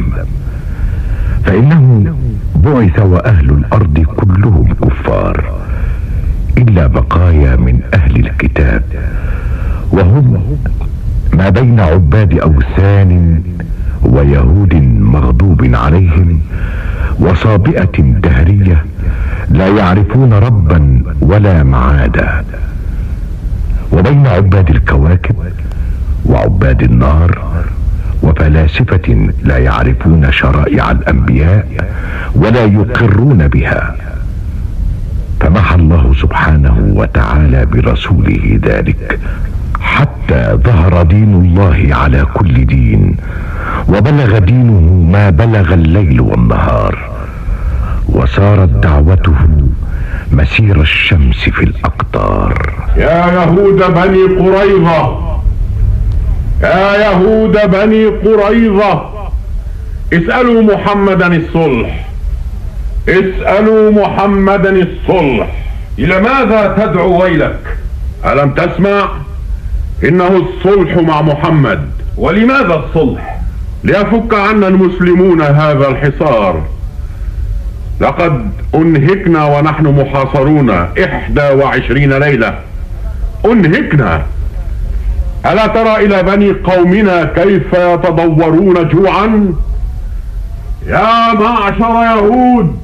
فإنه بعث وأهل الأرض كلهم كفار إلا بقايا من أهل الكتاب، وهم ما بين عباد أوثان ويهود مغضوب عليهم وصابئة دهرية لا يعرفون ربا ولا معادا، وبين عباد الكواكب وعباد النار وفلاسفة لا يعرفون شرائع الأنبياء ولا يقرون بها. فمحى الله سبحانه وتعالى برسوله ذلك حتى ظهر دين الله على كل دين، وبلغ دينه ما بلغ الليل والنهار، وصارت دعوته مسير الشمس في الأقطار. يا يهود بني قريظة، يا يهود بني قريظة، اسألوا محمدا الصلح، اسألوا محمدا الصلح. إلى ماذا تدعو ويلك؟ ألم تسمع؟ إنه الصلح مع محمد. ولماذا الصلح؟ ليفك عنا المسلمون هذا الحصار. لقد أنهكنا ونحن محاصرون 21 ليلة، أنهكنا. ألا ترى إلى بني قومنا كيف يتضورون جوعا؟ يا معشر يهود،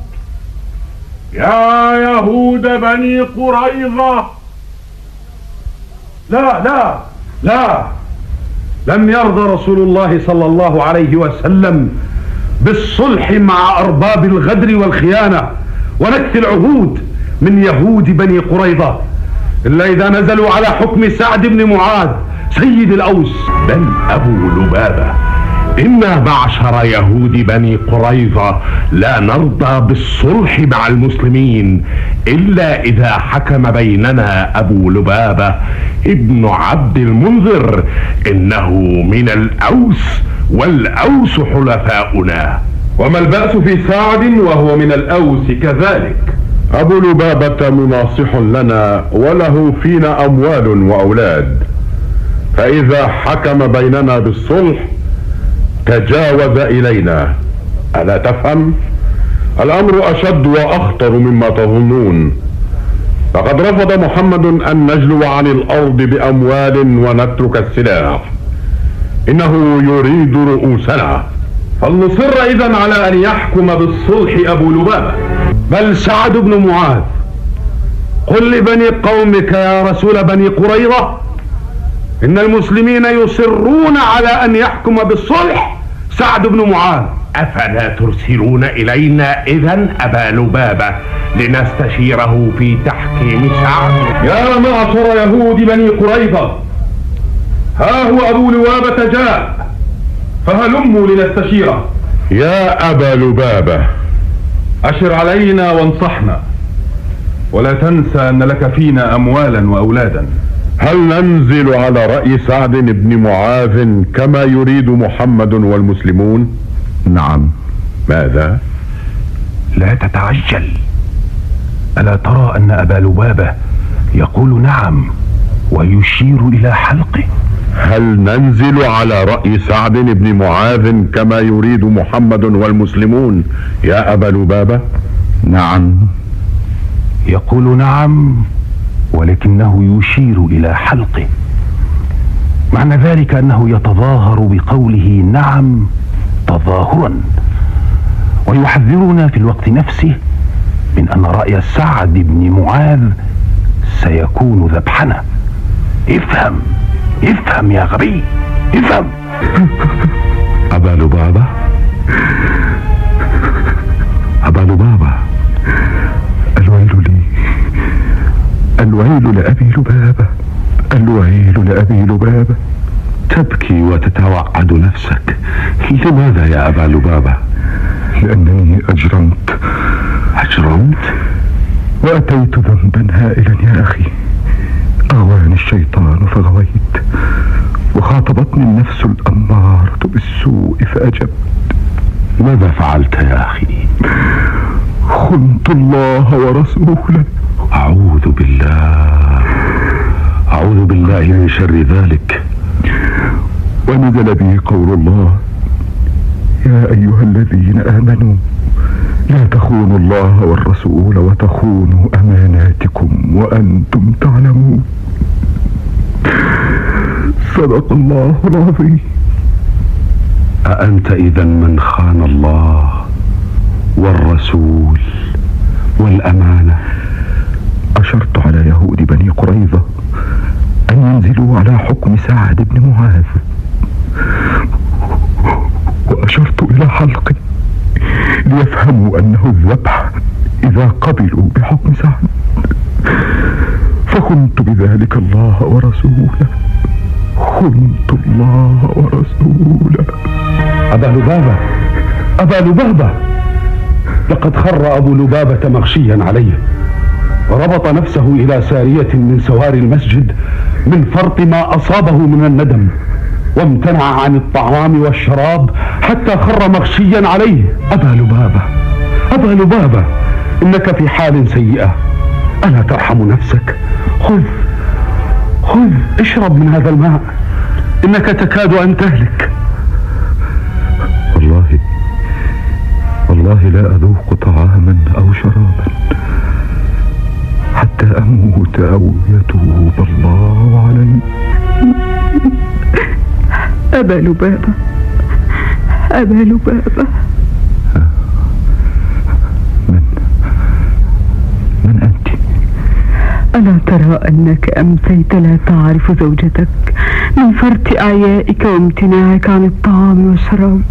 يا يهود بني قريظة، لا لا لا، لم يرضى رسول الله صلى الله عليه وسلم بالصلح مع أرباب الغدر والخيانة ونكث العهود من يهود بني قريظة إلا إذا نزلوا على حكم سعد بن معاذ سيد الأوس. بل أبو لبابة، إنا معشر يهود بني قريظة لا نرضى بالصلح مع المسلمين إلا إذا حكم بيننا أبو لبابة ابن عبد المنذر، إنه من الأوس والأوس حلفاؤنا. وما البأس في سعد وهو من الأوس كذلك؟ أبو لبابة مناصح لنا وله فينا أموال وأولاد، فإذا حكم بيننا بالصلح تجاوز إلينا. ألا تفهم؟ الأمر أشد وأخطر مما تظنون. فقد رفض محمد أن نجلو عن الأرض بأموال ونترك السلاح، إنه يريد رؤوسنا. فلنصر إذن على أن يحكم بالصلح أبو لبابة. بل سعد بن معاذ، قل لبني قومك يا رسول بني قريظة إن المسلمين يصرون على أن يحكم بالصلح سعد بن معاذ. أفلا ترسلون إلينا إذن أبا لبابة لنستشيره في تحكيم سعد؟ يا معشر يهود بني قريظة، ها هو أبو لبابة جاء، فهلموا لنستشيره. يا أبا لبابة، أشر علينا وانصحنا، ولا تنسى أن لك فينا أموالا وأولادا. هل ننزل على رأي سعد بن معاذ كما يريد محمد والمسلمون؟ نعم. ماذا؟ لا تتعجل. ألا ترى أن أبا لبابة يقول نعم ويشير إلى حلقه؟ هل ننزل على رأي سعد بن معاذ كما يريد محمد والمسلمون يا أبا لبابة؟ نعم. يقول نعم ولكنه يشير إلى حلقه، معنى ذلك أنه يتظاهر بقوله نعم تظاهرا، ويحذرنا في الوقت نفسه من أن رأي سعد بن معاذ سيكون ذبحنا. افهم افهم يا غبي، افهم. أبا لبابة، أبا لبابة، الويل لي، الويل لأبي لبابة، الويل لأبي لبابة. تبكي وتتوعد نفسك، لماذا يا أبا لبابة؟ لأنني أجرمت وأتيت ذنبا هائلا يا أخي. أغواني الشيطان فغويت، وخاطبتني النفس الأمارة بالسوء فأجبت. ماذا فعلت يا أخي؟ خنت الله ورسوله. أعوذ بالله من شر ذلك. ونزل بي قول الله: يا أيها الذين آمنوا لا تخونوا الله والرسول وتخونوا أماناتكم وأنتم تعلمون. صدق الله العظيم. أأنت إذا من خان الله والرسول والأمانة؟ أشرت على يهود بني قريظة أن ينزلوا على حكم سعد بن معاذ، وأشرت إلى حلقي ليفهموا أنه الذبح إذا قبلوا بحكم سعد، فخنت بذلك الله ورسوله، خنت الله ورسوله. أبا لبابة، لقد خر أبو لبابة مغشيا عليه، ربط نفسه إلى سارية من سواري المسجد من فرط ما أصابه من الندم، وامتنع عن الطعام والشراب حتى خر مغشيا عليه. أبا لبابة، أبا لبابة، إنك في حال سيئة، ألا ترحم نفسك؟ خذ اشرب من هذا الماء، إنك تكاد أن تهلك. والله لا أذوق طعاما أو شرابا حتى أموت أو يتوب الله علي. أبا لبابة، أبا لبابة، من أنت؟ ألا ترى أنك أمسيت لا تعرف زوجتك من فرط أعيائك وامتناعك عن الطعام والشراب؟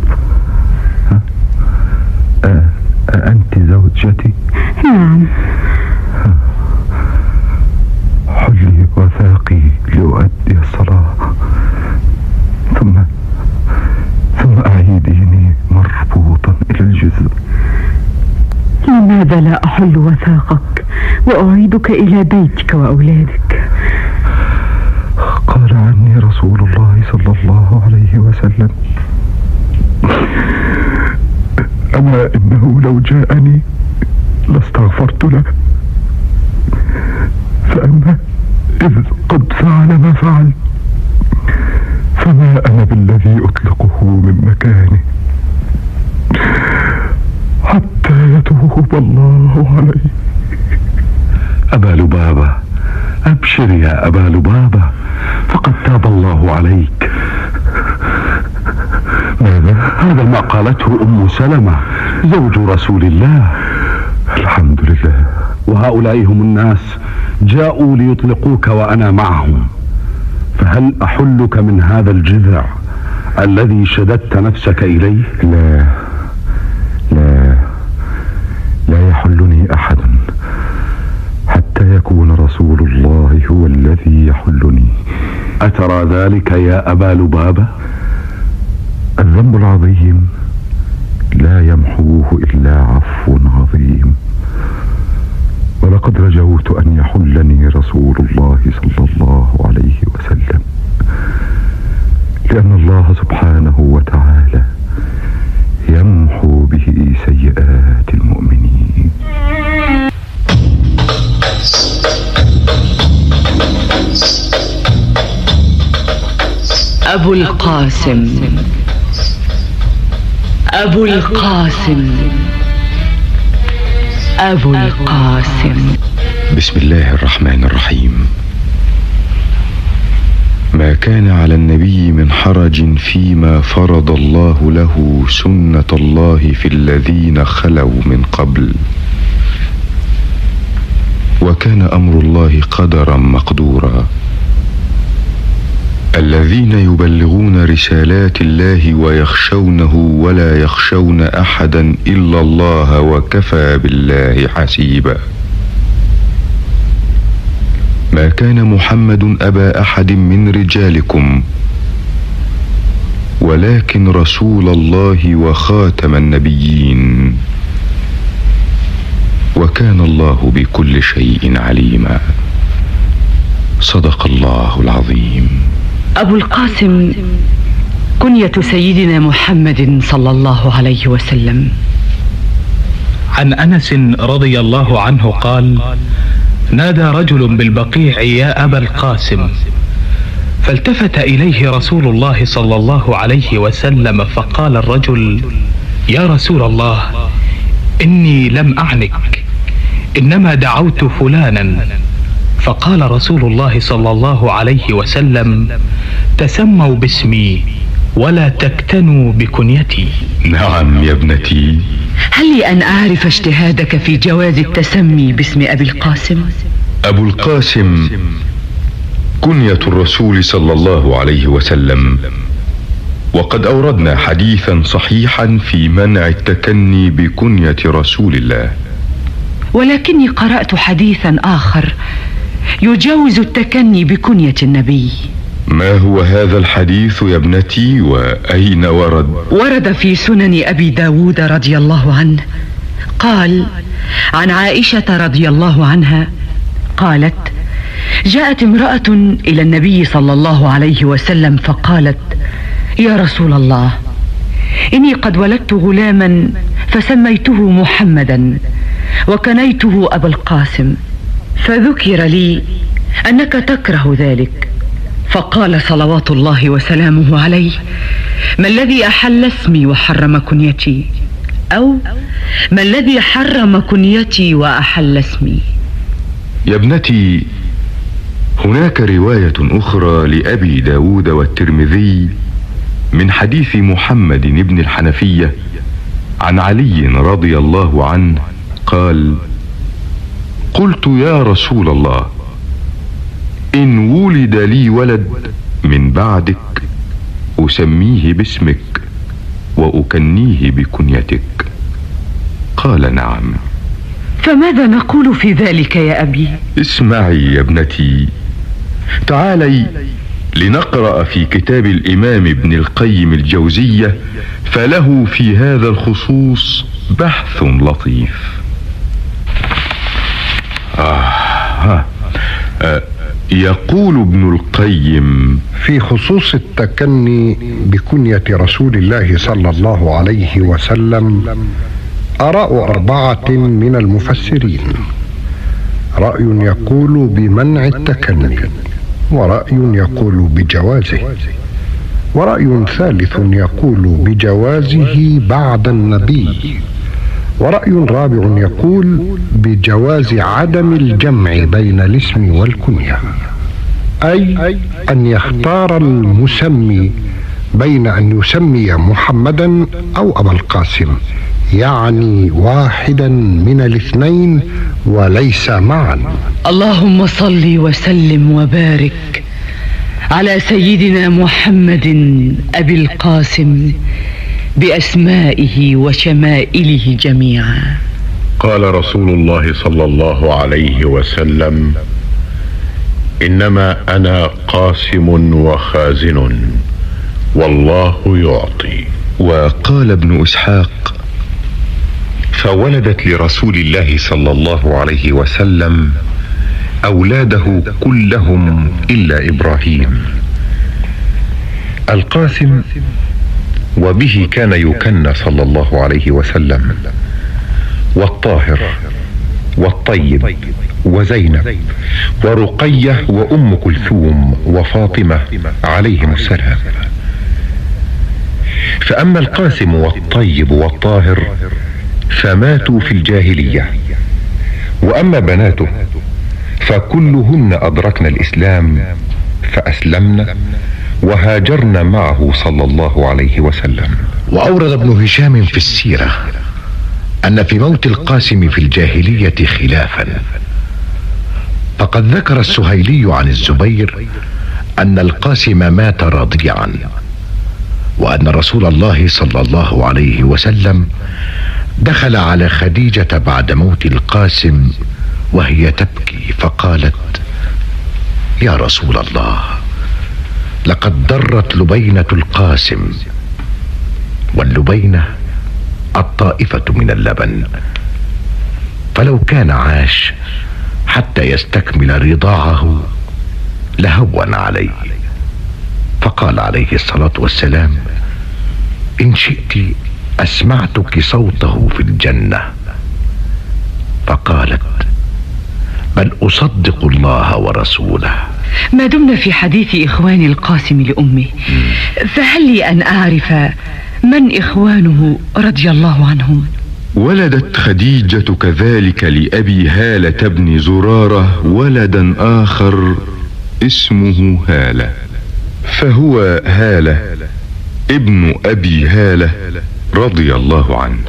أنت زوجتي؟ نعم. حلي وثاقي لأؤدي الصلاة، ثم أعيديني مربوطا إلى الجزر. لماذا لا أحل وثاقك وأعيدك إلى بيتك وأولادك؟ قال عني رسول الله صلى الله عليه وسلم: أما إنه لو جاءني لاستغفرت له، فأما إذ قد فعل ما فعل فما أنا بالذي أطلقه من مكانه حتى يتوب الله عليه. أبا لبابة، أبشر يا أبا لبابة، فقد تاب الله عليك. ماذا؟ هذا ما قالته أم سلمة زوج رسول الله. الحمد لله. وهؤلاء هم الناس جاءوا ليطلقوك وأنا معهم، فهل أحلك من هذا الجذع الذي شددت نفسك إليه؟ لا يحلني أحد حتى يكون رسول الله هو الذي يحلني. أترى ذلك يا أبا لبابة؟ الذنب العظيم لا يمحوه إلا عفو عظيم، ولقد رجوت أن يحلني رسول الله صلى الله عليه وسلم، لأن الله سبحانه وتعالى يمحو به سيئات المؤمنين. أبو القاسم، أبو القاسم، أبو القاسم. بسم الله الرحمن الرحيم. ما كان على النبي من حرج فيما فرض الله له سنة الله في الذين خلوا من قبل، وكان أمر الله قدرا مقدورا. الذين يبلغون رسالات الله ويخشونه ولا يخشون أحدا إلا الله وكفى بالله حسيبا. ما كان محمد أبا أحد من رجالكم ولكن رسول الله وخاتم النبيين، وكان الله بكل شيء عليما. صدق الله العظيم. أبو القاسم كنية سيدنا محمد صلى الله عليه وسلم. عن أنس رضي الله عنه قال: نادى رجل بالبقيع: يا أبا القاسم. فالتفت إليه رسول الله صلى الله عليه وسلم فقال الرجل: يا رسول الله، إني لم أعنك، إنما دعوت فلانا. فقال رسول الله صلى الله عليه وسلم: تسموا باسمي ولا تكتنوا بكنيتي. نعم يا ابنتي. هل لي أن أعرف اجتهادك في جواز التسمي باسم أبي القاسم؟ أبو القاسم كنية الرسول صلى الله عليه وسلم، وقد أوردنا حديثا صحيحا في منع التكني بكنية رسول الله، ولكني قرأت حديثا آخر يجوز التكني بكنية النبي. ما هو هذا الحديث يا ابنتي، وأين ورد؟ ورد في سنن أبي داود رضي الله عنه، قال عن عائشة رضي الله عنها قالت: جاءت امرأة إلى النبي صلى الله عليه وسلم فقالت: يا رسول الله، إني قد ولدت غلاما فسميته محمدا وكنيته أبا القاسم، فذكر لي أنك تكره ذلك. فقال صلوات الله وسلامه عليه: ما الذي أحل اسمي وحرم كنيتي؟ أو ما الذي حرم كنيتي وأحل اسمي؟ يا ابنتي، هناك رواية أخرى لأبي داود والترمذي من حديث محمد بن الحنفية عن علي رضي الله عنه قال: قلت يا رسول الله، إن ولد لي ولد من بعدك أسميه باسمك وأكنيه بكنيتك. قال: نعم. فماذا نقول في ذلك يا أبي؟ اسمعي يا ابنتي، تعالي لنقرأ في كتاب الإمام ابن القيم الجوزية، فله في هذا الخصوص بحث لطيف. يقول ابن القيم في خصوص التكني بكنية رسول الله صلى الله عليه وسلم آراء 4 من المفسرين. رأي يقول بمنع التكني، ورأي يقول بجوازه، ورأي ثالث يقول بجوازه بعد النبي، ورأي رابع يقول بجواز عدم الجمع بين الاسم والكنية، أي أن يختار المسمي بين أن يسمي محمدا أو أبا القاسم، يعني واحدا من الاثنين وليس معا. اللهم صل وسلم وبارك على سيدنا محمد أبي القاسم بأسمائه وشمائله جميعا. قال رسول الله صلى الله عليه وسلم: إنما أنا قاسم وخازن والله يعطي. وقال ابن إسحاق: فولدت لرسول الله صلى الله عليه وسلم أولاده كلهم إلا إبراهيم القاسم، وبه كان يكنى صلى الله عليه وسلم، والطاهر والطيب وزينب ورقية وأم كلثوم وفاطمة عليهم السلام. فأما القاسم والطيب والطاهر فماتوا في الجاهلية، وأما بناته فكلهن أدركن الإسلام فأسلمن وهاجرن معه صلى الله عليه وسلم. وأورد ابن هشام في السيرة أن في موت القاسم في الجاهلية خلافا، فقد ذكر السهيلي عن الزبير أن القاسم مات رضيعا، وأن رسول الله صلى الله عليه وسلم دخل على خديجة بعد موت القاسم وهي تبكي، فقالت: يا رسول الله، لقد ضرت لبينة القاسم، واللبينة الطائفة من اللبن، فلو كان عاش حتى يستكمل رضاعه لهون عليه. فقال عليه الصلاة والسلام: إن شئت أسمعتك صوته في الجنة. فقالت: بل أصدق الله ورسوله. ما دمنا في حديث إخوان القاسم لأمه، فهل لي أن أعرف من إخوانه رضي الله عنهم؟ ولدت خديجة كذلك لأبي هالة بن زرارة ولدا آخر اسمه هالة، فهو هالة ابن أبي هالة رضي الله عنه.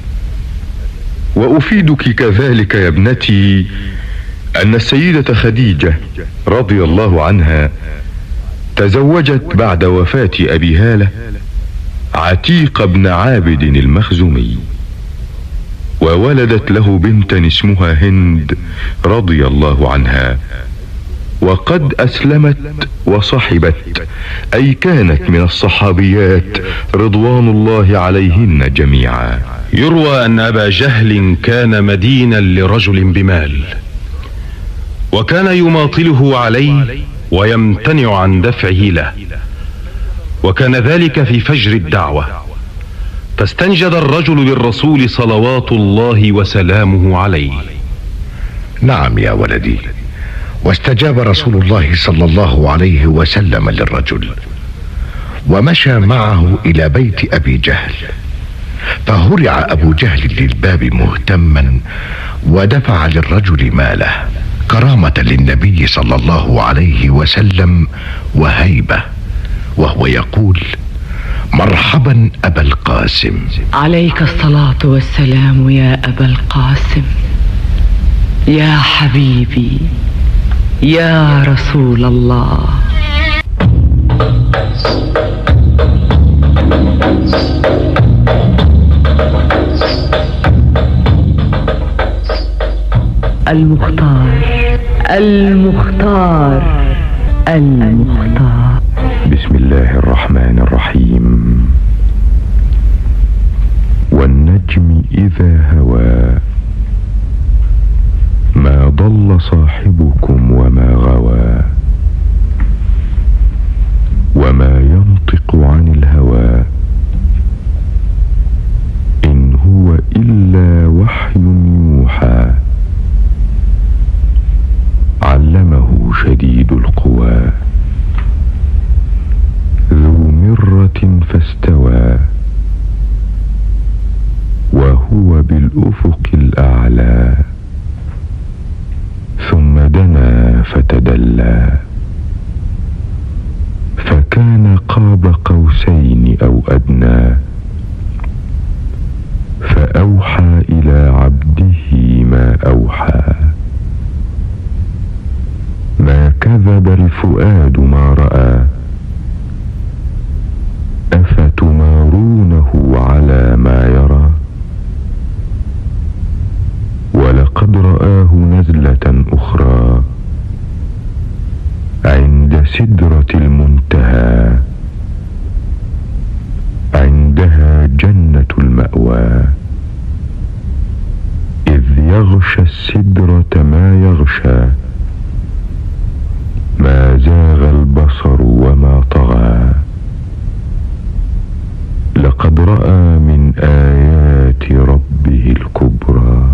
وأفيدك كذلك يا ابنتي أن السيدة خديجة رضي الله عنها تزوجت بعد وفاة أبي هالة عتيق بن عابد المخزومي، وولدت له بنتا اسمها هند رضي الله عنها، وقد أسلمت وصحبت، أي كانت من الصحابيات رضوان الله عليهن جميعا. يروى أن أبا جهل كان مدينا لرجل بمال، وكان يماطله عليه ويمتنع عن دفعه له، وكان ذلك في فجر الدعوة، فاستنجد الرجل بالرسول صلوات الله وسلامه عليه. نعم يا ولدي، واستجاب رسول الله صلى الله عليه وسلم للرجل، ومشى معه إلى بيت أبي جهل، فهرع أبو جهل للباب مهتما، ودفع للرجل ماله كرامة للنبي صلى الله عليه وسلم وهيبة، وهو يقول: مرحبا أبا القاسم. عليك الصلاة والسلام يا أبا القاسم، يا حبيبي، يا رسول الله. المختار المختار المختار. بسم الله الرحمن الرحيم. والنجم إذا هوى ما ضل صاحبكم وما غوى وما ينطق عن الهوى إن هو إلا وحي يوحى علمه شديد القوى ذو مرة فاستوى وهو بالأفق الأعلى ثم دنا فتدلى فكان قاب قوسين أو أدنى فأوحى إلى عبده ما أوحى ما كذب الفؤاد ما رأى أفتمارونه على ما يرى ولقد رآه نزلة أخرى عند سدرة المنتهى عندها جنة المأوى إذ يغشى السدرة ما يغشى ما زاغ البصر وما طغى لقد رأى من آيات ربه الكبرى.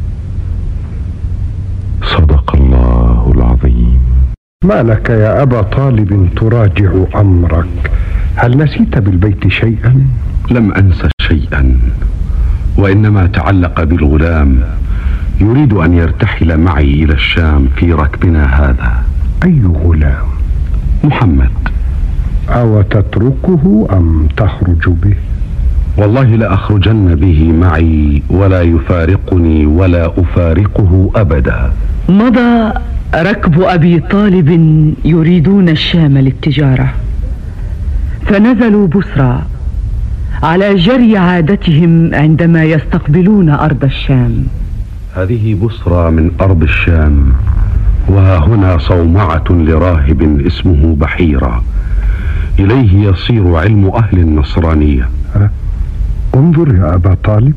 صدق الله العظيم. ما لك يا أبا طالب تراجع أمرك؟ هل نسيت بالبيت شيئا؟ لم أنس شيئا، وإنما تعلق بالغلام يريد أن يرتحل معي إلى الشام في ركبنا هذا. أي غلام؟ محمد. أو تتركه أم تخرج به؟ والله لأخرجن به معي ولا يفارقني ولا أفارقه أبدا. مضى ركب أبي طالب يريدون الشام للتجارة، فنزلوا بصرى على جري عادتهم عندما يستقبلون أرض الشام. هذه بصرى من أرض الشام، وها هنا صومعة لراهب اسمه بحيرة، إليه يصير علم أهل النصرانية. انظر يا أبا طالب،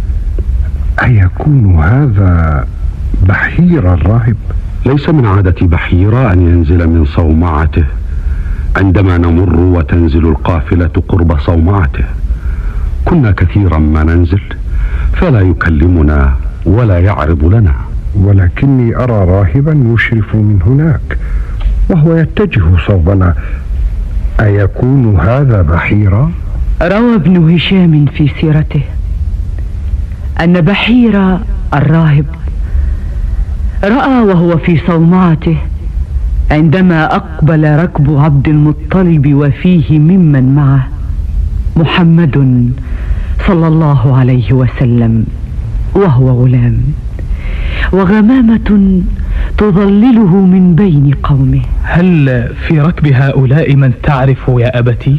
أيكون هذا بحيرة الراهب؟ ليس من عادة بحيرة أن ينزل من صومعته عندما نمر وتنزل القافلة قرب صومعته. كنا كثيرا ما ننزل فلا يكلمنا ولا يعرض لنا، ولكني أرى راهبا يشرف من هناك وهو يتجه صوبنا. أيكون هذا بحيرة؟ روى ابن هشام في سيرته أن بحيرة الراهب رأى وهو في صومعته عندما أقبل ركب عبد المطلب وفيه ممن معه محمد صلى الله عليه وسلم وهو غلام، وغمامة تظلله من بين قومه. هل في ركب هؤلاء من تعرف يا أبتي؟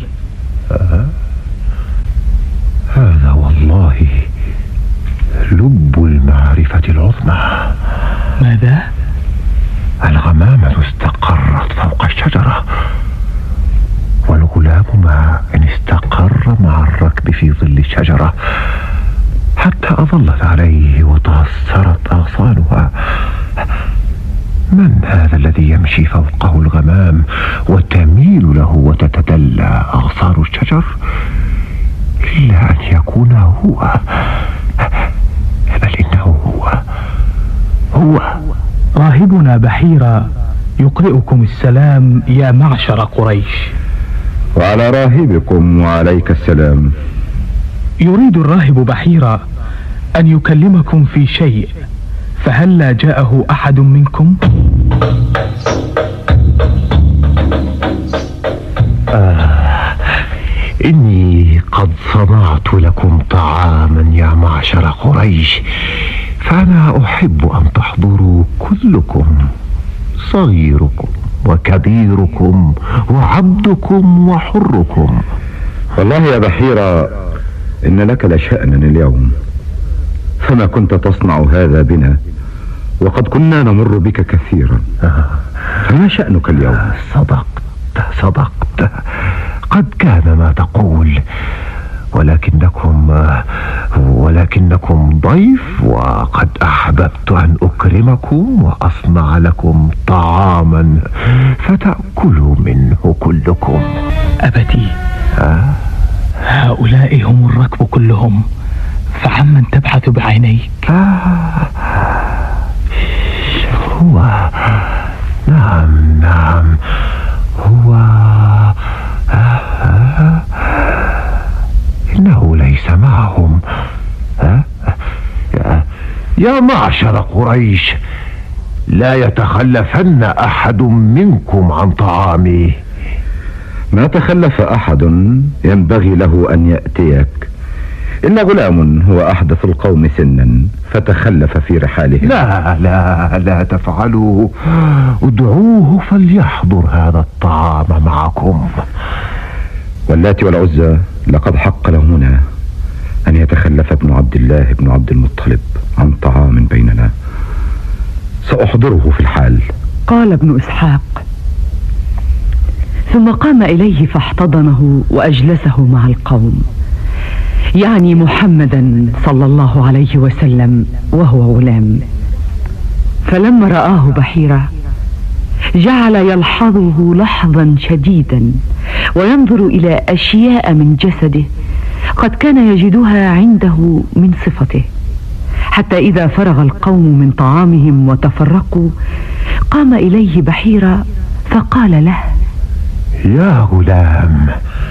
هذا والله لب المعرفة العظمى. ماذا؟ الغمامة استقرت فوق الشجرة، والغلام ما إن استقر مع الركب في ظل الشجرة حتى أظلت عليه وتأثرت أغصانها. من هذا الذي يمشي فوقه الغمام وتميل له وتتدلى أغصار الشجر؟ إلا أن يكون هو، بل إنه هو راهبنا بحيرة يقرئكم السلام يا معشر قريش. وعلى راهبكم وعليك السلام. يريد الراهب بحيرة أن يكلمكم في شيء، فهلا جاءه أحد منكم؟ إني قد صنعت لكم طعاما يا معشر قريش، فأنا أحب أن تحضروا كلكم، صغيركم وكبيركم وعبدكم وحركم. والله يا بحيرة إن لك لشأنا اليوم، فما كنت تصنع هذا بنا وقد كنا نمر بك كثيرا، فما شأنك اليوم؟ صدقت، قد كان ما تقول، ولكنكم ضيف، وقد أحببت أن أكرمكم وأصنع لكم طعاما فتأكلوا منه كلكم. أبتي، هؤلاء هم الركب كلهم، فعمن تبحث بعينيك؟ هو نعم هو إنه ليس معهم. يا معشر قريش، لا يتخلفن أحد منكم عن طعامي. ما تخلف أحد ينبغي له أن يأتيك، إن غلام هو أحدث القوم سنا فتخلف في رحاله. لا تفعلوا، ادعوه فليحضر هذا الطعام معكم. واللات والعزى لقد حق لهنا أن يتخلف ابن عبد الله بن عبد المطلب عن طعام بيننا، سأحضره في الحال. قال ابن إسحاق: ثم قام إليه فاحتضنه وأجلسه مع القوم، يعني محمدا صلى الله عليه وسلم وهو غلام. فلما رآه بحيرة جعل يلحظه لحظا شديدا وينظر إلى أشياء من جسده قد كان يجدها عنده من صفته، حتى إذا فرغ القوم من طعامهم وتفرقوا قام إليه بحيرة فقال له: يا غلام،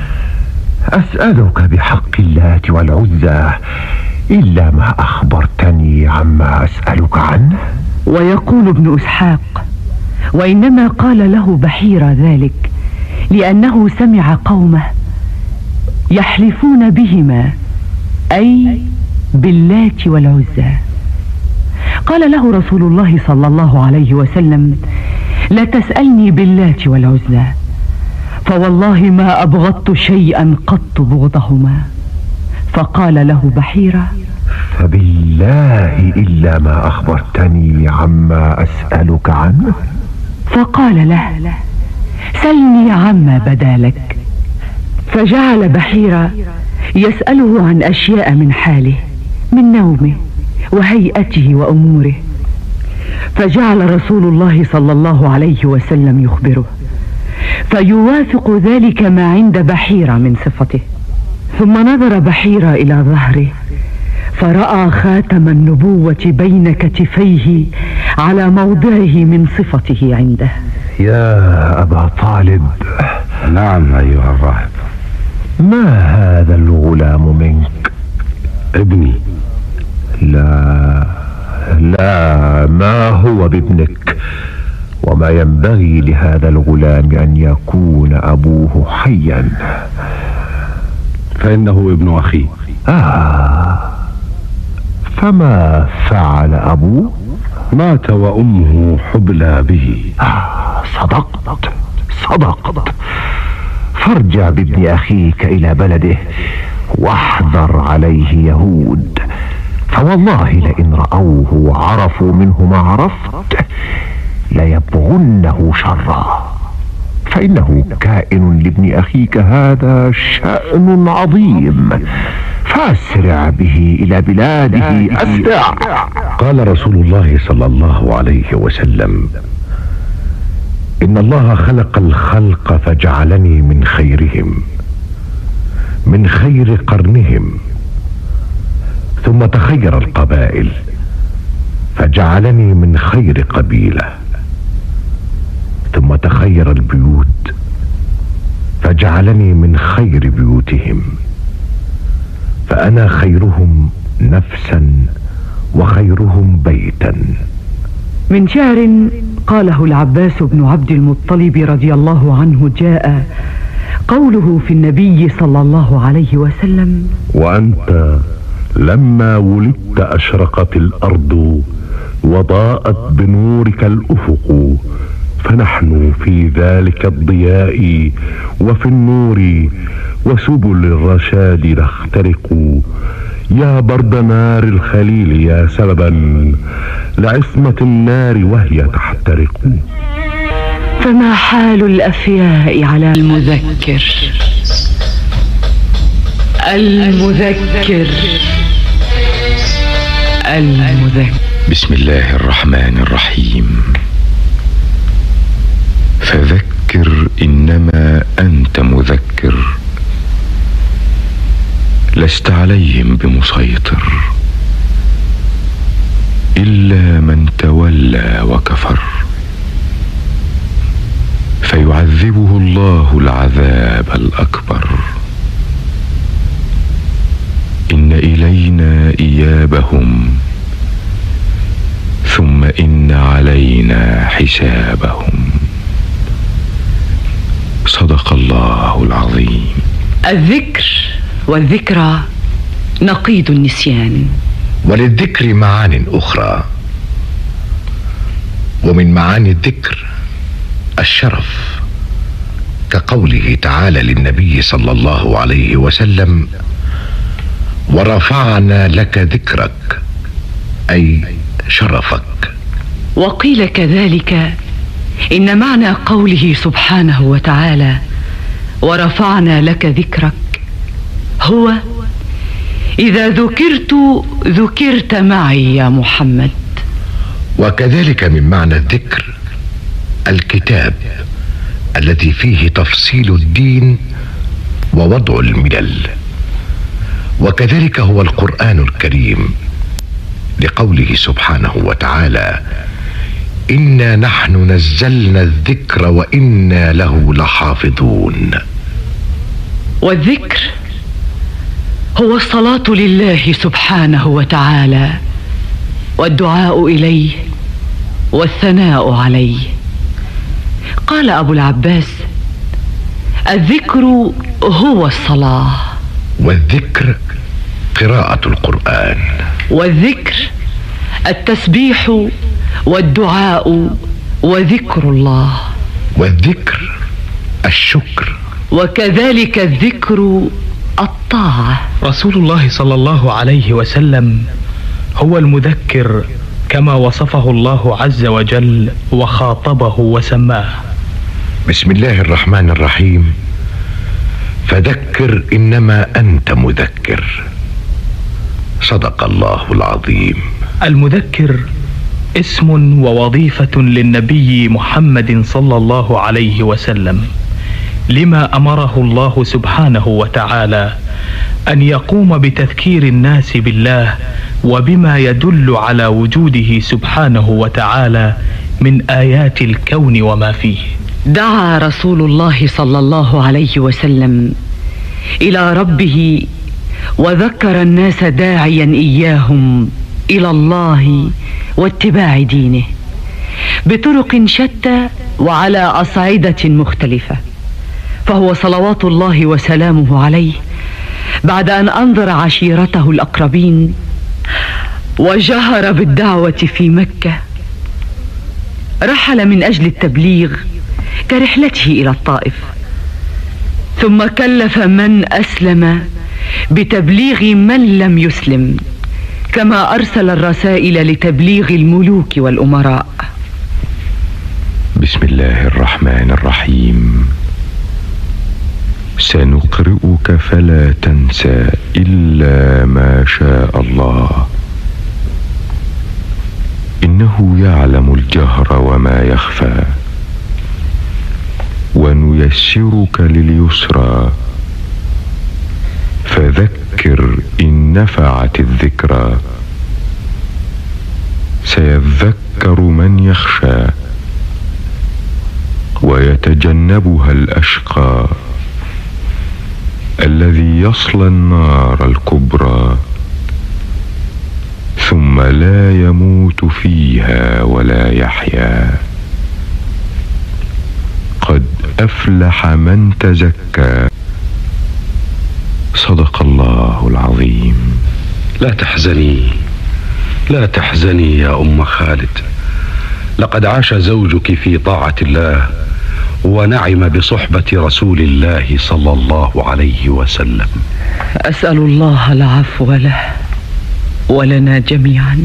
أسألك بحق اللات والعزى إلا ما أخبرتني عما أسألك عنه. ويقول ابن إسحاق: وإنما قال له بحيرة ذلك لأنه سمع قومه يحلفون بهما، أي باللات والعزى. قال له رسول الله صلى الله عليه وسلم: لا تسألني باللات والعزى، فوالله ما أبغضت شيئا قط بغضهما. فقال له بحيرة: فبالله إلا ما أخبرتني عما أسألك عنه. فقال له: سلني عما بدالك. فجعل بحيرة يسأله عن أشياء من حاله، من نومه وهيئته وأموره. فجعل رسول الله صلى الله عليه وسلم يخبره، فيوافق ذلك ما عند بحيرة من صفته. ثم نظر بحيرة إلى ظهره فرأى خاتم النبوة بين كتفيه على موضعه من صفته عنده. يا أبا طالب. نعم أيها الراهب. ما هذا الغلام منك؟ ابني. لا ما هو بابنك، وما ينبغي لهذا الغلام أن يكون أبوه حيا. فإنه ابن أخي. فما فعل أبوه؟ مات وأمه حبلى به. صدقت. فارجع بابن أخيك إلى بلده واحذر عليه يهود، فوالله لئن رأوه وعرفوا منه ما عرفت ليبغنه شرا، فإنه كائن لابن أخيك هذا شأن عظيم، فاسرع به إلى بلاده أسرع. قال رسول الله صلى الله عليه وسلم: إن الله خلق الخلق فجعلني من خيرهم، من خير قرنهم، ثم تخير القبائل فجعلني من خير قبيلة، ثم تخير البيوت فجعلني من خير بيوتهم، فأنا خيرهم نفسا وخيرهم بيتا. من شعر قاله العباس بن عبد المطلب رضي الله عنه جاء قوله في النبي صلى الله عليه وسلم: وأنت لما ولدت أشرقت الأرض وضاءت بنورك الأفق، فنحن في ذلك الضياء وفي النور وسبل الرشاد نخترق، يا برد نار الخليل يا سببا لعصمة النار وهي تحترق. فما حال الأفياء على المذكر المذكر المذكر. بسم الله الرحمن الرحيم. فذكر إنما أنت مذكر، لست عليهم بمسيطر، إلا من تولى وكفر، فيعذبه الله العذاب الأكبر. إن إلينا إيابهم ثم إن علينا حسابهم. صدق الله العظيم. الذكر والذكرى نقيض النسيان. وللذكر معان أخرى، ومن معاني الذكر الشرف، كقوله تعالى للنبي صلى الله عليه وسلم: ورفعنا لك ذكرك، أي شرفك. وقيل كذلك إن معنى قوله سبحانه وتعالى: ورفعنا لك ذكرك، هو إذا ذكرت ذكرت معي يا محمد. وكذلك من معنى الذكر الكتاب الذي فيه تفصيل الدين ووضع الملل، وكذلك هو القرآن الكريم، لقوله سبحانه وتعالى: إنا نحن نزلنا الذكر وإنا له لحافظون. والذكر هو الصلاة لله سبحانه وتعالى، والدعاء إليه، والثناء عليه. قال أبو العباس: الذكر هو الصلاة، والذكر قراءة القرآن، والذكر التسبيح والدعاء وذكر الله، والذكر الشكر، وكذلك الذكر الطاعة. رسول الله صلى الله عليه وسلم هو المذكر كما وصفه الله عز وجل وخاطبه وسماه. بسم الله الرحمن الرحيم. فذكر إنما أنت مذكر. صدق الله العظيم. المذكر اسم ووظيفة للنبي محمد صلى الله عليه وسلم، لما أمره الله سبحانه وتعالى أن يقوم بتذكير الناس بالله وبما يدل على وجوده سبحانه وتعالى من آيات الكون وما فيه. دعا رسول الله صلى الله عليه وسلم إلى ربه وذكر الناس داعيا إياهم إلى الله واتباع دينه بطرق شتى وعلى أصعدة مختلفة. فهو صلوات الله وسلامه عليه بعد أن أنذر عشيرته الأقربين وجهر بالدعوة في مكة، رحل من أجل التبليغ كرحلته إلى الطائف، ثم كلف من أسلم بتبليغ من لم يسلم، كما أرسل الرسائل لتبليغ الملوك والأمراء. بسم الله الرحمن الرحيم. سنقرئك فلا تنسى إلا ما شاء الله، إنه يعلم الجهر وما يخفى، ييسرك لليسرى فذكر إن نفعت الذكرى سيذكر من يخشى ويتجنبها الأشقى الذي يصلى النار الكبرى ثم لا يموت فيها ولا يحيا. قد أفلح من تزكى. صدق الله العظيم. لا تحزني، لا تحزني يا أم خالد، لقد عاش زوجك في طاعة الله ونعم بصحبة رسول الله صلى الله عليه وسلم. أسأل الله العفو له ولنا جميعا.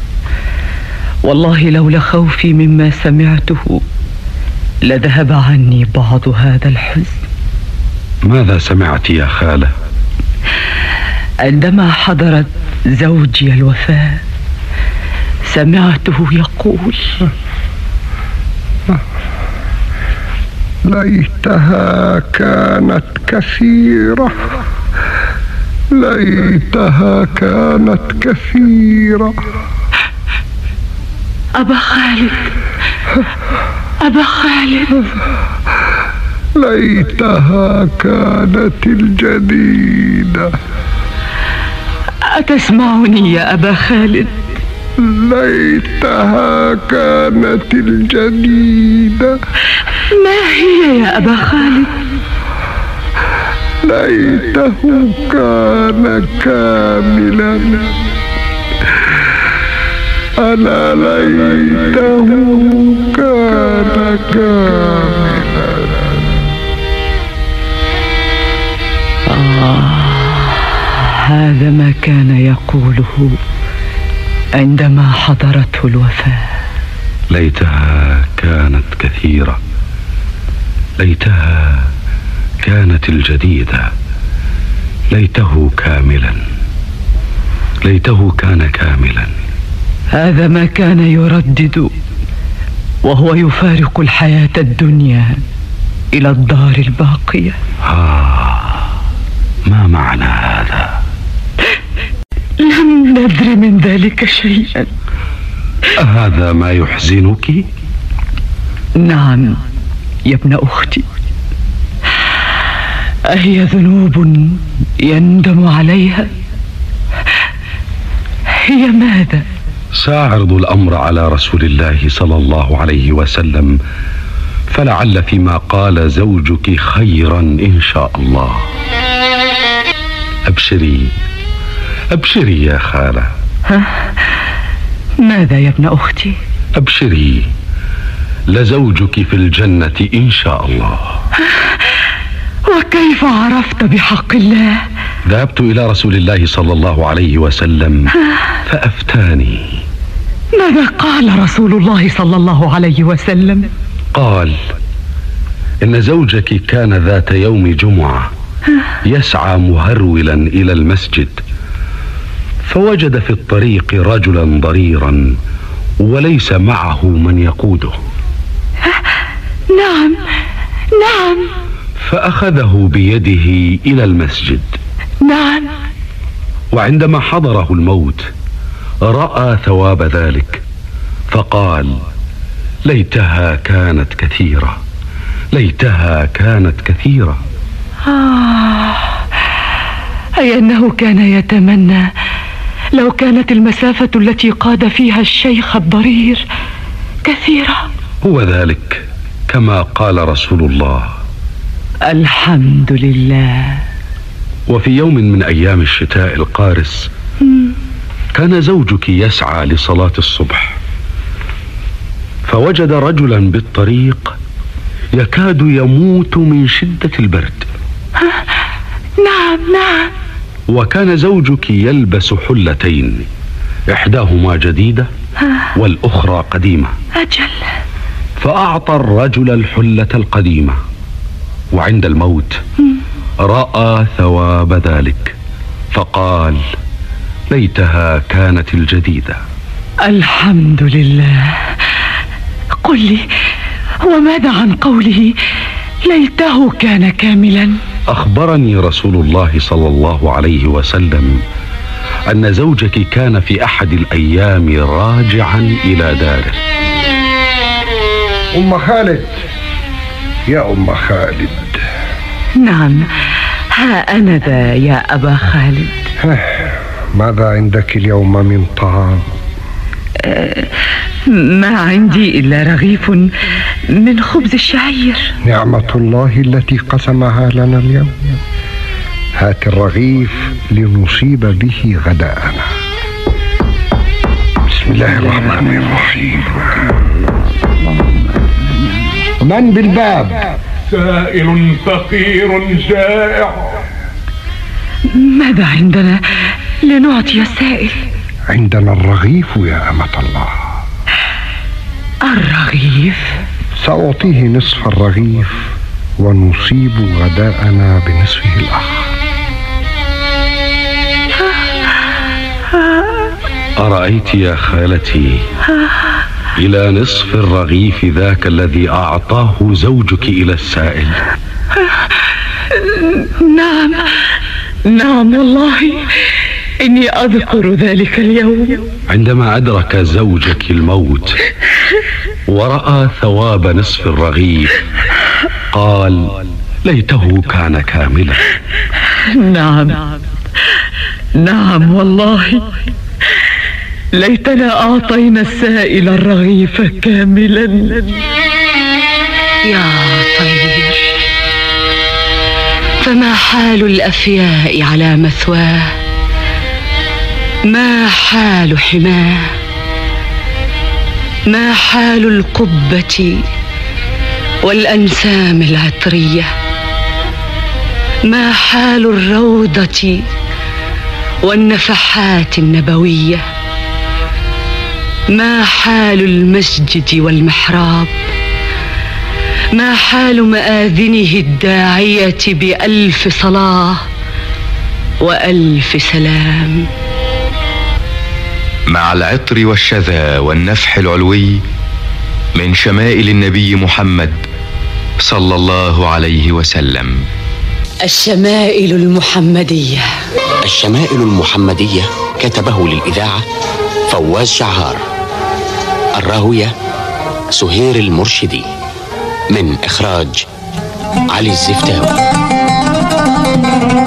والله لولا خوفي مما سمعته لذهب عني بعض هذا الحزن. ماذا سمعت يا خالة؟ عندما حضرت زوجي الوفاة سمعته يقول: ليتها كانت كثيرة، ليتها كانت كثيرة. أبا خالد، أبا خالد، ليتها كانت الجديدة. أتسمعني يا أبا خالد؟ ليتها كانت الجديدة. ما هي يا أبا خالد؟ ليته كان كاملا. ألا ليته كان كاملا. هذا ما كان يقوله عندما حضرته الوفاة. ليتها كانت كثيرة، ليتها كانت الجديدة، ليته كاملا، ليته كان كاملا. هذا ما كان يردد وهو يفارق الحياة الدنيا إلى الدار الباقية. ما معنى هذا؟ لم ندر من ذلك شيئا. أهذا ما يحزنك؟ نعم يا ابن أختي. أهي ذنوب يندم عليها؟ هي ماذا؟ سأعرض الأمر على رسول الله صلى الله عليه وسلم، فلعل فيما قال زوجك خيرا إن شاء الله. أبشري، أبشري يا خالة. ماذا يا ابن أختي؟ أبشري، لزوجك في الجنة إن شاء الله. وكيف عرفت بحق الله؟ ذهبت إلى رسول الله صلى الله عليه وسلم فأفتاني. ماذا قال رسول الله صلى الله عليه وسلم؟ قال: إن زوجك كان ذات يوم جمعة يسعى مهرولا إلى المسجد، فوجد في الطريق رجلا ضريرا وليس معه من يقوده. نعم نعم. فأخذه بيده إلى المسجد. نعم. وعندما حضره الموت رأى ثواب ذلك فقال: ليتها كانت كثيرة، ليتها كانت كثيرة. أي أنه كان يتمنى لو كانت المسافة التي قاد فيها الشيخ الضرير كثيرة. هو ذلك كما قال رسول الله. الحمد لله. وفي يوم من أيام الشتاء القارس كان زوجك يسعى لصلاة الصبح، فوجد رجلا بالطريق يكاد يموت من شدة البرد. نعم نعم. وكان زوجك يلبس حلتين، إحداهما جديدة والأخرى قديمة. أجل. فأعطى الرجل الحلة القديمة، وعند الموت رأى ثواب ذلك فقال: ليتها كانت الجديدة. الحمد لله. قل لي، وماذا عن قوله ليته كان كاملا. أخبرني رسول الله صلى الله عليه وسلم أن زوجك كان في أحد الأيام راجعا إلى داره. أم خالد، يا أم خالد. نعم، ها أنا ذا يا أبا خالد. ماذا عندك اليوم من طعام؟ ما عندي إلا رغيف من خبز الشعير. نعمة الله التي قسمها لنا اليوم. هات الرغيف لنصيب به غداءنا. بسم الله الرحمن الرحيم. من بالباب؟ سائل فقير جائع. ماذا عندنا لنعطي السائل؟ عندنا الرغيف يا أمة الله. الرغيف؟ سأعطيه نصف الرغيف ونصيب غداءنا بنصفه الآخر. أرأيت يا خالتي إلى نصف الرغيف ذاك الذي أعطاه زوجك إلى السائل؟ نعم نعم، والله إني أذكر ذلك اليوم عندما أدرك زوجك الموت ورأى ثواب نصف الرغيف قال ليته كان كاملا. نعم نعم، والله ليتنا أعطينا السائل الرغيف كاملا. يا طير، فما حال الأفياء على مثواه؟ ما حال حماه؟ ما حال القبة والأنسام العطرية؟ ما حال الروضة والنفحات النبوية؟ ما حال المسجد والمحراب؟ ما حال مآذنه الداعية بألف صلاة وألف سلام؟ مع العطر والشذا والنفح العلوي من شمائل النبي محمد صلى الله عليه وسلم. الشمائل المحمدية. الشمائل المحمدية كتبه للإذاعة فواز شعار، الراوية سهير المرشدي، من إخراج علي الزفتاوي.